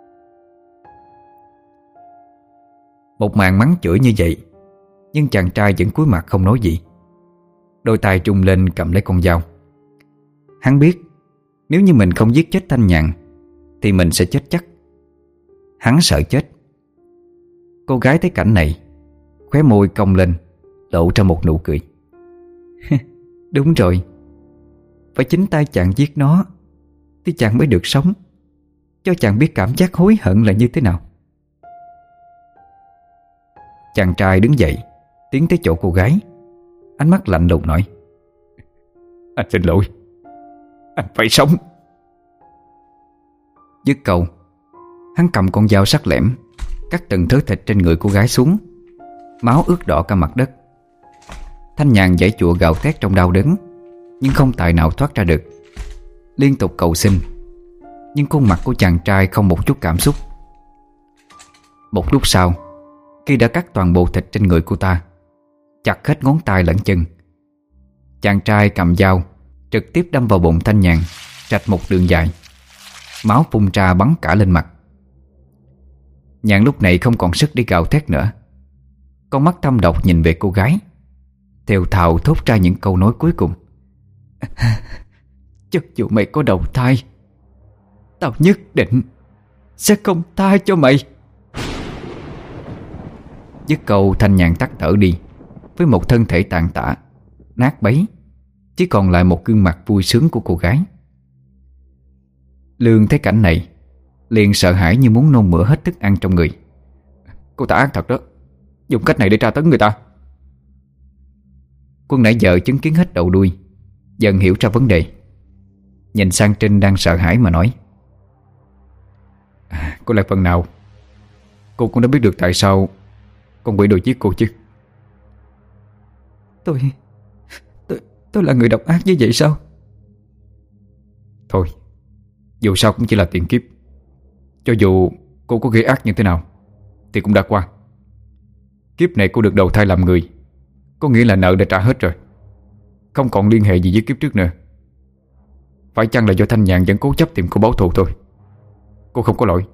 Một màn mắng chửi như vậy, nhưng chàng trai vẫn cúi mặt không nói gì. Đôi tay trung lên cầm lấy con dao. Hắn biết nếu như mình không giết chết Thanh Nhàn thì mình sẽ chết chắc. Hắn sợ chết. Cô gái thấy cảnh này, khóe môi cong lên, lộ ra một nụ cười. Đúng rồi, phải chính tay chàng giết nó thì chàng mới được sống, cho chàng biết cảm giác hối hận là như thế nào. Chàng trai đứng dậy, tiến tới chỗ cô gái, ánh mắt lạnh lùng nói: Anh xin lỗi, anh phải sống. Dứt câu, hắn cầm con dao sắc lẻm cắt từng thớ thịt trên người cô gái xuống. Máu ướt đỏ cả mặt đất. Thanh Nhàn giãy giụa gào thét trong đau đớn, nhưng không tài nào thoát ra được. Liên tục cầu xin, nhưng khuôn mặt của chàng trai không một chút cảm xúc. Một lúc sau, khi đã cắt toàn bộ thịt trên người cô ta, chặt hết ngón tay lẫn chân, chàng trai cầm dao trực tiếp đâm vào bụng Thanh Nhàn, rạch một đường dài. Máu phun ra bắn cả lên mặt. Nhàn lúc này không còn sức để gào thét nữa. Con mắt thâm độc nhìn về cô gái, thều thào thốt ra những câu nói cuối cùng: Cho dù mày có đầu thai, tao nhất định sẽ không tha cho mày. Dứt câu, Thanh Nhàn tắt thở đi, với một thân thể tàn tạ, nát bấy, chỉ còn lại một gương mặt vui sướng của cô gái. Lương thấy cảnh này liền sợ hãi như muốn nôn mửa hết thức ăn trong người. Cô ta ác thật đó, dùng cách này để tra tấn người ta. Quân nãy giờ chứng kiến hết đầu đuôi, dần hiểu ra vấn đề. Nhìn sang Trinh đang sợ hãi mà nói: à, Có lẽ phần nào cô cũng đã biết được tại sao con quỷ đồ giết cô chứ. Tôi Tôi Tôi là người độc ác như vậy sao? Thôi, dù sao cũng chỉ là tiền kiếp. Cho dù cô có gây ác như thế nào thì cũng đã qua. Kiếp này cô được đầu thai làm người, có nghĩa là nợ đã trả hết rồi, không còn liên hệ gì với kiếp trước nữa. Phải chăng là do Thanh Nhàn vẫn cố chấp tìm cô báo thù thôi? Cô không có lỗi.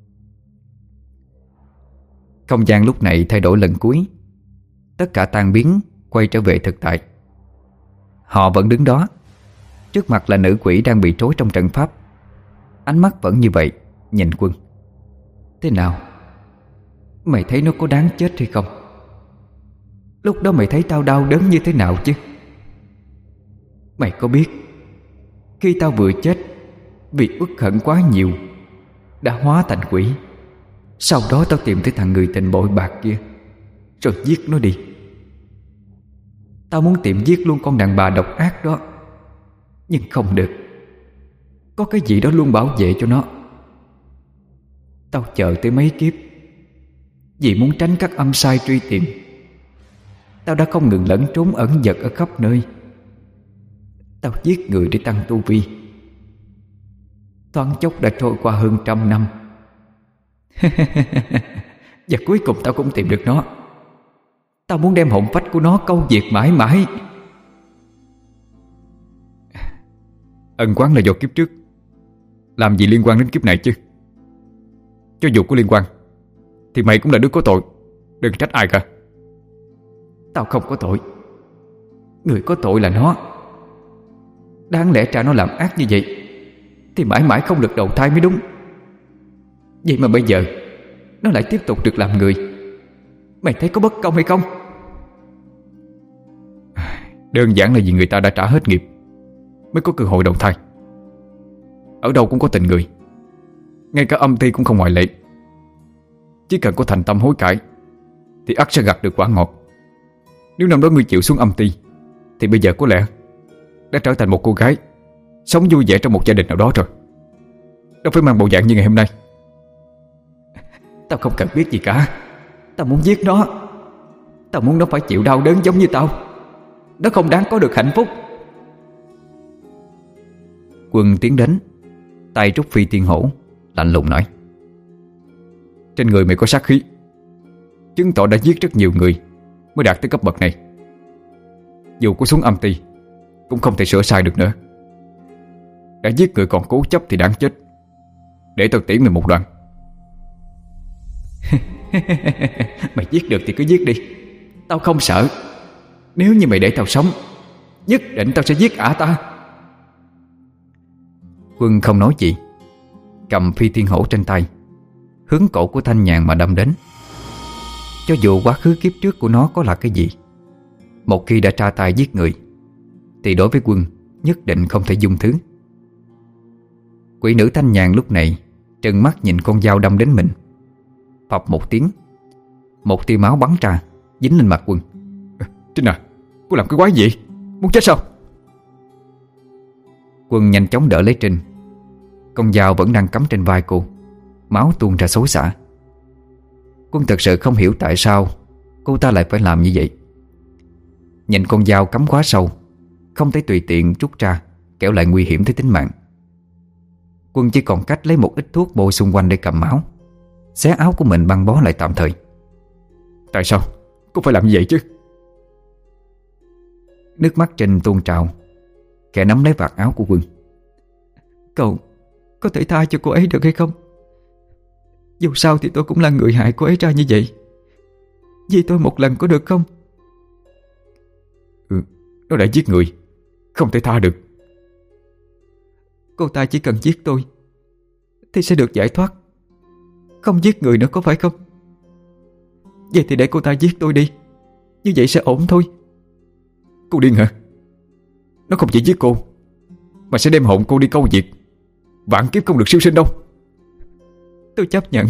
Không gian lúc này thay đổi lần cuối. Tất cả tan biến, quay trở về thực tại. Họ vẫn đứng đó. Trước mặt là nữ quỷ đang bị trói trong trận pháp. Ánh mắt vẫn như vậy, nhìn Quân. Thế nào? Mày thấy nó có đáng chết hay không? Lúc đó mày thấy tao đau đớn như thế nào chứ? Mày có biết khi tao vừa chết vì uất hận quá nhiều, đã hóa thành quỷ. Sau đó tao tìm thấy thằng người tình bội bạc kia, rồi giết nó đi. Tao muốn tìm giết luôn con đàn bà độc ác đó, nhưng không được. Có cái gì đó luôn bảo vệ cho nó. Tao chờ tới mấy kiếp, vì muốn tránh các âm sai truy tìm. Tao đã không ngừng lẫn trốn ẩn dật ở khắp nơi. Tao giết người để tăng tu vi. Thoáng chốc đã trôi qua hơn trăm năm. Và cuối cùng tao cũng tìm được nó. Tao muốn đem hồn phách của nó câu diệt mãi mãi. Ân oán là do kiếp trước, làm gì liên quan đến kiếp này chứ? Cho dù có liên quan thì mày cũng là đứa có tội, đừng trách ai cả. Tao không có tội. Người có tội là nó. Đáng lẽ cha nó làm ác như vậy thì mãi mãi không được đầu thai mới đúng. Vậy mà bây giờ nó lại tiếp tục được làm người. Mày thấy có bất công hay không? Đơn giản là vì người ta đã trả hết nghiệp mới có cơ hội đầu thai. Ở đâu cũng có tình người, ngay cả âm ti cũng không ngoại lệ. Chỉ cần có thành tâm hối cải thì ắt sẽ gặt được quả ngọt. Nếu năm đó ngươi chịu xuống âm ti thì bây giờ có lẽ đã trở thành một cô gái sống vui vẻ trong một gia đình nào đó rồi. Đâu phải mang bộ dạng như ngày hôm nay. Tao không cần biết gì cả. Tao muốn giết nó. Tao muốn nó phải chịu đau đớn giống như tao. Nó không đáng có được hạnh phúc. Quân tiến đến, tay trúc phi tiên hổ, lạnh lùng nói: Trên người mày có sát khí, chứng tỏ đã giết rất nhiều người mới đạt tới cấp bậc này. Dù có xuống âm ti cũng không thể sửa sai được nữa. Đã giết người còn cố chấp thì đáng chết. Để tao tỉ mày một đoạn. Mày giết được thì cứ giết đi, tao không sợ. Nếu như mày để tao sống, nhất định tao sẽ giết ả ta. Quân không nói gì, cầm phi thiên hổ trên tay, hướng cổ của Thanh Nhàn mà đâm đến. Cho dù quá khứ kiếp trước của nó có là cái gì, một khi đã tra tay giết người thì đối với Quân nhất định không thể dung thứ. Quỷ nữ Thanh Nhàn lúc này trừng mắt nhìn con dao đâm đến mình. Phập một tiếng, một tia máu bắn ra, dính lên mặt Quân. Trinh à, cô làm cái quái gì? Muốn chết sao? Quân nhanh chóng đỡ lấy Trinh. Con dao vẫn đang cắm trên vai cô, máu tuôn ra xối xả. Quân thật sự không hiểu tại sao cô ta lại phải làm như vậy. Nhìn con dao cắm quá sâu, không thể tùy tiện rút ra, kẻo lại nguy hiểm tới tính mạng. Quân chỉ còn cách lấy một ít thuốc bôi xung quanh để cầm máu, xé áo của mình băng bó lại tạm thời. Tại sao? Cô phải làm như vậy chứ? Nước mắt Trinh tuôn trào, khẽ nắm lấy vạt áo của Quân. Cậu có thể tha cho cô ấy được hay không? Dù sao thì tôi cũng là người hại cô ấy ra như vậy. Vì tôi một lần có được không? Ừ, nó đã giết người, không thể tha được. Cô ta chỉ cần giết tôi thì sẽ được giải thoát, không giết người nữa có phải không? Vậy thì để cô ta giết tôi đi, như vậy sẽ ổn thôi. Cô điên hả? Nó không chỉ giết cô, mà sẽ đem hồn cô đi câu diệt, vạn kiếp không được siêu sinh đâu. Tôi chấp nhận.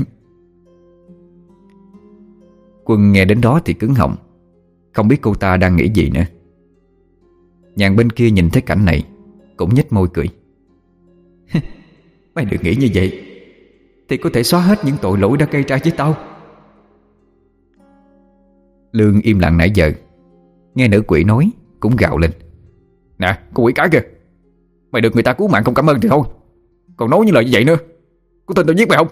Quân nghe đến đó thì cứng họng, không biết cô ta đang nghĩ gì nữa. Nhàn bên kia nhìn thấy cảnh này cũng nhếch môi cười. Mày đừng nghĩ như vậy thì có thể xóa hết những tội lỗi đã gây ra với tao. Lương im lặng nãy giờ, nghe nữ quỷ nói cũng gào lên. Nè, cô quỷ cái kìa, mày được người ta cứu mạng không cảm ơn thì thôi, còn nói như lời như vậy nữa. Có tin tao giết mày không?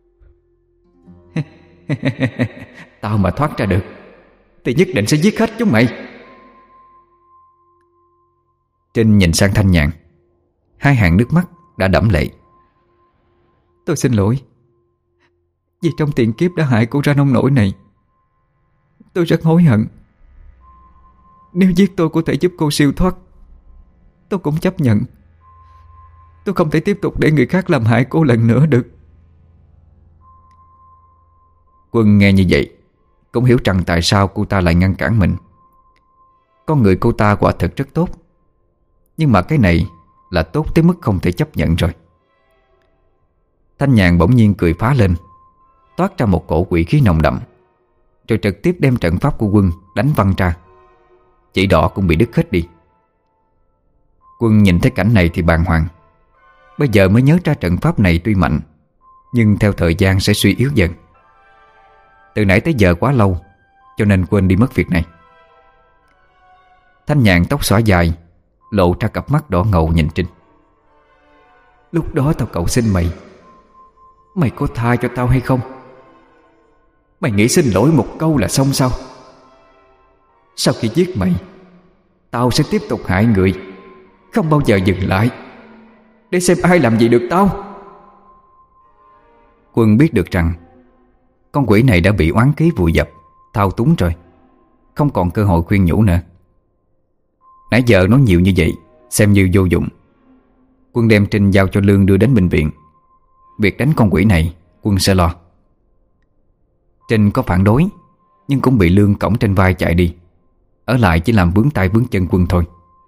Tao mà thoát ra được thì nhất định sẽ giết hết chúng mày. Trinh nhìn sang Thanh Nhàn, hai hàng nước mắt đã đẫm lệ. Tôi xin lỗi vì trong tiền kiếp đã hại cô ra nông nỗi này. Tôi rất hối hận. Nếu giết tôi có thể giúp cô siêu thoát, tôi cũng chấp nhận. Tôi không thể tiếp tục để người khác làm hại cô lần nữa được. Quân nghe như vậy cũng hiểu rằng tại sao cô ta lại ngăn cản mình. Con người cô ta quả thật rất tốt, nhưng mà cái này là tốt tới mức không thể chấp nhận rồi. Thanh Nhàn bỗng nhiên cười phá lên, toát ra một cổ quỷ khí nồng đậm, rồi trực tiếp đem trận pháp của Quân đánh văng ra. Chỉ đỏ cũng bị đứt hết đi. Quân nhìn thấy cảnh này thì bàng hoàng. Bây giờ mới nhớ ra trận pháp này tuy mạnh, nhưng theo thời gian sẽ suy yếu dần. Từ nãy tới giờ quá lâu, cho nên quên đi mất việc này. Thanh Nhàn tóc xõa dài, lộ ra cặp mắt đỏ ngầu nhìn Trinh. Lúc đó tao cầu xin mày, mày có tha cho tao hay không? Mày nghĩ xin lỗi một câu là xong sao? Sau khi giết mày, tao sẽ tiếp tục hại người, không bao giờ dừng lại, để xem ai làm gì được tao. Quân biết được rằng con quỷ này đã bị oán khí vùi dập, thao túng rồi, không còn cơ hội khuyên nhủ nữa. Nãy giờ nói nhiều như vậy xem như vô dụng. Quân đem Trinh giao cho Lương đưa đến bệnh viện. Việc đánh con quỷ này Quân sẽ lo. Trinh có phản đối, nhưng cũng bị Lương cõng trên vai chạy đi, ở lại chỉ làm vướng tay vướng chân Quân thôi.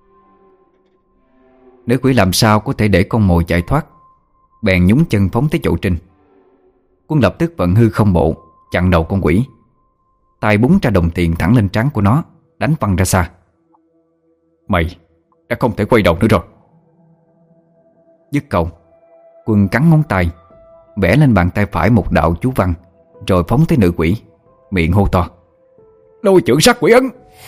Nữ quỷ làm sao có thể để con mồi chạy thoát, bèn nhúng chân phóng tới chỗ Trinh. Quân lập tức vận hư không bộ chặn đầu con quỷ, tay búng ra đồng tiền thẳng lên trán của nó, đánh văng ra xa. Mày đã không thể quay đầu nữa rồi. Dứt câu, Quân cắn ngón tay, vẽ lên bàn tay phải một đạo chú văn, rồi phóng tới nữ quỷ, miệng hô to: Lôi chưởng sát quỷ ấn.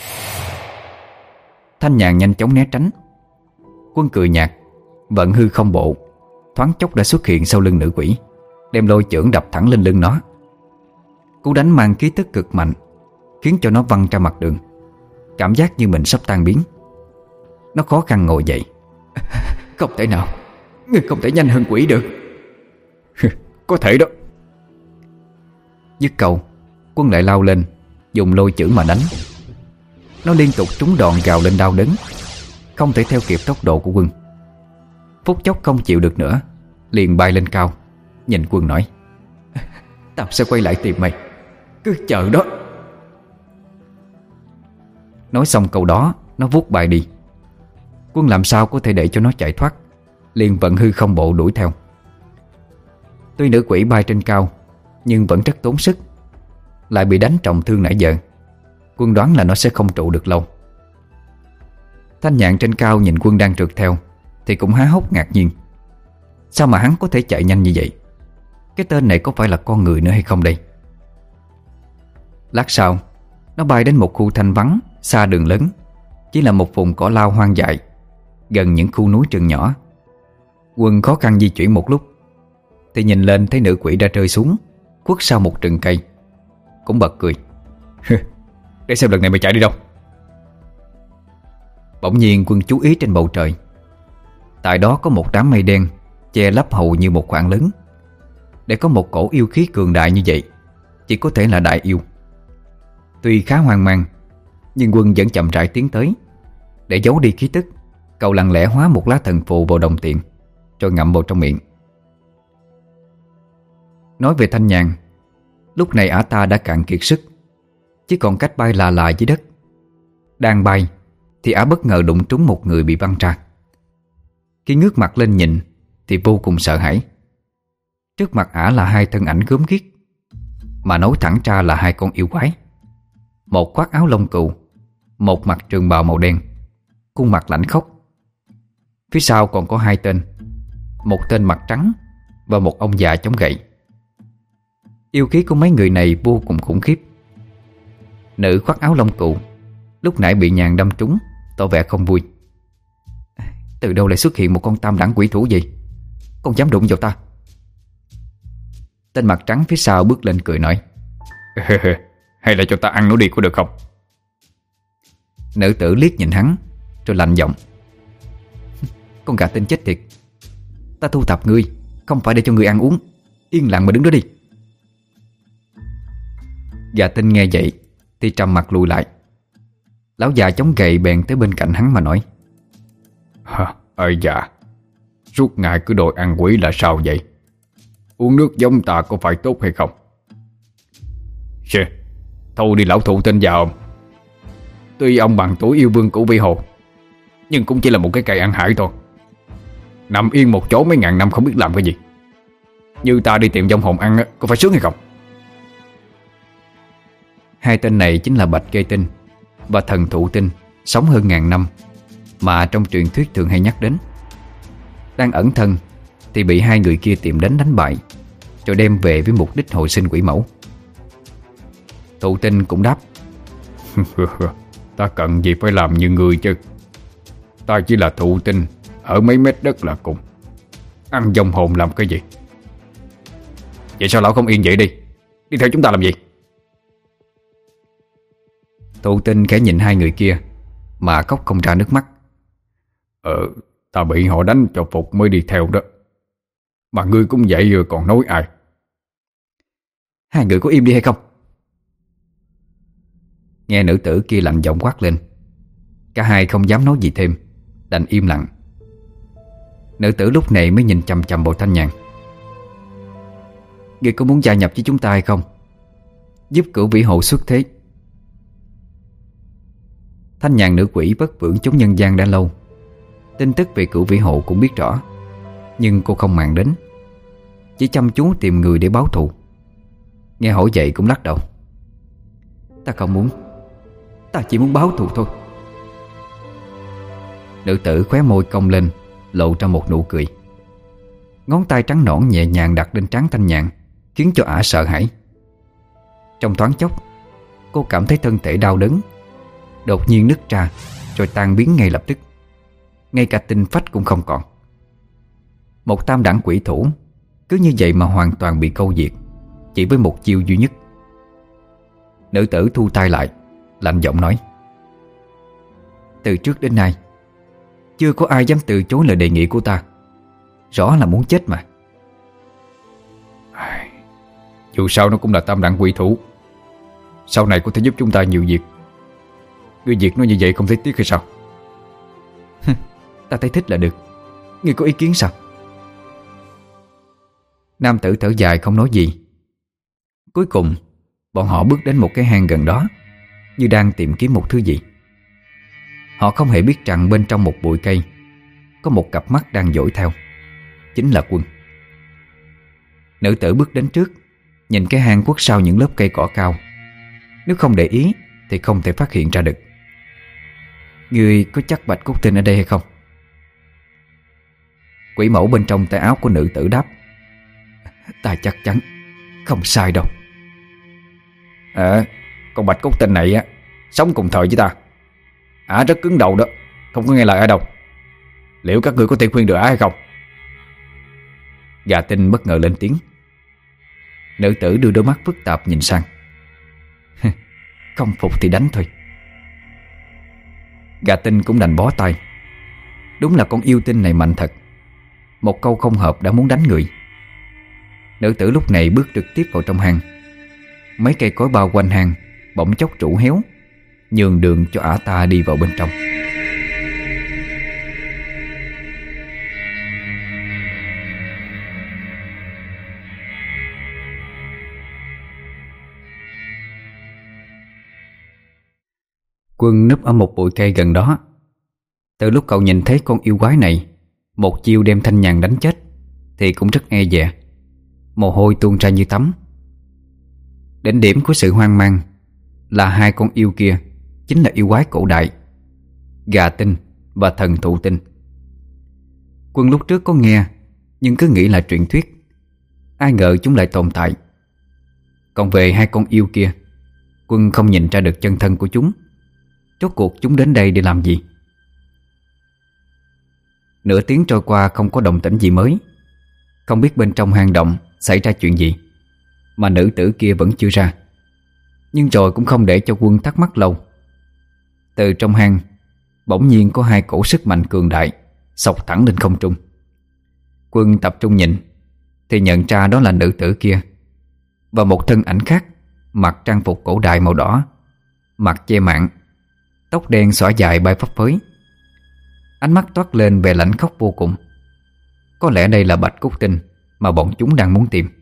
Thanh Nhàn nhanh chóng né tránh. Quân cười nhạt, vận hư không bộ, thoáng chốc đã xuất hiện sau lưng nữ quỷ, đem lôi chưởng đập thẳng lên lưng nó. Cú đánh mang khí tức cực mạnh, khiến cho nó văng ra mặt đường, cảm giác như mình sắp tan biến. Nó khó khăn ngồi dậy. Không thể nào, ngươi không thể nhanh hơn quỷ được. Có thể đó. Dứt câu, Quân lại lao lên, dùng lôi chưởng mà đánh. Nó liên tục trúng đòn gào lên đau đớn, không thể theo kịp tốc độ của Quân. Phút chốc không chịu được nữa, liền bay lên cao, nhìn Quân nói: Tao sẽ quay lại tìm mày, cứ chờ đó. Nói xong câu đó, nó vút bay đi. Quân làm sao có thể để cho nó chạy thoát, liền vận hư không bộ đuổi theo. Tuy nữ quỷ bay trên cao, nhưng vẫn rất tốn sức. lại bị đánh trọng thương nãy giờ, Quân đoán là nó sẽ không trụ được lâu. Thanh Nhạn trên cao nhìn Quân đang trượt theo thì cũng há hốc ngạc nhiên. Sao mà hắn có thể chạy nhanh như vậy? Cái tên này có phải là con người nữa hay không đây? Lát sau, nó bay đến một khu thanh vắng xa đường lớn, chỉ là một vùng cỏ lau hoang dại gần những khu núi rừng nhỏ. Quân khó khăn di chuyển một lúc thì nhìn lên thấy nữ quỷ đã rơi xuống, khuất sau một rừng cây. Cũng bật cười. Để xem lần này mày chạy đi đâu. Bỗng nhiên Quân chú ý trên bầu trời. Tại đó có một đám mây đen che lấp hầu như một khoảng lớn. Để có một cổ yêu khí cường đại như vậy, chỉ có thể là đại yêu. Tuy khá hoang mang, nhưng Quân vẫn chậm rãi tiến tới. Để giấu đi khí tức, cậu lặng lẽ hóa một lá thần phù vào đồng tiền, rồi ngậm vào trong miệng. Nói về Thanh Nhàn, lúc này ả ta đã cạn kiệt sức, chỉ còn cách bay là là dưới đất. Đang bay thì ả bất ngờ đụng trúng một người bị văng ra. Khi ngước mặt lên nhìn thì vô cùng sợ hãi. Trước mặt ả là hai thân ảnh gớm ghiếc, mà nói thẳng ra là hai con yêu quái. Một khoác áo lông cừu, một mặc trường bào màu đen, khuôn mặt lạnh khốc. Phía sau còn có hai tên, một tên mặt trắng và một ông già chống gậy. Yêu khí của mấy người này vô cùng khủng khiếp. Nữ khoác áo lông cừu lúc nãy bị nhàn đâm trúng, tỏ vẻ không vui. Từ đâu lại xuất hiện một con tam đẳng quỷ thủ gì? Con dám đụng vào ta? Tên mặt trắng phía sau bước lên cười nói. Hay là cho ta ăn nó đi có được không? Nữ tử liếc nhìn hắn rồi lạnh giọng. Con gà tinh chết tiệt, ta thu thập ngươi không phải để cho ngươi ăn uống. Yên lặng mà đứng đó đi. Gà tinh nghe vậy thì trầm mặt lùi lại. Lão già chống gậy bèn tới bên cạnh hắn mà nói. Hả, ơi dạ, suốt ngày cứ đòi ăn quỷ là sao vậy? Uống nước giống ta có phải tốt hay không? Xê, thôi đi lão thụ tên già ông. Tuy ông bằng tuổi yêu vương cũ Vi Hồ, nhưng cũng chỉ là một cái cây ăn hải thôi. Nằm yên một chỗ mấy ngàn năm không biết làm cái gì. Như ta đi tìm vong hồn ăn có phải sướng hay không? Hai tên này chính là Bạch Cây Tinh và Thần Thụ Tinh, sống hơn ngàn năm mà trong truyền thuyết thường hay nhắc đến. Đang ẩn thân thì bị hai người kia tìm đến đánh bại, rồi đem về với mục đích hồi sinh quỷ mẫu. Thụ Tinh cũng đáp. Ta cần gì phải làm như người chứ? Ta chỉ là thụ tinh ở mấy mét đất là cùng. Ăn vong hồn làm cái gì? Vậy sao lão không yên vậy đi? Đi theo chúng ta làm gì? Thụ Tinh khẽ nhìn hai người kia mà khóc không ra nước mắt. Ờ, ta bị họ đánh cho phục mới đi theo đó. Mà ngươi cũng vậy rồi còn nói ai? Hai người có im đi hay không? Nghe nữ tử kia lạnh giọng quát lên. Cả hai không dám nói gì thêm, đành im lặng. Nữ tử lúc này mới nhìn chằm chằm vào Thanh Nhàn. Ngươi có muốn gia nhập với chúng ta hay không? Giúp Cửu Vĩ Hộ xuất thế. Thanh Nhàn nữ quỷ vất vưởng chúng nhân gian đã lâu, tin tức về Cửu Vĩ Hộ cũng biết rõ, nhưng cô không màng đến, chỉ chăm chú tìm người để báo thù. Nghe hỏi vậy cũng lắc đầu. Ta không muốn, ta chỉ muốn báo thù thôi. Nữ tử khóe môi cong lên, lộ ra một nụ cười. Ngón tay trắng nõn nhẹ nhàng đặt lên trán Thanh Nhàn, khiến cho ả sợ hãi. Trong thoáng chốc, cô cảm thấy thân thể đau đớn, đột nhiên nứt ra rồi tan biến ngay lập tức. Ngay cả tinh phách cũng không còn. Một tam đẳng quỷ thủ cứ như vậy mà hoàn toàn bị câu diệt, chỉ với một chiêu duy nhất. Nữ tử thu tay lại, lạnh giọng nói. Từ trước đến nay chưa có ai dám từ chối lời đề nghị của ta. Rõ là muốn chết mà. Dù sao nó cũng là tam đẳng quỷ thủ, sau này có thể giúp chúng ta nhiều việc. Ngươi việc nó như vậy không thấy tiếc hay sao? Ta thấy thích là được. Ngươi có ý kiến sao? Nam tử thở dài không nói gì. Cuối cùng bọn họ bước đến một cái hang gần đó, như đang tìm kiếm một thứ gì. Họ không hề biết rằng bên trong một bụi cây có một cặp mắt đang dõi theo. Chính là Quân. Nữ tử bước đến trước, nhìn cái hang khuất sau những lớp cây cỏ cao, Nếu không để ý thì không thể phát hiện ra được. Ngươi có chắc Bạch Cúc Tinh ở đây hay không? Quỷ mẫu bên trong tay áo của nữ tử đáp: Ta chắc chắn, không sai đâu. Ờ, con Bạch Cúc Tinh này á, sống cùng thời với ta. Ả rất cứng đầu đó, không có nghe lời ai đâu. Liệu các ngươi có thể khuyên được Ả hay không? Gà Tinh bất ngờ lên tiếng. Nữ tử đưa đôi mắt phức tạp nhìn sang. Không phục thì đánh thôi. Gà Tinh cũng đành bó tay. Đúng là con yêu tinh này mạnh thật. Một câu không hợp đã muốn đánh người. Nữ tử lúc này bước trực tiếp vào trong hang. Mấy cây cối bao quanh hang bỗng chốc rũ héo, nhường đường cho ả ta đi vào bên trong. Quân núp ở một bụi cây gần đó. Từ lúc cậu nhìn thấy con yêu quái này một chiêu đem Thanh Nhàn đánh chết thì cũng rất e dè. Mồ hôi tuôn ra như tắm. Đỉnh điểm của sự hoang mang là hai con yêu kia chính là yêu quái cổ đại, Gà Tinh và Thần Thụ Tinh. Quân lúc trước có nghe, nhưng cứ nghĩ là truyền thuyết. Ai ngờ chúng lại tồn tại. Còn về hai con yêu kia, Quân không nhìn ra được chân thân của chúng. Rốt cuộc chúng đến đây để làm gì? Nửa tiếng trôi qua không có động tĩnh gì mới. Không biết bên trong hang động xảy ra chuyện gì mà nữ tử kia vẫn chưa ra. Nhưng rồi cũng không để cho Quân thắc mắc lâu. Từ trong hang bỗng nhiên có hai cổ sức mạnh cường đại xộc thẳng lên không trung. Quân tập trung nhìn thì nhận ra đó là nữ tử kia và một thân ảnh khác, mặc trang phục cổ đại màu đỏ, mặt che mạng, tóc đen xõa dài bay phấp phới. Ánh mắt toát lên vẻ lãnh khốc vô cùng. Có lẽ đây là Bạch Cúc Tinh mà bọn chúng đang muốn tìm.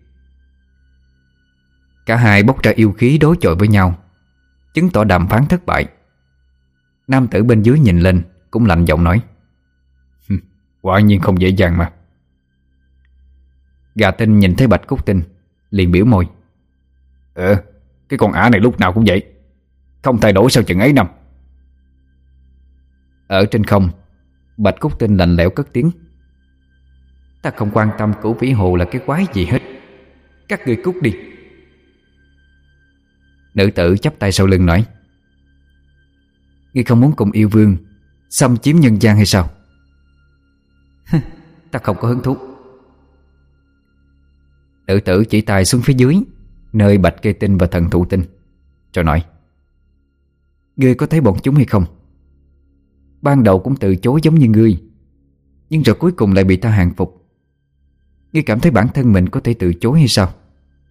Cả hai bốc ra yêu khí đối chọi với nhau, chứng tỏ đàm phán thất bại. Nam tử bên dưới nhìn lên cũng lạnh giọng nói: Quả nhiên không dễ dàng mà. Gà Tinh nhìn thấy Bạch Cúc Tinh liền biểu môi: Ờ, cái con ả này lúc nào cũng vậy, không thay đổi sau chừng ấy năm. Ở trên không, Bạch Cúc Tinh lạnh lẽo cất tiếng: Ta không quan tâm Cửu Vĩ Hồ là cái quái gì hết. Các ngươi cút đi. Nữ tử chắp tay sau lưng nói: Ngươi không muốn cùng yêu vương xâm chiếm nhân gian hay sao? Ta không có hứng thú. Nữ tử chỉ tay xuống phía dưới, nơi Bạch Cây Tinh và Thần Thụ Tinh, rồi nói: Ngươi có thấy bọn chúng hay không? Ban đầu cũng từ chối giống như ngươi, nhưng rồi cuối cùng lại bị ta hàng phục. Ngươi cảm thấy bản thân mình có thể từ chối hay sao?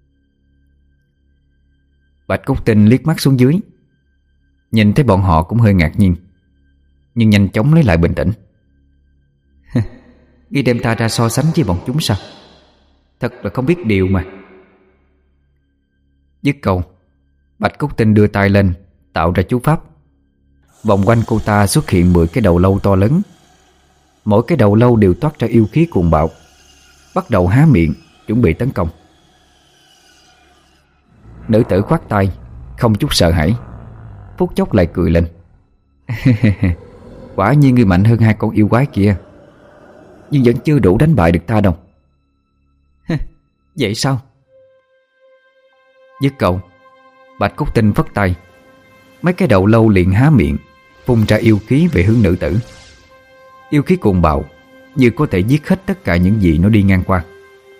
Bạch Cúc Tinh liếc mắt xuống dưới, nhìn thấy bọn họ cũng hơi ngạc nhiên, nhưng nhanh chóng lấy lại bình tĩnh. Ngươi đem ta ra so sánh với bọn chúng sao? Thật là không biết điều mà. Dứt câu, Bạch Cúc Tinh đưa tay lên tạo ra chú pháp. Vòng quanh cô ta xuất hiện mười cái đầu lâu to lớn. Mỗi cái đầu lâu đều toát ra yêu khí cuồng bạo, bắt đầu há miệng chuẩn bị tấn công. Nữ tử khoát tay, không chút sợ hãi, phút chốc lại cười lên. Quả nhiên ngươi mạnh hơn hai con yêu quái kia, nhưng vẫn chưa đủ đánh bại được ta đâu. Vậy sao? Dứt câu, Bạch Cúc Tinh phất tay, mấy cái đầu lâu liền há miệng phun ra yêu khí về hướng nữ tử. Yêu khí cuồng bạo như có thể giết hết tất cả những gì nó đi ngang qua.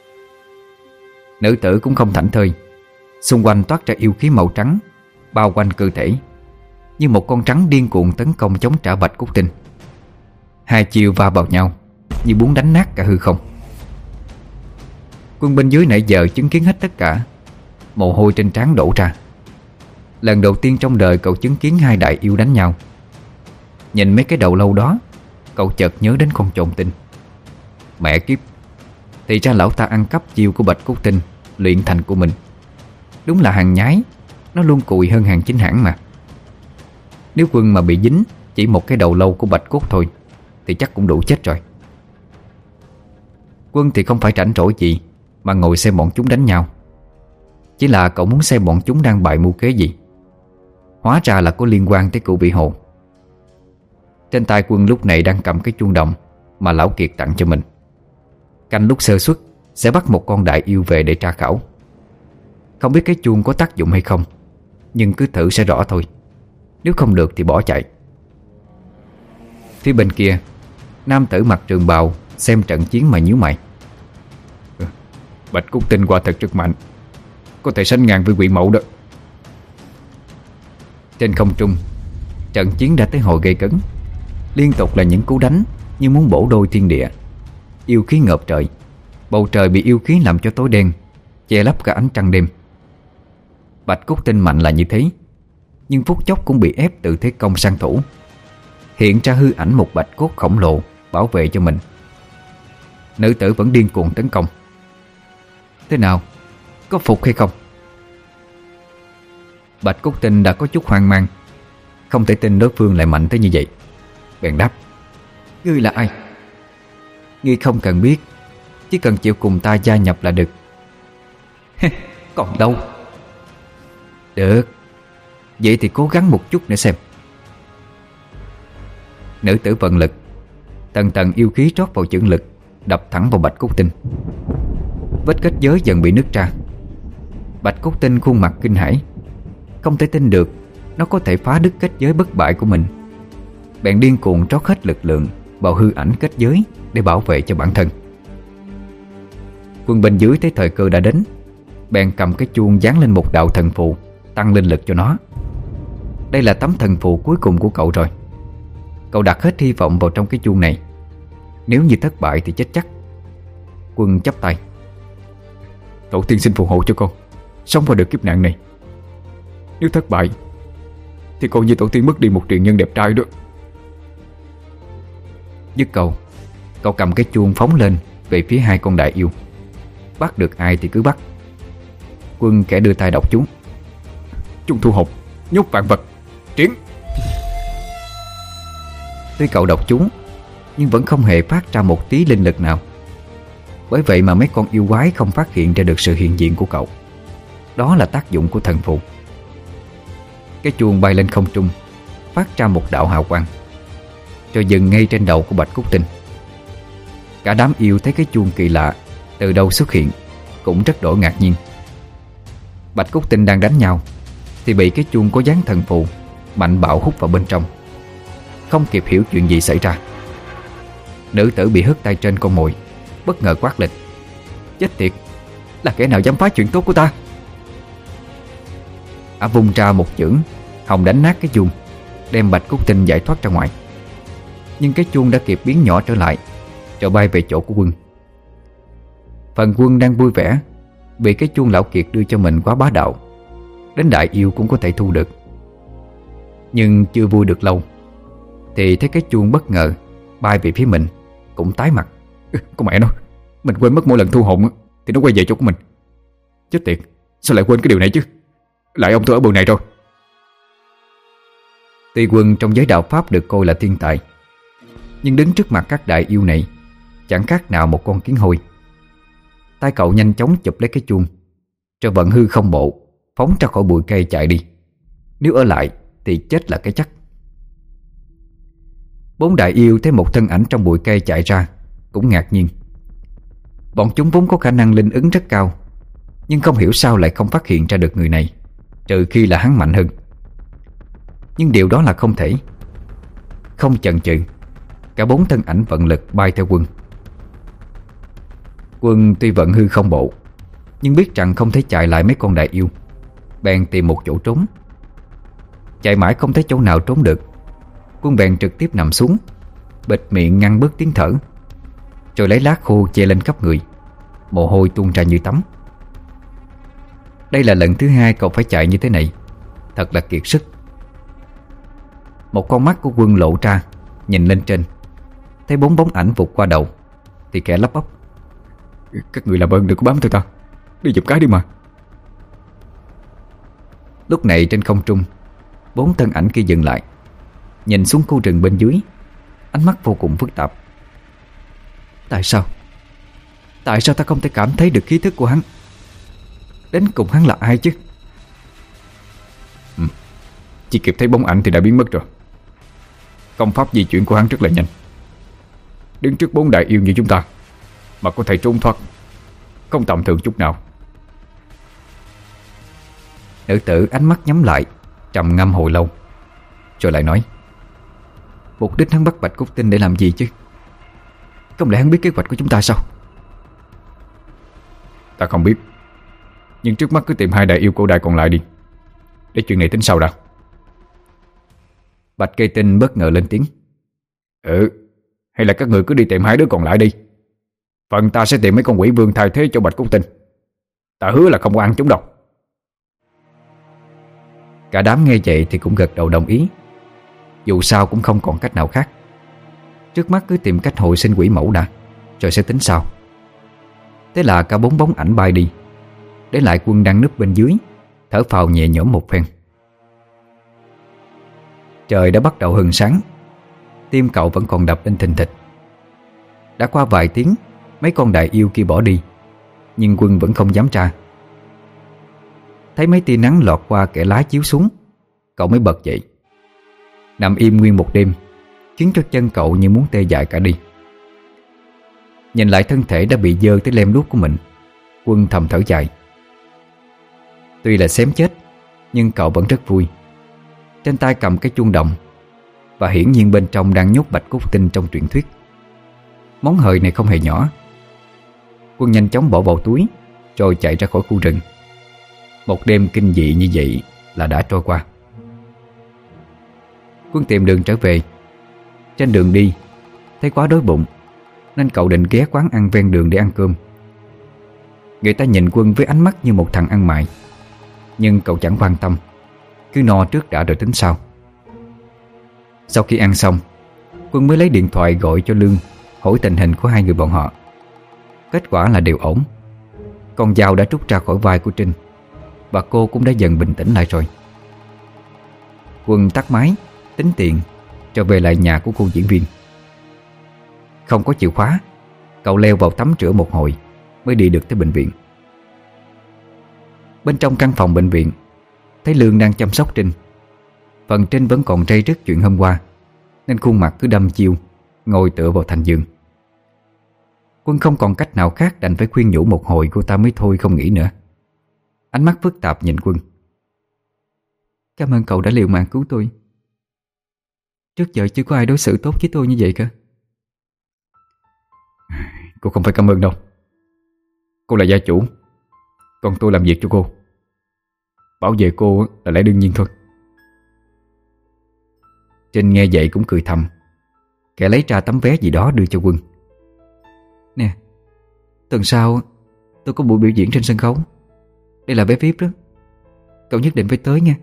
Nữ tử cũng không thảnh thơi, xung quanh toát ra yêu khí màu trắng bao quanh cơ thể, như một con trắng điên cuồng tấn công chống trả Bạch Cúc Tinh. Hai chiều va vào nhau như muốn đánh nát cả hư không. Quân bên dưới nãy giờ chứng kiến hết tất cả, mồ hôi trên trán đổ ra. Lần đầu tiên trong đời cậu chứng kiến hai đại yêu đánh nhau. Nhìn mấy cái đầu lâu đó, cậu chợt nhớ đến con trồn tinh. Mẹ kiếp, thì ra lão ta ăn cắp chiêu của Bạch Cúc Tinh luyện thành của mình. Đúng là hàng nhái, nó luôn cùi hơn hàng chính hãng mà. Nếu Quân mà bị dính chỉ một cái đầu lâu của Bạch Cúc thôi thì chắc cũng đủ chết rồi. Quân thì không phải rảnh rỗi gì mà ngồi xem bọn chúng đánh nhau. Chỉ là cậu muốn xem bọn chúng đang bày mưu kế gì. Hóa ra là có liên quan tới cụ bị hồ. Trên tay Quân lúc này đang cầm cái chuông đồng mà lão Kiệt tặng cho mình. Canh lúc sơ xuất sẽ bắt một con đại yêu về để tra khảo. Không biết cái chuông có tác dụng hay không, nhưng cứ thử sẽ rõ thôi. Nếu không được thì bỏ chạy. Phía bên kia, nam tử mặc trường bào xem trận chiến mà nhíu mày. Bạch Cốt Tinh quả thật rất mạnh, có thể sánh ngang với quỷ mẫu đó. Trên không trung, trận chiến đã tới hồi gây cấn. Liên tục là những cú đánh như muốn bổ đôi thiên địa. Yêu khí ngập trời. Bầu trời bị yêu khí làm cho tối đen, che lấp cả ánh trăng đêm. Bạch Cốt Tinh mạnh là như thế, nhưng phút chốc cũng bị ép từ thế công sang thủ. Hiện ra hư ảnh một bạch cốt khổng lồ bảo vệ cho mình. Nữ tử vẫn điên cuồng tấn công. Thế nào? Có phục hay không? Bạch Cốt Tinh đã có chút hoang mang, không thể tin đối phương lại mạnh tới như vậy. Bèn đáp: Ngươi là ai? Ngươi không cần biết, chỉ cần chịu cùng ta gia nhập là được. Còn đâu? Được, vậy thì cố gắng một chút nữa xem. Nữ tử vận lực, tầng tầng yêu khí trót vào chưởng lực, đập thẳng vào Bạch Cốt Tinh. Vết kết giới dần bị nứt ra. Bạch Cốt Tinh khuôn mặt kinh hãi, không thể tin được nó có thể phá đứt kết giới bất bại của mình. Bèn điên cuồng trót hết lực lượng vào hư ảnh kết giới để bảo vệ cho bản thân. Quân bên dưới thấy thời cơ đã đến, bèn cầm cái chuông dán lên một đạo thần phù, tăng linh lực cho nó. Đây là tấm thần phù cuối cùng của cậu rồi. Cậu đặt hết hy vọng vào trong cái chuông này. Nếu như thất bại thì chết chắc. Quân chắp tay: Tổ tiên xin phù hộ cho con sống qua được kiếp nạn này. Nếu thất bại thì coi như tổ tiên mất đi một truyền nhân đẹp trai đó. Dứt câu, cậu cầm cái chuông phóng lên về phía hai con đại yêu. Bắt được ai thì cứ bắt. Quân kẻ đưa tay đọc chú: Chung thu hộp, nhốt vạn vật, triển. Tuy cậu đọc chú, nhưng vẫn không hề phát ra một tí linh lực nào. Bởi vậy mà mấy con yêu quái không phát hiện ra được sự hiện diện của cậu. Đó là tác dụng của thần phù. Cái chuông bay lên không trung, phát ra một đạo hào quang, rồi dừng ngay trên đầu của Bạch Cốt Tinh. Cả đám yêu thấy cái chuông kỳ lạ từ đâu xuất hiện cũng rất đổi ngạc nhiên. Bạch Cốt Tinh đang đánh nhau thì bị cái chuông có dáng thần phù mạnh bạo hút vào bên trong. Không kịp hiểu chuyện gì xảy ra, nữ tử bị hất tay trên con mồi, bất ngờ quát lên: Chết tiệt, là kẻ nào dám phá chuyện tốt của ta? Ả vung ra một chưởng hòng đánh nát cái chuông, đem Bạch Cốt Tinh giải thoát ra ngoài. Nhưng cái chuông đã kịp biến nhỏ trở lại, rồi bay về chỗ của Quân. Phần Quân đang vui vẻ vì cái chuông lão Kiệt đưa cho mình quá bá đạo, đến đại yêu cũng có thể thu được. Nhưng chưa vui được lâu thì thấy cái chuông bất ngờ bay về phía mình, cũng tái mặt. Con mẹ nó, mình quên mất mỗi lần thu hồn thì nó quay về chỗ của mình. Chết tiệt, sao lại quên cái điều này chứ? Lại ông tôi ở bờ này rồi. Tuy Quân trong giới đạo pháp được coi là thiên tài, nhưng đứng trước mặt các đại yêu này chẳng khác nào một con kiến hôi. Tay cậu nhanh chóng chụp lấy cái chuông, rồi vận hư không bộ phóng ra khỏi bụi cây chạy đi. Nếu ở lại thì chết là cái chắc. Bốn đại yêu thấy một thân ảnh trong bụi cây chạy ra cũng ngạc nhiên. Bọn chúng vốn có khả năng linh ứng rất cao, nhưng không hiểu sao lại không phát hiện ra được người này, trừ khi là hắn mạnh hơn. Nhưng điều đó là không thể. Không chần chừ, cả bốn thân ảnh vận lực bay theo Quân. Quân tuy vận hư không bộ, nhưng biết rằng không thể chạy lại mấy con đại yêu, bèn tìm một chỗ trốn. Chạy mãi không thấy chỗ nào trốn được, Quân bèn trực tiếp nằm xuống, bịt miệng ngăn bớt tiếng thở, rồi lấy lá khô che lên khắp người. Mồ hôi tuôn ra như tắm. Đây là lần thứ hai cậu phải chạy như thế này, thật là kiệt sức. Một con mắt của Quân lộ ra, nhìn lên trên, thấy bốn bóng ảnh vụt qua đầu, thì kẻ lắp bắp: Các người làm ơn đừng có bám theo ta, đi giùm cái đi mà. Lúc này trên không trung, bốn thân ảnh kia dừng lại, nhìn xuống khu rừng bên dưới, ánh mắt vô cùng phức tạp. Tại sao? Tại sao ta không thể cảm thấy được khí thức của hắn? Đến cùng hắn là ai chứ? Ừ. Chỉ kịp thấy bóng ảnh thì đã biến mất rồi. Công pháp di chuyển của hắn rất là nhanh. Đứng trước bốn đại yêu như chúng ta mà có thể trốn thoát, không tầm thường chút nào. Nữ tử ánh mắt nhắm lại, trầm ngâm hồi lâu, rồi lại nói: Mục đích hắn bắt Bạch Cốt Tinh để làm gì chứ? Không lẽ hắn biết kế hoạch của chúng ta sao? Ta không biết, nhưng trước mắt cứ tìm hai đại yêu cổ đại còn lại đi, để chuyện này tính sau đã. Bạch Cây Tinh bất ngờ lên tiếng: Ừ, hay là các người cứ đi tìm hai đứa còn lại đi. Phần ta sẽ tìm mấy con quỷ vương thay thế cho Bạch Cốt Tinh. Ta hứa là không có ăn chúng đâu. Cả đám nghe vậy thì cũng gật đầu đồng ý. Dù sao cũng không còn cách nào khác. Trước mắt cứ tìm cách hồi sinh quỷ mẫu đã, rồi sẽ tính sau. Thế là cả bốn bóng ảnh bay đi, để lại Quân đang núp bên dưới, thở phào nhẹ nhõm một phen. Trời đã bắt đầu hừng sáng. Tim cậu vẫn còn đập lên thình thịch. Đã qua vài tiếng, mấy con đại yêu kia bỏ đi, nhưng Quân vẫn không dám ra. Thấy mấy tia nắng lọt qua kẽ lá chiếu xuống, cậu mới bật dậy. Nằm im nguyên một đêm khiến cho chân cậu như muốn tê dại cả đi. Nhìn lại thân thể đã bị dơ tới lem luốc của mình, Quân thầm thở dài. Tuy là xém chết, nhưng cậu vẫn rất vui. Trên tay cầm cái chuông đồng, và hiển nhiên bên trong đang nhốt Bạch Cốt Tinh trong truyện thuyết. Món hời này không hề nhỏ. Quân nhanh chóng bỏ vào túi, rồi chạy ra khỏi khu rừng. Một đêm kinh dị như vậy là đã trôi qua. Quân tìm đường trở về. Trên đường đi, thấy quá đói bụng, nên cậu định ghé quán ăn ven đường để ăn cơm. Người ta nhìn Quân với ánh mắt như một thằng ăn mày, nhưng cậu chẳng quan tâm, cứ no trước đã rồi tính sau. Sau khi ăn xong, Quân mới lấy điện thoại gọi cho Lương, hỏi tình hình của hai người bọn họ. Kết quả là đều ổn. Con dao đã trút ra khỏi vai của Trinh, và cô cũng đã dần bình tĩnh lại rồi. Quân tắt máy, tính tiền, trở về lại nhà của cô diễn viên. Không có chìa khóa, cậu leo vào tắm rửa một hồi mới đi được tới bệnh viện. Bên trong căn phòng bệnh viện, thấy Lương đang chăm sóc Trinh. Phần Trinh vẫn còn day dứt chuyện hôm qua, nên khuôn mặt cứ đăm chiêu, ngồi tựa vào thành giường. Quân không còn cách nào khác đành phải khuyên nhủ một hồi cô ta mới thôi không nghĩ nữa. Ánh mắt phức tạp nhìn Quân. Cảm ơn cậu đã liều mạng cứu tôi. Trước giờ chưa có ai đối xử tốt với tôi như vậy cả. Cô không phải cảm ơn đâu. Cô là gia chủ, còn tôi làm việc cho cô. Bảo vệ cô là lẽ đương nhiên thôi. Trinh nghe vậy cũng cười thầm, kẻ lấy ra tấm vé gì đó đưa cho Quân. Nè, tuần sau tôi có buổi biểu diễn trên sân khấu. Đây là vé vi ai pi đó, cậu nhất định phải tới nha.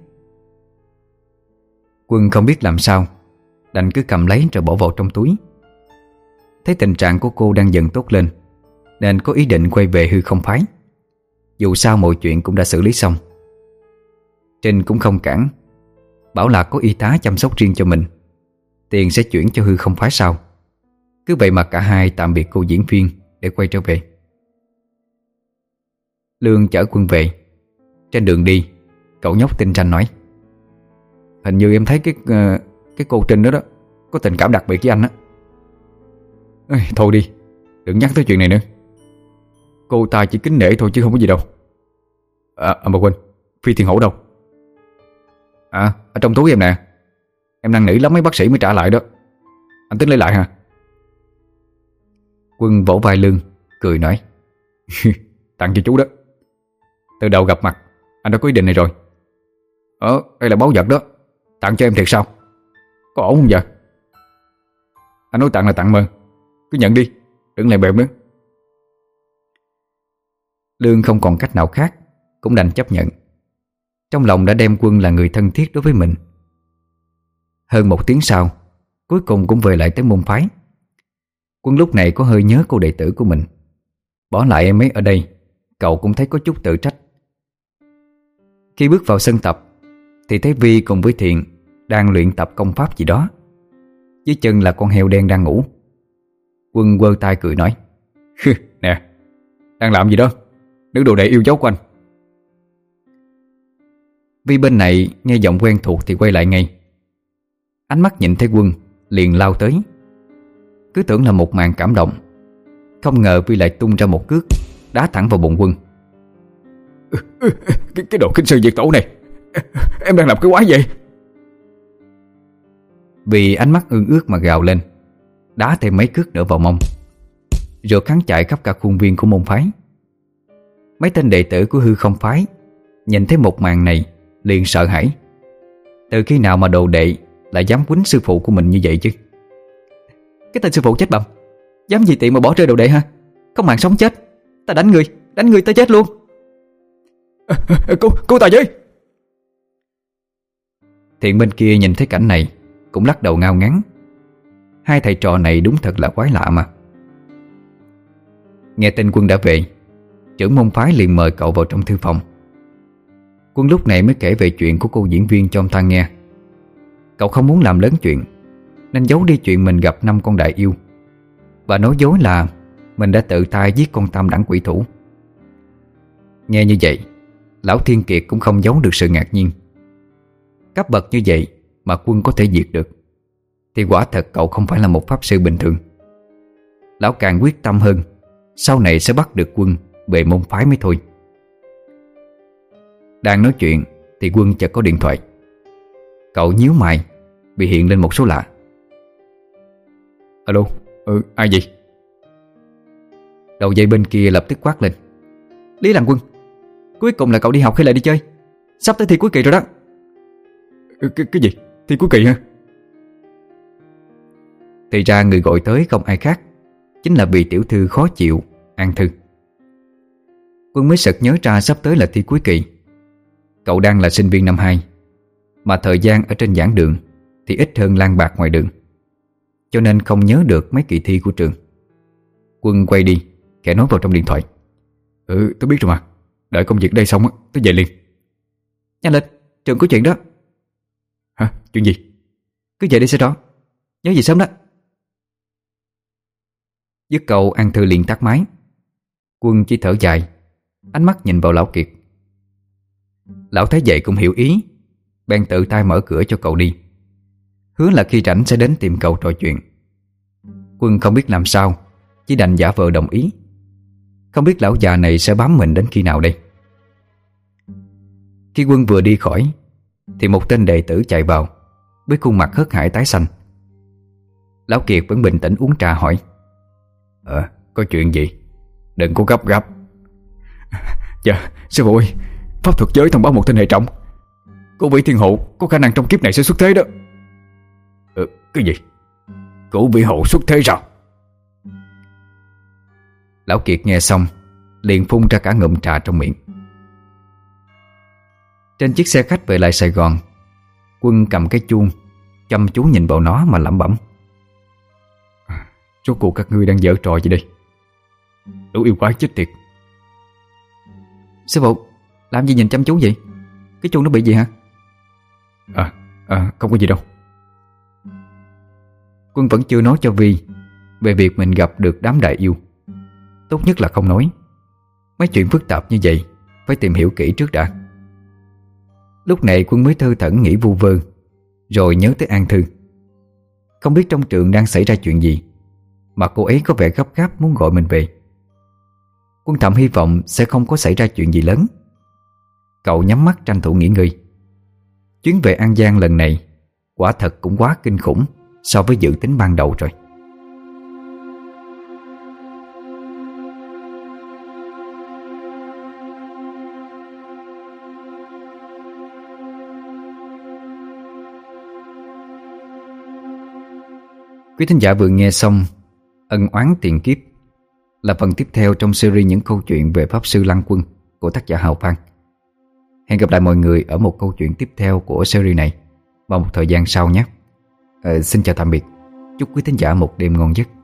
Quân không biết làm sao, đành cứ cầm lấy rồi bỏ vào trong túi. Thấy tình trạng của cô đang dần tốt lên, nên có ý định quay về hư không phái. Dù sao mọi chuyện cũng đã xử lý xong. Trinh cũng không cản, bảo là có y tá chăm sóc riêng cho mình, tiền sẽ chuyển cho hư không phái sau. Cứ vậy mà cả hai tạm biệt cô diễn viên để quay trở về. Lương chở Quân về. Trên đường đi, cậu nhóc tinh ranh nói: Hình như em thấy cái uh, Cái cô Trinh đó đó có tình cảm đặc biệt với anh á. Ê, thôi đi, đừng nhắc tới chuyện này nữa. Cô ta chỉ kính nể thôi chứ không có gì đâu. À, à mà quên, Phi Thiên Hổ đâu? À, ở trong túi em nè. Em năn nỉ lắm mấy bác sĩ mới trả lại đó. Anh tính lấy lại hả? Quân vỗ vai Lương, cười nói: Tặng cho chú đó. Từ đầu gặp mặt anh đã có ý định này rồi. Ờ, đây là báu vật đó. Tặng cho em thiệt sao? Có ổn không vậy? Anh nói tặng là tặng mà, cứ nhận đi, đừng lại bèm nữa. Lương không còn cách nào khác, cũng đành chấp nhận. Trong lòng đã đem Quân là người thân thiết đối với mình. Hơn một tiếng sau, cuối cùng cũng về lại tới môn phái. Quân lúc này có hơi nhớ cô đệ tử của mình. Bỏ lại em ấy ở đây, cậu cũng thấy có chút tự trách. Khi bước vào sân tập thì thấy Vi cùng với Thiện đang luyện tập công pháp gì đó. Dưới chân là con heo đen đang ngủ. Quân quơ tay cười nói: Nè, đang làm gì đó? Nữ đồ đệ yêu dấu của anh. Vi bên này nghe giọng quen thuộc thì quay lại ngay. Ánh mắt nhìn thấy Quân liền lao tới. Cứ tưởng là một màn cảm động, không ngờ Vi lại tung ra một cước đá thẳng vào bụng Quân. Cái, cái đồ kinh sư diệt tổ này, em đang làm cái quái vậy? Vì ánh mắt ương ước mà gào lên, đá thêm mấy cước nữa vào mông, rồi hắn chạy khắp cả khuôn viên của môn phái. Mấy tên đệ tử của Hư Không phái nhìn thấy một màn này liền sợ hãi. Từ khi nào mà đồ đệ lại dám quýnh sư phụ của mình như vậy chứ? Cái tên sư phụ chết bầm, dám gì tiện mà bỏ rơi đồ đệ ha? Không màng sống chết, ta đánh người, đánh người tới chết luôn. à, à, Cô, cô ta với. Thiện bên kia nhìn thấy cảnh này cũng lắc đầu ngao ngán. Hai thầy trò này đúng thật là quái lạ mà. Nghe tin Quân đã về, trưởng môn phái liền mời cậu vào trong thư phòng. Quân lúc này mới kể về chuyện của cô diễn viên cho ông ta nghe. Cậu không muốn làm lớn chuyện nên giấu đi chuyện mình gặp năm con đại yêu, và nói dối là mình đã tự tay giết con tam đẳng quỷ thủ. Nghe như vậy, Lão Thiên Kiệt cũng không giấu được sự ngạc nhiên. Cấp bậc như vậy mà Quân có thể diệt được thì quả thật cậu không phải là một pháp sư bình thường. Lão càng quyết tâm hơn, sau này sẽ bắt được Quân về môn phái mới thôi. Đang nói chuyện thì Quân chợt có điện thoại. Cậu nhíu mày vì hiện lên một số lạ. Alo, ừ, ai vậy? Đầu dây bên kia lập tức quát lên. Lý Lăng Quân, cuối cùng là cậu đi học hay lại đi chơi? Sắp tới thi cuối kỳ rồi đó. Cái, cái gì? Thi cuối kỳ hả? Thì ra người gọi tới không ai khác, chính là vị tiểu thư khó chịu, An Thư. Quân mới sực nhớ ra sắp tới là thi cuối kỳ. Cậu đang là sinh viên năm hai, mà thời gian ở trên giảng đường thì ít hơn lang bạc ngoài đường, cho nên không nhớ được mấy kỳ thi của trường. Quân quay đi, khẽ nói vào trong điện thoại. Ừ, tôi biết rồi mà. Đợi công việc đây xong á, tôi về liền. Nhanh lên, trường có chuyện đó. Hả? Chuyện gì? Cứ về đi sẽ rõ. Nhớ về sớm đó. Dứt câu An Thư liền tắt máy. Quân chỉ thở dài, ánh mắt nhìn vào Lão Kiệt. Lão thấy vậy cũng hiểu ý, bèn tự tay mở cửa cho cậu đi, hứa là khi rảnh sẽ đến tìm cậu trò chuyện. Quân không biết làm sao, chỉ đành giả vờ đồng ý. Không biết lão già này sẽ bám mình đến khi nào đây. Khi Quân vừa đi khỏi thì một tên đệ tử chạy vào với khuôn mặt hớt hải tái xanh. Lão Kiệt vẫn bình tĩnh uống trà hỏi. Ờ, có chuyện gì? Đừng có gấp gáp. Dạ, sư phụ ơi, pháp thuật giới thông báo một tên hệ trọng. Cô Vĩ Thiên Hộ có khả năng trong kiếp này sẽ xuất thế đó. Ừ, cái gì? Cổ Vĩ Hộ xuất thế sao? Lão Kiệt nghe xong liền phun ra cả ngụm trà trong miệng. Trên chiếc xe khách về lại Sài Gòn, Quân cầm cái chuông chăm chú nhìn vào nó mà lẩm bẩm. Rốt cuộc các ngươi đang giở trò gì đây? Đủ yêu quái chết tiệt. Sư phụ, làm gì nhìn chăm chú vậy? Cái chuông nó bị gì hả? À, à không có gì đâu. Quân vẫn chưa nói cho Vi về việc mình gặp được đám đại yêu. Tốt nhất là không nói. Mấy chuyện phức tạp như vậy phải tìm hiểu kỹ trước đã. Lúc này Quân mới thơ thẩn nghĩ vu vơ, rồi nhớ tới An Thư. Không biết trong trường đang xảy ra chuyện gì mà cô ấy có vẻ gấp gáp muốn gọi mình về. Quân thầm hy vọng sẽ không có xảy ra chuyện gì lớn. Cậu nhắm mắt tranh thủ nghỉ ngơi. Chuyến về An Giang lần này quả thật cũng quá kinh khủng so với dự tính ban đầu rồi. Quý thính giả vừa nghe xong Ân Oán Tiền Kiếp là phần tiếp theo trong series những câu chuyện về Pháp Sư Lăng Quân của tác giả Hào Phan. Hẹn gặp lại mọi người ở một câu chuyện tiếp theo của series này vào một thời gian sau nhé. à, Xin chào tạm biệt. Chúc quý thính giả một đêm ngon giấc.